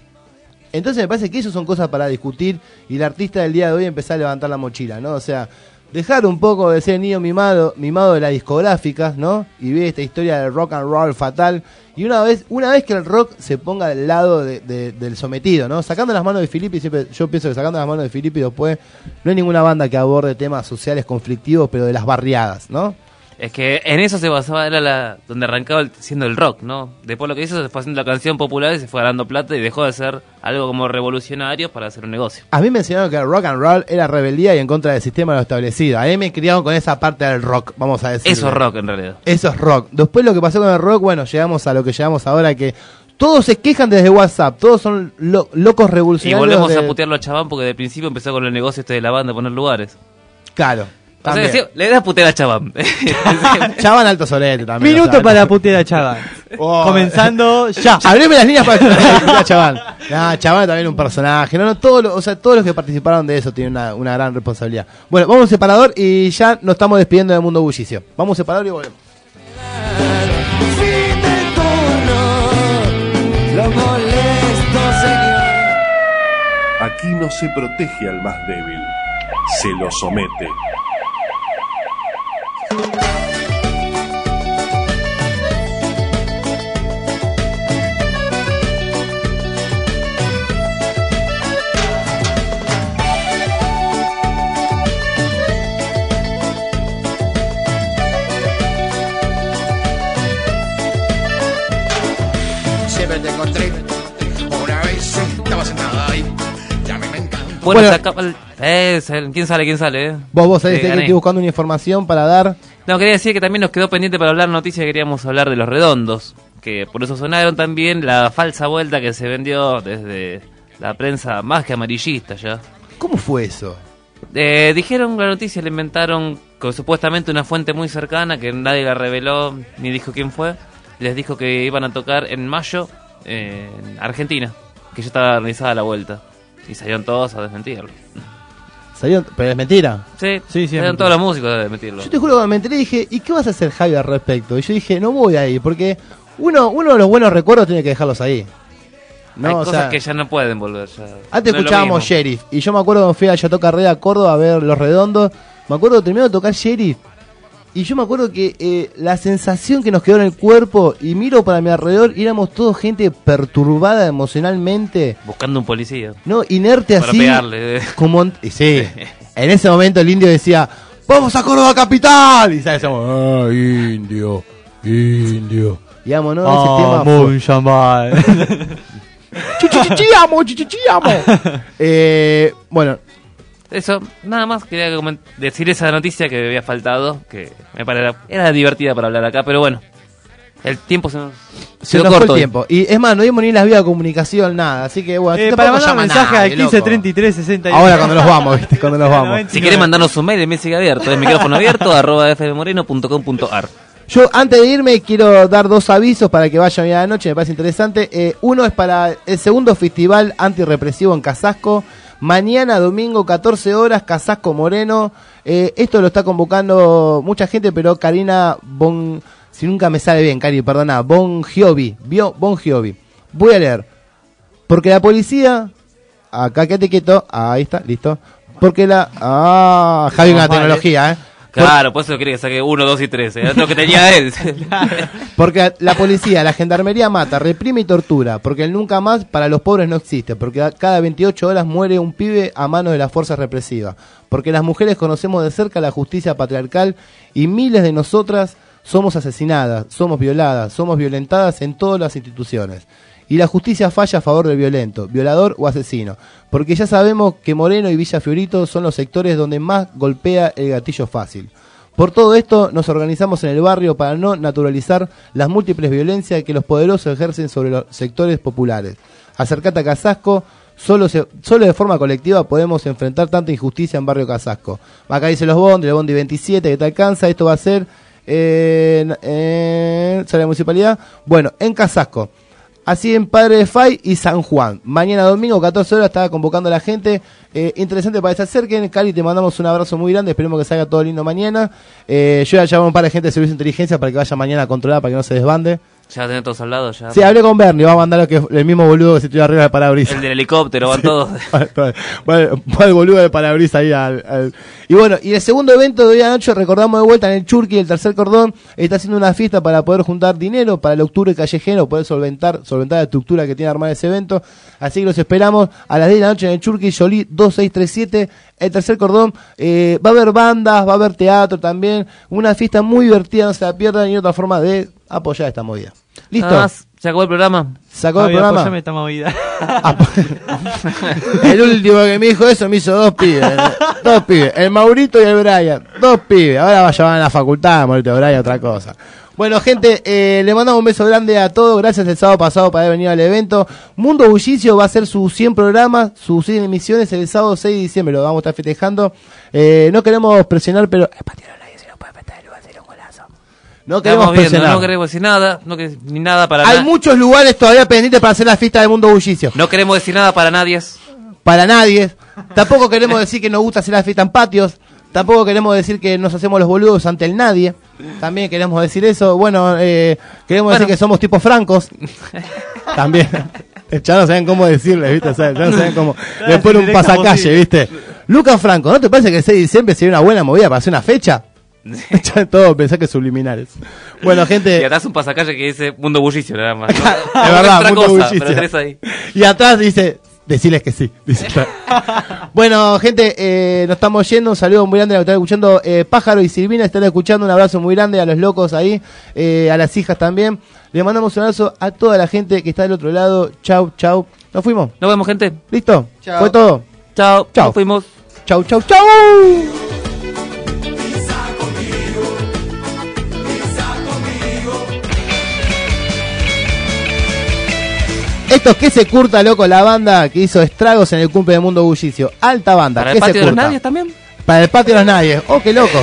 Entonces me parece que eso son cosas para discutir y el artista del día de hoy empezar a levantar la mochila, ¿no? O sea, dejar un poco de ser niño mimado, mimado de las discográficas, ¿no? Y ver esta historia del rock and roll fatal. Y una vez, una vez que el rock se ponga del lado de- de- del sometido, ¿no? Sacando las manos de Filippi, siempre, yo pienso que sacando las manos de Filippi después, no hay ninguna banda que aborde temas sociales conflictivos, pero de las barriadas, ¿no? Es que en eso se basaba, era la donde arrancaba el- siendo el rock, ¿no? Después lo que hizo se fue haciendo la canción popular y se fue ganando plata y dejó de ser algo como revolucionario para hacer un negocio. A mí me enseñaron que el rock and roll era rebeldía y en contra del sistema de lo establecido. A mí me criaron con esa parte del rock, vamos a decir. Eso es rock en realidad. Eso es rock. Después lo que pasó con el rock, bueno, llegamos a lo que llegamos ahora, que todos se quejan desde WhatsApp, todos son lo- locos Y revolucionarios. volvemos de- a putearlo a Chabán porque de principio empezó con el negocio este de la banda, poner lugares. Claro. O sea, sí, le das putear a Chabán. Chabán alto solete también. Minuto o sea, para putear a Chabán. Oh. Comenzando ya. Abrime las líneas para putear a Chabán. Nah, Chabán también un personaje. No, no, todos los, o sea, todos los que participaron de eso tienen una, una gran responsabilidad. Bueno, vamos a un separador y ya nos estamos despidiendo del mundo bullicio. Vamos a un separador y volvemos. Fin de turno, lo molesto, señor. Aquí no se protege al más débil, se lo somete. Siempre te encontré, una vez estaba sentado ahí, ya me encanta. Bueno, Bueno. se acaba el- eh, se- ¿quién sale? ¿Quién sale? Eh? Vos, vos sabés Eh, que gané. estoy buscando una información para dar. No, quería decir que también nos quedó pendiente para hablar noticias, queríamos hablar de los redondos, que por eso sonaron también la falsa vuelta que se vendió desde la prensa más que amarillista ya. ¿Cómo fue eso? Eh, dijeron la noticia, le inventaron con supuestamente una fuente muy cercana que nadie la reveló ni dijo quién fue. Les dijo que iban a tocar en mayo eh, en Argentina, que ya estaba organizada la vuelta. Y salieron todos a desmentirlo. Salió, pero es mentira. Sí, Sí, sí, es salieron mentira. todos los músicos a desmentirlo. Yo te juro que me enteré y dije, ¿y qué vas a hacer, Javi, al respecto? Y yo dije, no voy a ir, porque uno, uno de los buenos recuerdos tiene que dejarlos ahí. No, Hay o cosas sea, que ya no pueden volver. Ya. antes No es lo escuchábamos mismo. Sheriff, y yo me acuerdo cuando fui a Chateau Carrera, Córdoba, a ver Los Redondos, me acuerdo que terminó de tocar Sheriff, y yo me acuerdo que eh, la sensación que nos quedó en el cuerpo, y miro para mi alrededor, y éramos todos gente perturbada emocionalmente, Buscando un policía. no, inerte Para así, pegarle. como, y sí, en ese momento el indio decía, ¡vamos a Córdoba capital! Y sabes, somos, ¡ah, indio, indio! Digamos, ¿no? Ese tema Ah, fue- muy llamado. ¡Chichichichiamo, chichichiamo! eh, bueno, Eso, nada más quería coment- decir esa noticia que me había faltado, que me parecía era divertida para hablar acá, pero bueno, el tiempo se nos, se quedó nos fue corto el hoy. tiempo. Y es más, no dimos ni las vías de comunicación, nada. Así que bueno, Eh, tampoco para mandar llama un mensaje nadie, al quince loco. treinta y tres sesenta y uno. Ahora cuando nos vamos, ¿viste? Cuando nos vamos. Si quieren mandarnos un mail, el mail sigue abierto, es micrófono abierto, arroba fmmoreno punto com punto ar. Yo antes de irme quiero dar dos avisos para que vayan bien a la noche, me parece interesante. Eh, uno es para el segundo festival antirrepresivo en Casasco. Mañana domingo catorce horas, Casasco Moreno. Eh, esto lo está convocando mucha gente, pero Karina Bon... Si nunca me sale bien, Cari, perdona. Bon Giovi. Bio, Bon Giovi. Voy a leer. Porque la policía... Acá quédate quieto. Ahí está, listo. Porque la... Ah, Javi con la Vale. tecnología, ¿eh? Claro, por eso quiere que saque uno, dos y tres, ¿eh? es lo que tenía él. Porque la policía, la gendarmería mata, reprime y tortura. Porque el nunca más para los pobres no existe. Porque a- cada veintiocho horas muere un pibe a manos de las fuerzas represivas. Porque las mujeres conocemos de cerca la justicia patriarcal y miles de nosotras somos asesinadas, somos violadas, somos violentadas en todas las instituciones. Y la justicia falla a favor del violento, violador o asesino. Porque ya sabemos que Moreno y Villa Fiorito son los sectores donde más golpea el gatillo fácil. Por todo esto nos organizamos en el barrio para no naturalizar las múltiples violencias que los poderosos ejercen sobre los sectores populares. Acercate a Casasco, solo, se, solo de forma colectiva podemos enfrentar tanta injusticia en Barrio Casasco. Acá dice los Bondi, el Bondi veintisiete que te alcanza, esto va a ser en, en, ¿sabe la municipalidad? Bueno, en Casasco. Así en Padre de Fay y San Juan. Mañana domingo, catorce horas, estaba convocando a la gente. Eh, interesante para que se acerquen. Cali, te mandamos un abrazo muy grande. Esperemos que salga todo lindo mañana. Eh, yo ya llamé a un par de gente de servicio de inteligencia para que vaya mañana a controlar, para que no se desbande. Ya tenés todos al lado, ya. Sí, hablé con Bernie. Va a mandar lo que, el mismo boludo que se tiró arriba del parabrisas. El del helicóptero, van todos. Va va el boludo del parabrisas ahí al, al- Y bueno, y el segundo evento de hoy a noche, recordamos de vuelta en el Churqui, el tercer cordón, está haciendo una fiesta para poder juntar dinero para el octubre callejero, poder solventar, solventar la estructura que tiene armar ese evento. Así que los esperamos a las diez de la noche en el Churqui, Jolie dos seis tres siete, el tercer cordón. Eh, va a haber bandas, va a haber teatro también, una fiesta muy divertida, no se la pierdan, y otra forma de apoyar esta movida. ¿Listo? Nada más, ¿se acabó el programa? ¿Se acabó el Javi, programa? apoyame esta movida. El último que me dijo eso me hizo dos pibes. Dos pibes. El Maurito y el Brian. Dos pibes. Ahora va a llevar a la facultad, Maurito y Brian, otra cosa. Bueno, gente, eh, le mandamos un beso grande a todos. Gracias el sábado pasado por haber venido al evento. Mundo Bullicio va a hacer sus cien programas, sus cien emisiones el sábado seis de diciembre. Lo vamos a estar festejando. Eh, no queremos presionar, pero... No queremos Estamos viendo, presionar. no queremos decir nada, no que, ni nada para Hay nadie. muchos lugares todavía pendientes para hacer la fiesta de Mundo Bullicio. No queremos decir nada para nadie. Para nadie. Tampoco queremos decir que nos gusta hacer la fiesta en patios. Tampoco queremos decir que nos hacemos los boludos ante el nadie. También queremos decir eso. Bueno, eh, queremos Bueno. decir que somos tipos francos. También. Ya no saben cómo decirle, ¿viste? O sea, ya no saben cómo. Le ponen un pasacalle, ¿viste? Lucas Franco, ¿no te parece que el seis de diciembre sería una buena movida para hacer una fecha? Ya todo pensá que subliminares. Bueno, gente. Y atrás un pasacalle que dice Mundo Bullicio, nada más. ¿no? Es verdad, Otra Mundo cosa, Bullicio. pero tenés ahí. Y atrás dice, deciles que sí. Dice. Bueno, gente, eh, nos estamos yendo. Un saludo muy grande a los que están escuchando. Eh, Pájaro y Silvina están escuchando. Un abrazo muy grande a los locos ahí, eh, a las hijas también. Le mandamos un abrazo a toda la gente que está del otro lado. Chau, chau. Nos fuimos. Nos vemos, gente. ¿Listo? Chau. ¿Fue todo? Chao. Chau. Nos fuimos. Chau, chau, chau. Esto es que se curta, loco, la banda que hizo estragos en el cumple de Mundo Bullicio. Alta banda. ¿Para ¿Qué el patio se de los curta? nadies también? Para el patio de los nadies. Oh, qué loco.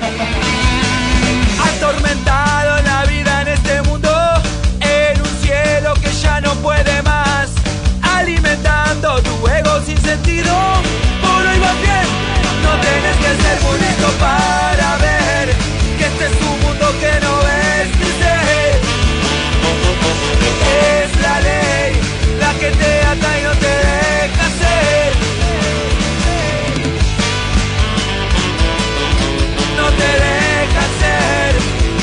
Atormentado la vida en este mundo, en un cielo que ya no puede más, alimentando tu ego sin sentido. Por hoy vas bien, no tienes que ser muy listo para ver que este es un mundo que no ves ni sé. Es la ley la que te ata y no te deja ser. No te deja ser.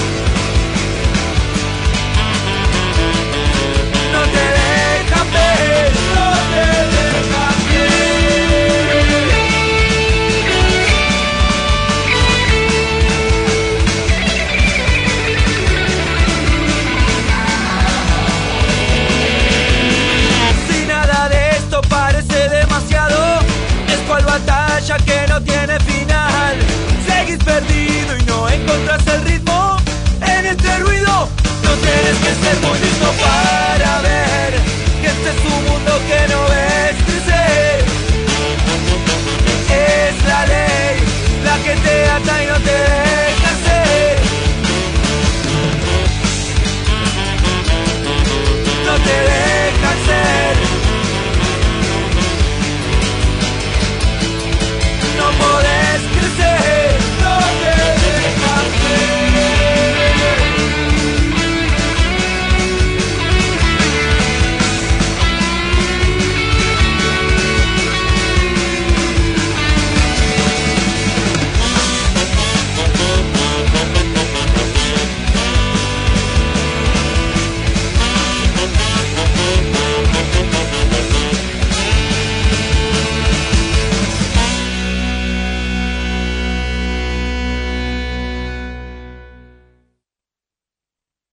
No te deja ver. No te deja Si nada de esto parece demasiado, es cual batalla que no tiene final. Seguís perdido y no encontrás el ritmo en este ruido. No tienes que ser muy